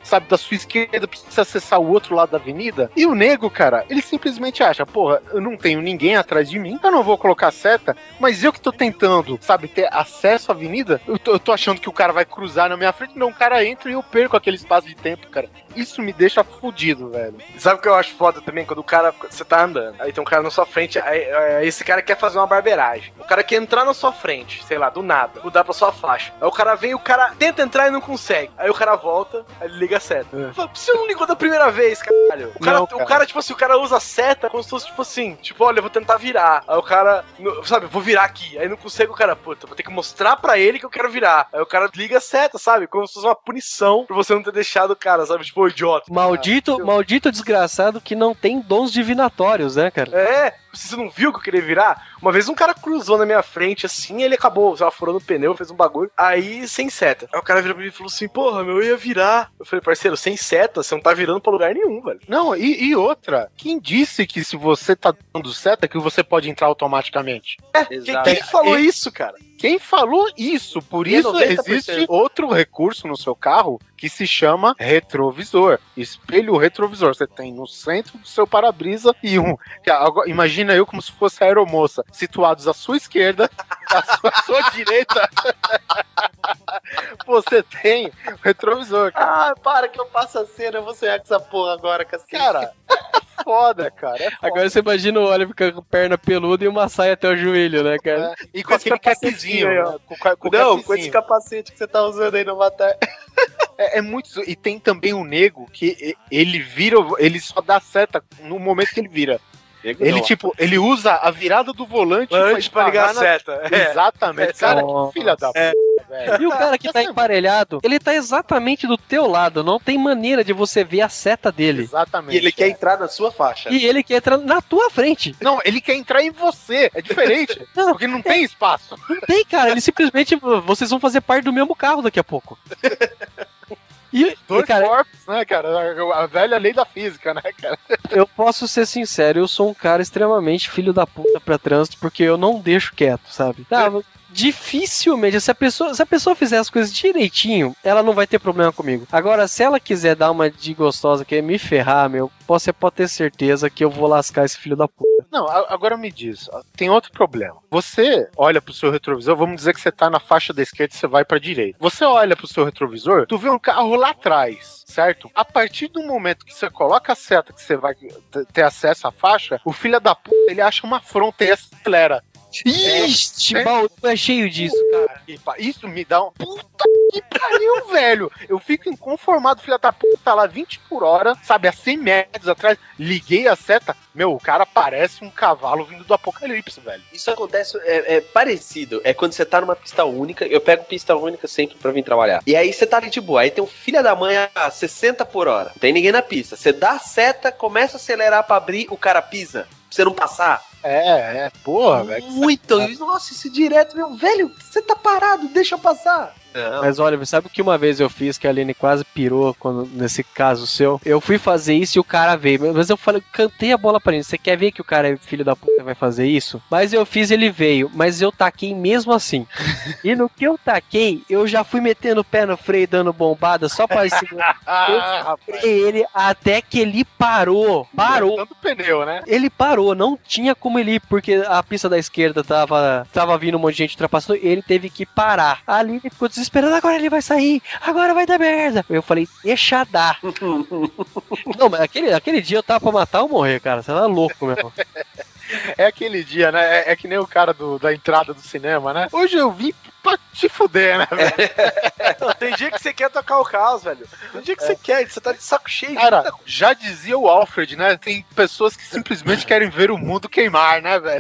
sabe, da sua esquerda, precisa acessar o outro lado da avenida. E o nego, cara, ele simplesmente acha, porra, eu não tenho ninguém atrás de mim, eu não vou colocar seta, mas eu que tô tentando, sabe, ter acesso à avenida, eu tô, eu tô achando que o cara vai cruzar na minha frente, não, o cara entra e eu perco aquele espaço de tempo, cara. Isso me deixa fudido, velho. Sabe o que eu acho foda também? Quando o cara, você tá andando, aí tem um cara na sua frente, aí, aí esse cara quer fazer uma barbeiragem. O cara quer entrar na sua frente, sei lá, do nada, mudar pra sua faixa. Aí o cara vem, o cara tenta entrar e não consegue. Aí o cara volta, aí ele liga a seta. É. Fala, você não ligou da primeira vez, caralho? O cara, não, cara. o cara, tipo assim, o cara usa a seta como se fosse, tipo assim, tipo, olha, eu vou tentar virar. Aí o cara, sabe, eu vou virar aqui. Aí não consegue, o cara, puta, vou ter que mostrar pra ele que eu quero virar. Aí o cara liga a seta, sabe? Como se fosse uma punição pra você não ter deixado o cara, sabe? Tipo, o idiota. Maldito, maldito desgraçado que não tem dons divinatórios, né, cara? É, você não viu que eu queria virar? Uma vez um cara cruzou na minha frente, assim, ele acabou, sei lá, furando o pneu, fez um bagulho, aí sem seta. Aí o cara virou pra mim e falou assim, porra, meu, eu ia virar. Eu falei, parceiro, sem seta, você não tá virando pra lugar nenhum, velho. Não, e, e outra, quem disse que se você tá dando seta, que você pode entrar automaticamente? É, quem, quem falou isso, cara? Quem falou isso? Por isso existe outro recurso no seu carro que se chama retrovisor. Espelho retrovisor. Você tem no centro do seu para-brisa e um... Imagina eu como se fosse a aeromoça, situados à sua esquerda, à sua, à sua direita. Você tem o retrovisor. Cara. Ah, para que eu faça a cena, eu vou sonhar com essa porra agora, cacete. Cara... Foda, cara. É foda. Agora você imagina o Oliver com a perna peluda e uma saia até o joelho, né, cara? É, e com, com aquele capzinho, aí, ó. Né? Com, com Não, capzinho. com esse capacete que você tá usando aí no Avatar. É, é muito. E tem também o nego que ele vira, ele só dá seta no momento que ele vira. Ele, não. tipo, ele usa a virada do volante antes pra ligar a na... seta. É. Exatamente. É, cara, nossa. que filha da é. puta, velho. E o cara que tá emparelhado, ele tá exatamente do teu lado. Não tem maneira de você ver a seta dele. Exatamente. E ele é. quer entrar na sua faixa. E ele quer entrar na tua frente. Não, ele quer entrar em você. É diferente. Não, porque não tem espaço. Não tem, cara. Ele simplesmente... Vocês vão fazer parte do mesmo carro daqui a pouco. E, Dois e, cara, corpos, né, cara? A velha lei da física, né, cara? Eu posso ser sincero, eu sou um cara extremamente filho da puta pra trânsito, porque eu não deixo quieto, sabe? Tá, dificilmente, se a, pessoa, se a pessoa fizer as coisas direitinho, ela não vai ter problema comigo. Agora, se ela quiser dar uma de gostosa, que é me ferrar, meu, você pode ter certeza que eu vou lascar esse filho da puta. Não, agora me diz, tem outro problema. Você olha pro seu retrovisor, vamos dizer que você tá na faixa da esquerda e você vai pra direita. Você olha pro seu retrovisor, tu vê um carro lá atrás, certo? A partir do momento que você coloca a seta que você vai ter acesso à faixa, o filho da puta, ele acha uma afronta e acelera. Ixi, é, Bauru é cheio disso, cara. Isso me dá um... Puta que pariu, velho. Eu fico inconformado, filha da puta, tá lá vinte por hora, sabe, a cem metros atrás, liguei a seta, meu, o cara parece um cavalo vindo do apocalipse, velho. Isso acontece, é, é parecido, é quando você tá numa pista única, eu pego pista única sempre pra vir trabalhar, e aí você tá ali de boa, aí tem um filho da mãe a sessenta por hora, não tem ninguém na pista, você dá a seta, começa a acelerar pra abrir, o cara pisa, pra você não passar. É, é, porra, velho. Muito, nossa, isso direto, meu velho, você tá parado, deixa eu passar. Não. Mas olha, sabe o que uma vez eu fiz que a Aline quase pirou quando, nesse caso seu? Eu fui fazer isso e o cara veio. Mas eu falei, cantei a bola pra ele. Você quer ver que o cara é filho da puta vai fazer isso? Mas eu fiz, ele veio. Mas eu taquei mesmo assim. E no que eu taquei, eu já fui metendo o pé no freio, dando bombada só pra segurar. Eu freei ele até que ele parou. Parou. Tanto pneu, né? Ele parou, não tinha como ele ir, porque a pista da esquerda tava, tava vindo um monte de gente ultrapassando. Ele teve que parar. A Aline ficou desesperada. Esperando, agora ele vai sair, agora vai dar merda. Eu falei, deixa dar. Não, mas aquele, aquele dia eu tava pra matar ou morrer, cara. Você tá louco mesmo. É aquele dia, né? É, é que nem o cara do, da entrada do cinema, né? Hoje eu vim pra te fuder, né, velho? Não, tem dia que você quer tocar o caos, velho. Tem dia que é. você quer, você tá de saco cheio. Cara, de... já dizia o Alfred, né? Tem pessoas que simplesmente querem ver o mundo queimar, né, velho?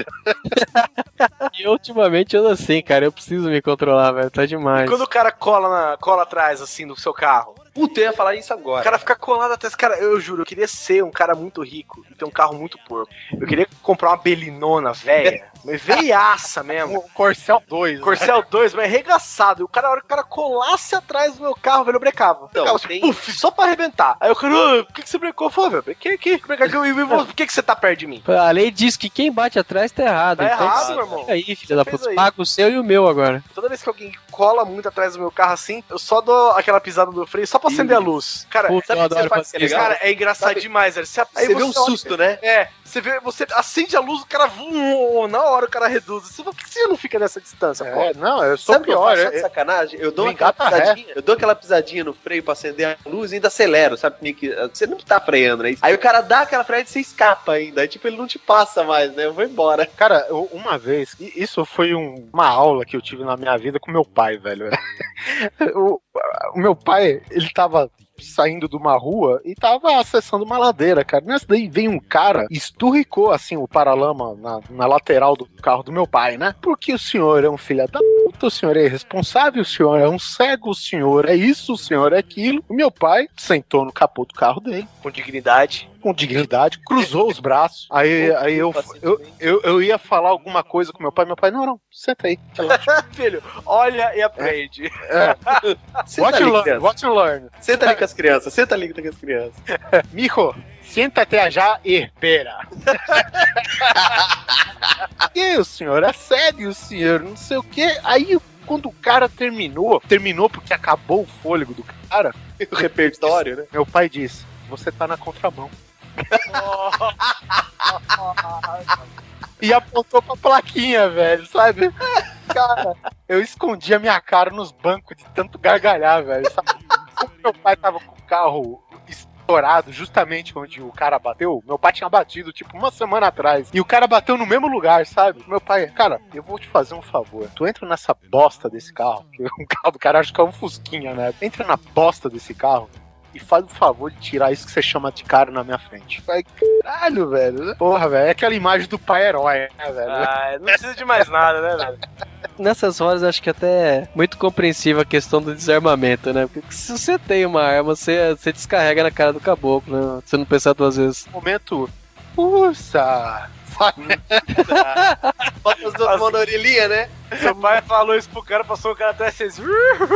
E ultimamente eu não sei, cara. Eu preciso me controlar, velho. Tá demais. E quando o cara cola, na, cola atrás, assim, do seu carro? Puta, eu ia falar isso agora. O cara fica colado atrás. Cara, eu juro, eu queria ser um cara muito rico e ter um carro muito porco. Eu queria comprar uma belinona velha, Mas veiaça mesmo. O Corcel dois. Corcel dois, mas arregaçado. E o cara, a hora que o cara colasse atrás do meu carro, velho, eu brecava. Então, Brecava, tem- puf, só pra arrebentar. Aí o cara, ah, por que, que você brecou? Eu falei, velho, brequei aqui. Brequei aqui. Eu- eu- eu- Por que, que você tá perto de mim? A lei diz que quem bate atrás tá errado. Tá então, errado, meu irmão. fica aí, filha da Fez puta. aí. Paga o seu e o meu agora. Toda vez que alguém cola muito atrás do meu carro assim, eu só dou aquela pisada no freio só pra acender a luz. Cara, Puta, sabe eu o que você adoro faz fazer que é isso. legal? cara, é engraçado Sabe- demais, velho. Você, aí Você vê um olha- susto, né? É, você vê, você acende a luz, o cara vum, na hora o cara reduz. Você fala, por que você não fica nessa distância, pô? É, não, eu sou Sabe o que eu pior. faço só é- de sacanagem? Eu dou Vem aquela gata ré. pisadinha, eu dou aquela pisadinha no freio pra acender a luz e ainda acelero, sabe? Meio que- Você não tá freando, né? Aí o cara dá aquela freada e você escapa ainda. Aí tipo, ele não te passa mais, né? Eu vou embora. Cara, eu- uma vez, e isso foi um- uma aula que eu tive na minha vida com meu pai, velho. o, o meu pai, ele tava saindo de uma rua e tava acessando uma ladeira, cara. Nessa daí veio um cara e esturricou, assim, o paralama na, na lateral do carro do meu pai, né? Porque o senhor é um filho da puta, o senhor é irresponsável, o senhor é um cego, o senhor é isso, o senhor é aquilo. O meu pai sentou no capô do carro dele, Com dignidade. com dignidade, cruzou os braços. Aí, aí eu, eu, eu, eu ia falar alguma coisa com meu pai, meu pai, não, não, senta aí. relaxa. Filho, olha e aprende. Senta Watch ali, and learn, criança. watch and learn. Senta ali com as crianças, senta ali com as crianças. Mijo, siéntate allá e espera. E o senhor é sério, o senhor, não sei o que. Aí, quando o cara terminou, terminou porque acabou o fôlego do cara, O repertório, né? meu pai disse, você tá na contramão. E apontou pra plaquinha, velho, sabe? Cara, eu escondi a minha cara nos bancos de tanto gargalhar, velho, sabe? Como meu pai tava com o carro estourado justamente onde o cara bateu, meu pai tinha batido, tipo, uma semana atrás, e o cara bateu no mesmo lugar, sabe? Meu pai, cara, eu vou te fazer um favor, tu entra nessa bosta desse carro, que o carro do cara acho que é um Fusquinha, né? Entra na bosta desse carro e faz o favor de tirar isso que você chama de cara na minha frente. Vai, caralho, velho. Porra, velho, é aquela imagem do pai herói, né, velho? Ah, não precisa de mais nada, né, velho? Nessas horas, acho que até é muito compreensível a questão do desarmamento, né? Porque se você tem uma arma, você, você descarrega na cara do caboclo, né? Você não pensar duas vezes. Momento, usa, sabe? Bota as duas mãos na orelhinha, né? Seu pai falou isso pro cara, passou o cara atrás e fez.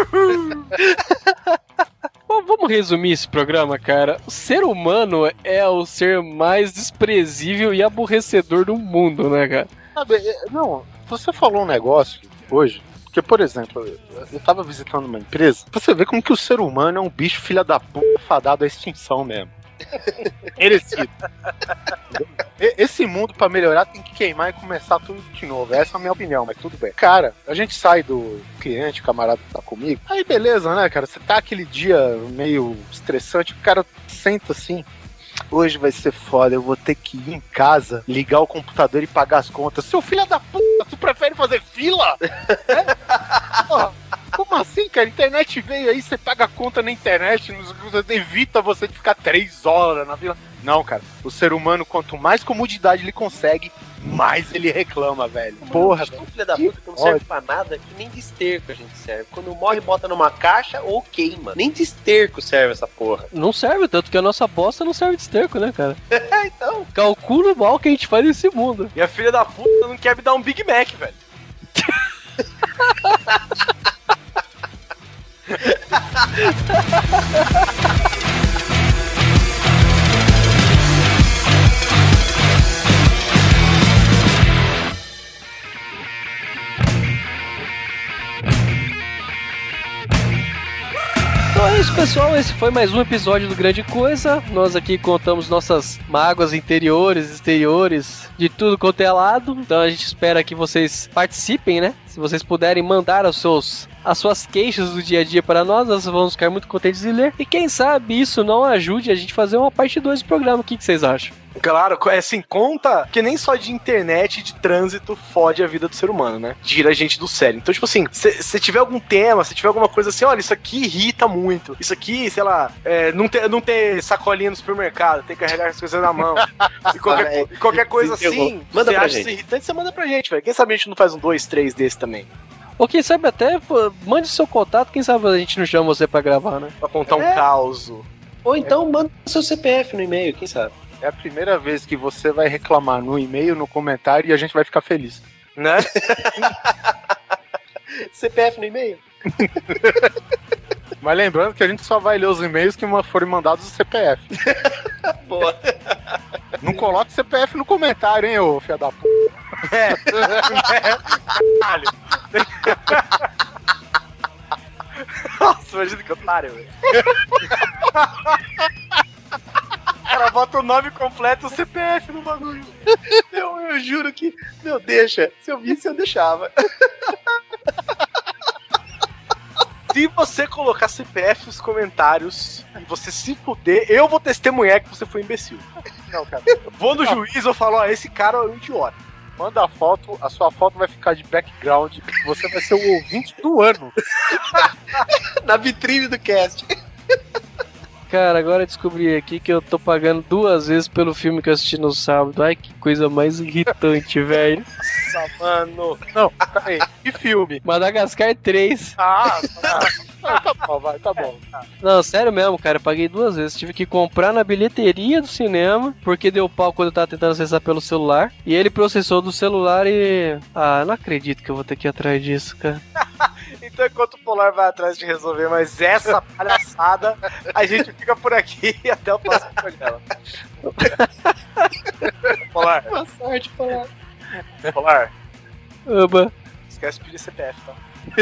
Bom, vamos resumir esse programa, cara. O ser humano é o ser mais desprezível e aborrecedor do mundo, né, cara? Sabe, é, não, você falou um negócio hoje, porque, por exemplo, eu- eu tava visitando uma empresa, você vê como que o ser humano é um bicho filha da puta fadado à extinção mesmo. Merecido. E- Esse mundo, pra melhorar, tem que queimar e começar tudo de novo. Essa é a minha opinião, mas tudo bem. Cara, a gente sai do cliente, o camarada que tá comigo. Aí beleza, né, cara? Você tá aquele dia meio estressante, o cara senta assim. Hoje vai ser foda, eu vou ter que ir em casa, ligar o computador e pagar as contas. Seu filho da puta, tu prefere fazer fila? É? Porra, como assim, cara? A internet veio aí, você paga a conta na internet, nos- evita você de ficar três horas na fila. Não, cara, o ser humano, quanto mais comodidade ele consegue, mais ele reclama, velho. Porra, Bicho, filho da puta que não serve pra nada, que nem de esterco a gente serve. Quando morre, bota numa caixa ou queima. Nem de esterco serve essa porra. Não serve, tanto que a nossa bosta não serve de esterco, né, cara? É, então. Calcula o mal que a gente faz nesse mundo. E a filha da puta não quer me dar um Big Mac, velho. Então é isso, pessoal. Esse foi mais um episódio do Grande Coisa. Nós aqui contamos nossas mágoas interiores, exteriores, de tudo quanto é lado. Então a gente espera que vocês participem, né? Se vocês puderem mandar os seus, as suas queixas do dia a dia para nós, nós vamos ficar muito contentes de ler. E quem sabe isso não ajude a gente a fazer uma parte dois do programa. O que, que vocês acham? Claro, é assim, conta que nem só de internet e de trânsito fode a vida do ser humano, né? Tira a gente do sério. Então, tipo assim, se tiver algum tema, se tiver alguma coisa assim, olha, isso aqui irrita muito. Isso aqui, sei lá, é, não, ter, não ter sacolinha no supermercado, tem que carregar as coisas na mão. E qualquer, e qualquer coisa assim, Manda você pra acha gente. isso irritante, você manda pra gente, velho. Quem sabe a gente não faz um dois, três desse também. Ou quem sabe até, pô, mande seu contato, quem sabe a gente não chama você pra gravar, né? Pra contar um É. caos. Ou então manda seu C P F no e-mail, quem sabe? É a primeira vez que você vai reclamar no e-mail, no comentário, e a gente vai ficar feliz. Né? C P F no e-mail? Mas lembrando que a gente só vai ler os e-mails que forem mandados do C P F. Boa. Não coloque C P F no comentário, hein, ô filha da p. É. Caralho. Nossa, imagina que otário, velho. O cara bota o nome completo e o C P F no bagulho. Eu, eu juro que. Meu, deixa. Se eu visse, eu deixava. Se você colocar C P F nos comentários e você se fuder, eu vou testemunhar que você foi imbecil. Não, cara. Eu vou no juiz e falo, ó, esse cara é um idiota. Manda a foto, a sua foto vai ficar de background, você vai ser o ouvinte do ano. Na vitrine do cast. Cara, agora eu descobri aqui que eu tô pagando duas vezes pelo filme que eu assisti no sábado. Ai, que coisa mais irritante, velho. Nossa, mano. Não, peraí, que filme? Madagascar três. Ah, tá, tá bom, vai, tá bom. Não, sério mesmo, cara, eu paguei duas vezes. Tive que comprar na bilheteria do cinema, porque deu pau quando eu tava tentando acessar pelo celular. E ele processou do celular e... Ah, não acredito que eu vou ter que ir atrás disso, cara. Então, enquanto o Polar vai atrás de resolver mais essa palhaçada, a gente fica por aqui e até o próximo programa. Polar, Boa sorte, Polar. Polar, Oba. esquece de pedir C P F, tá?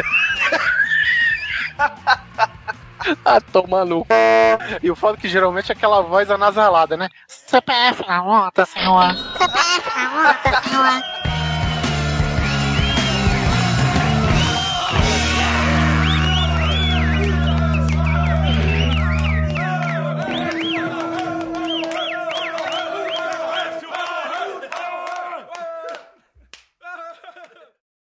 Ah, toma no c... E o foda é que geralmente é aquela voz anasalada, né? C P F na conta, senhor. C P F na conta, senhor.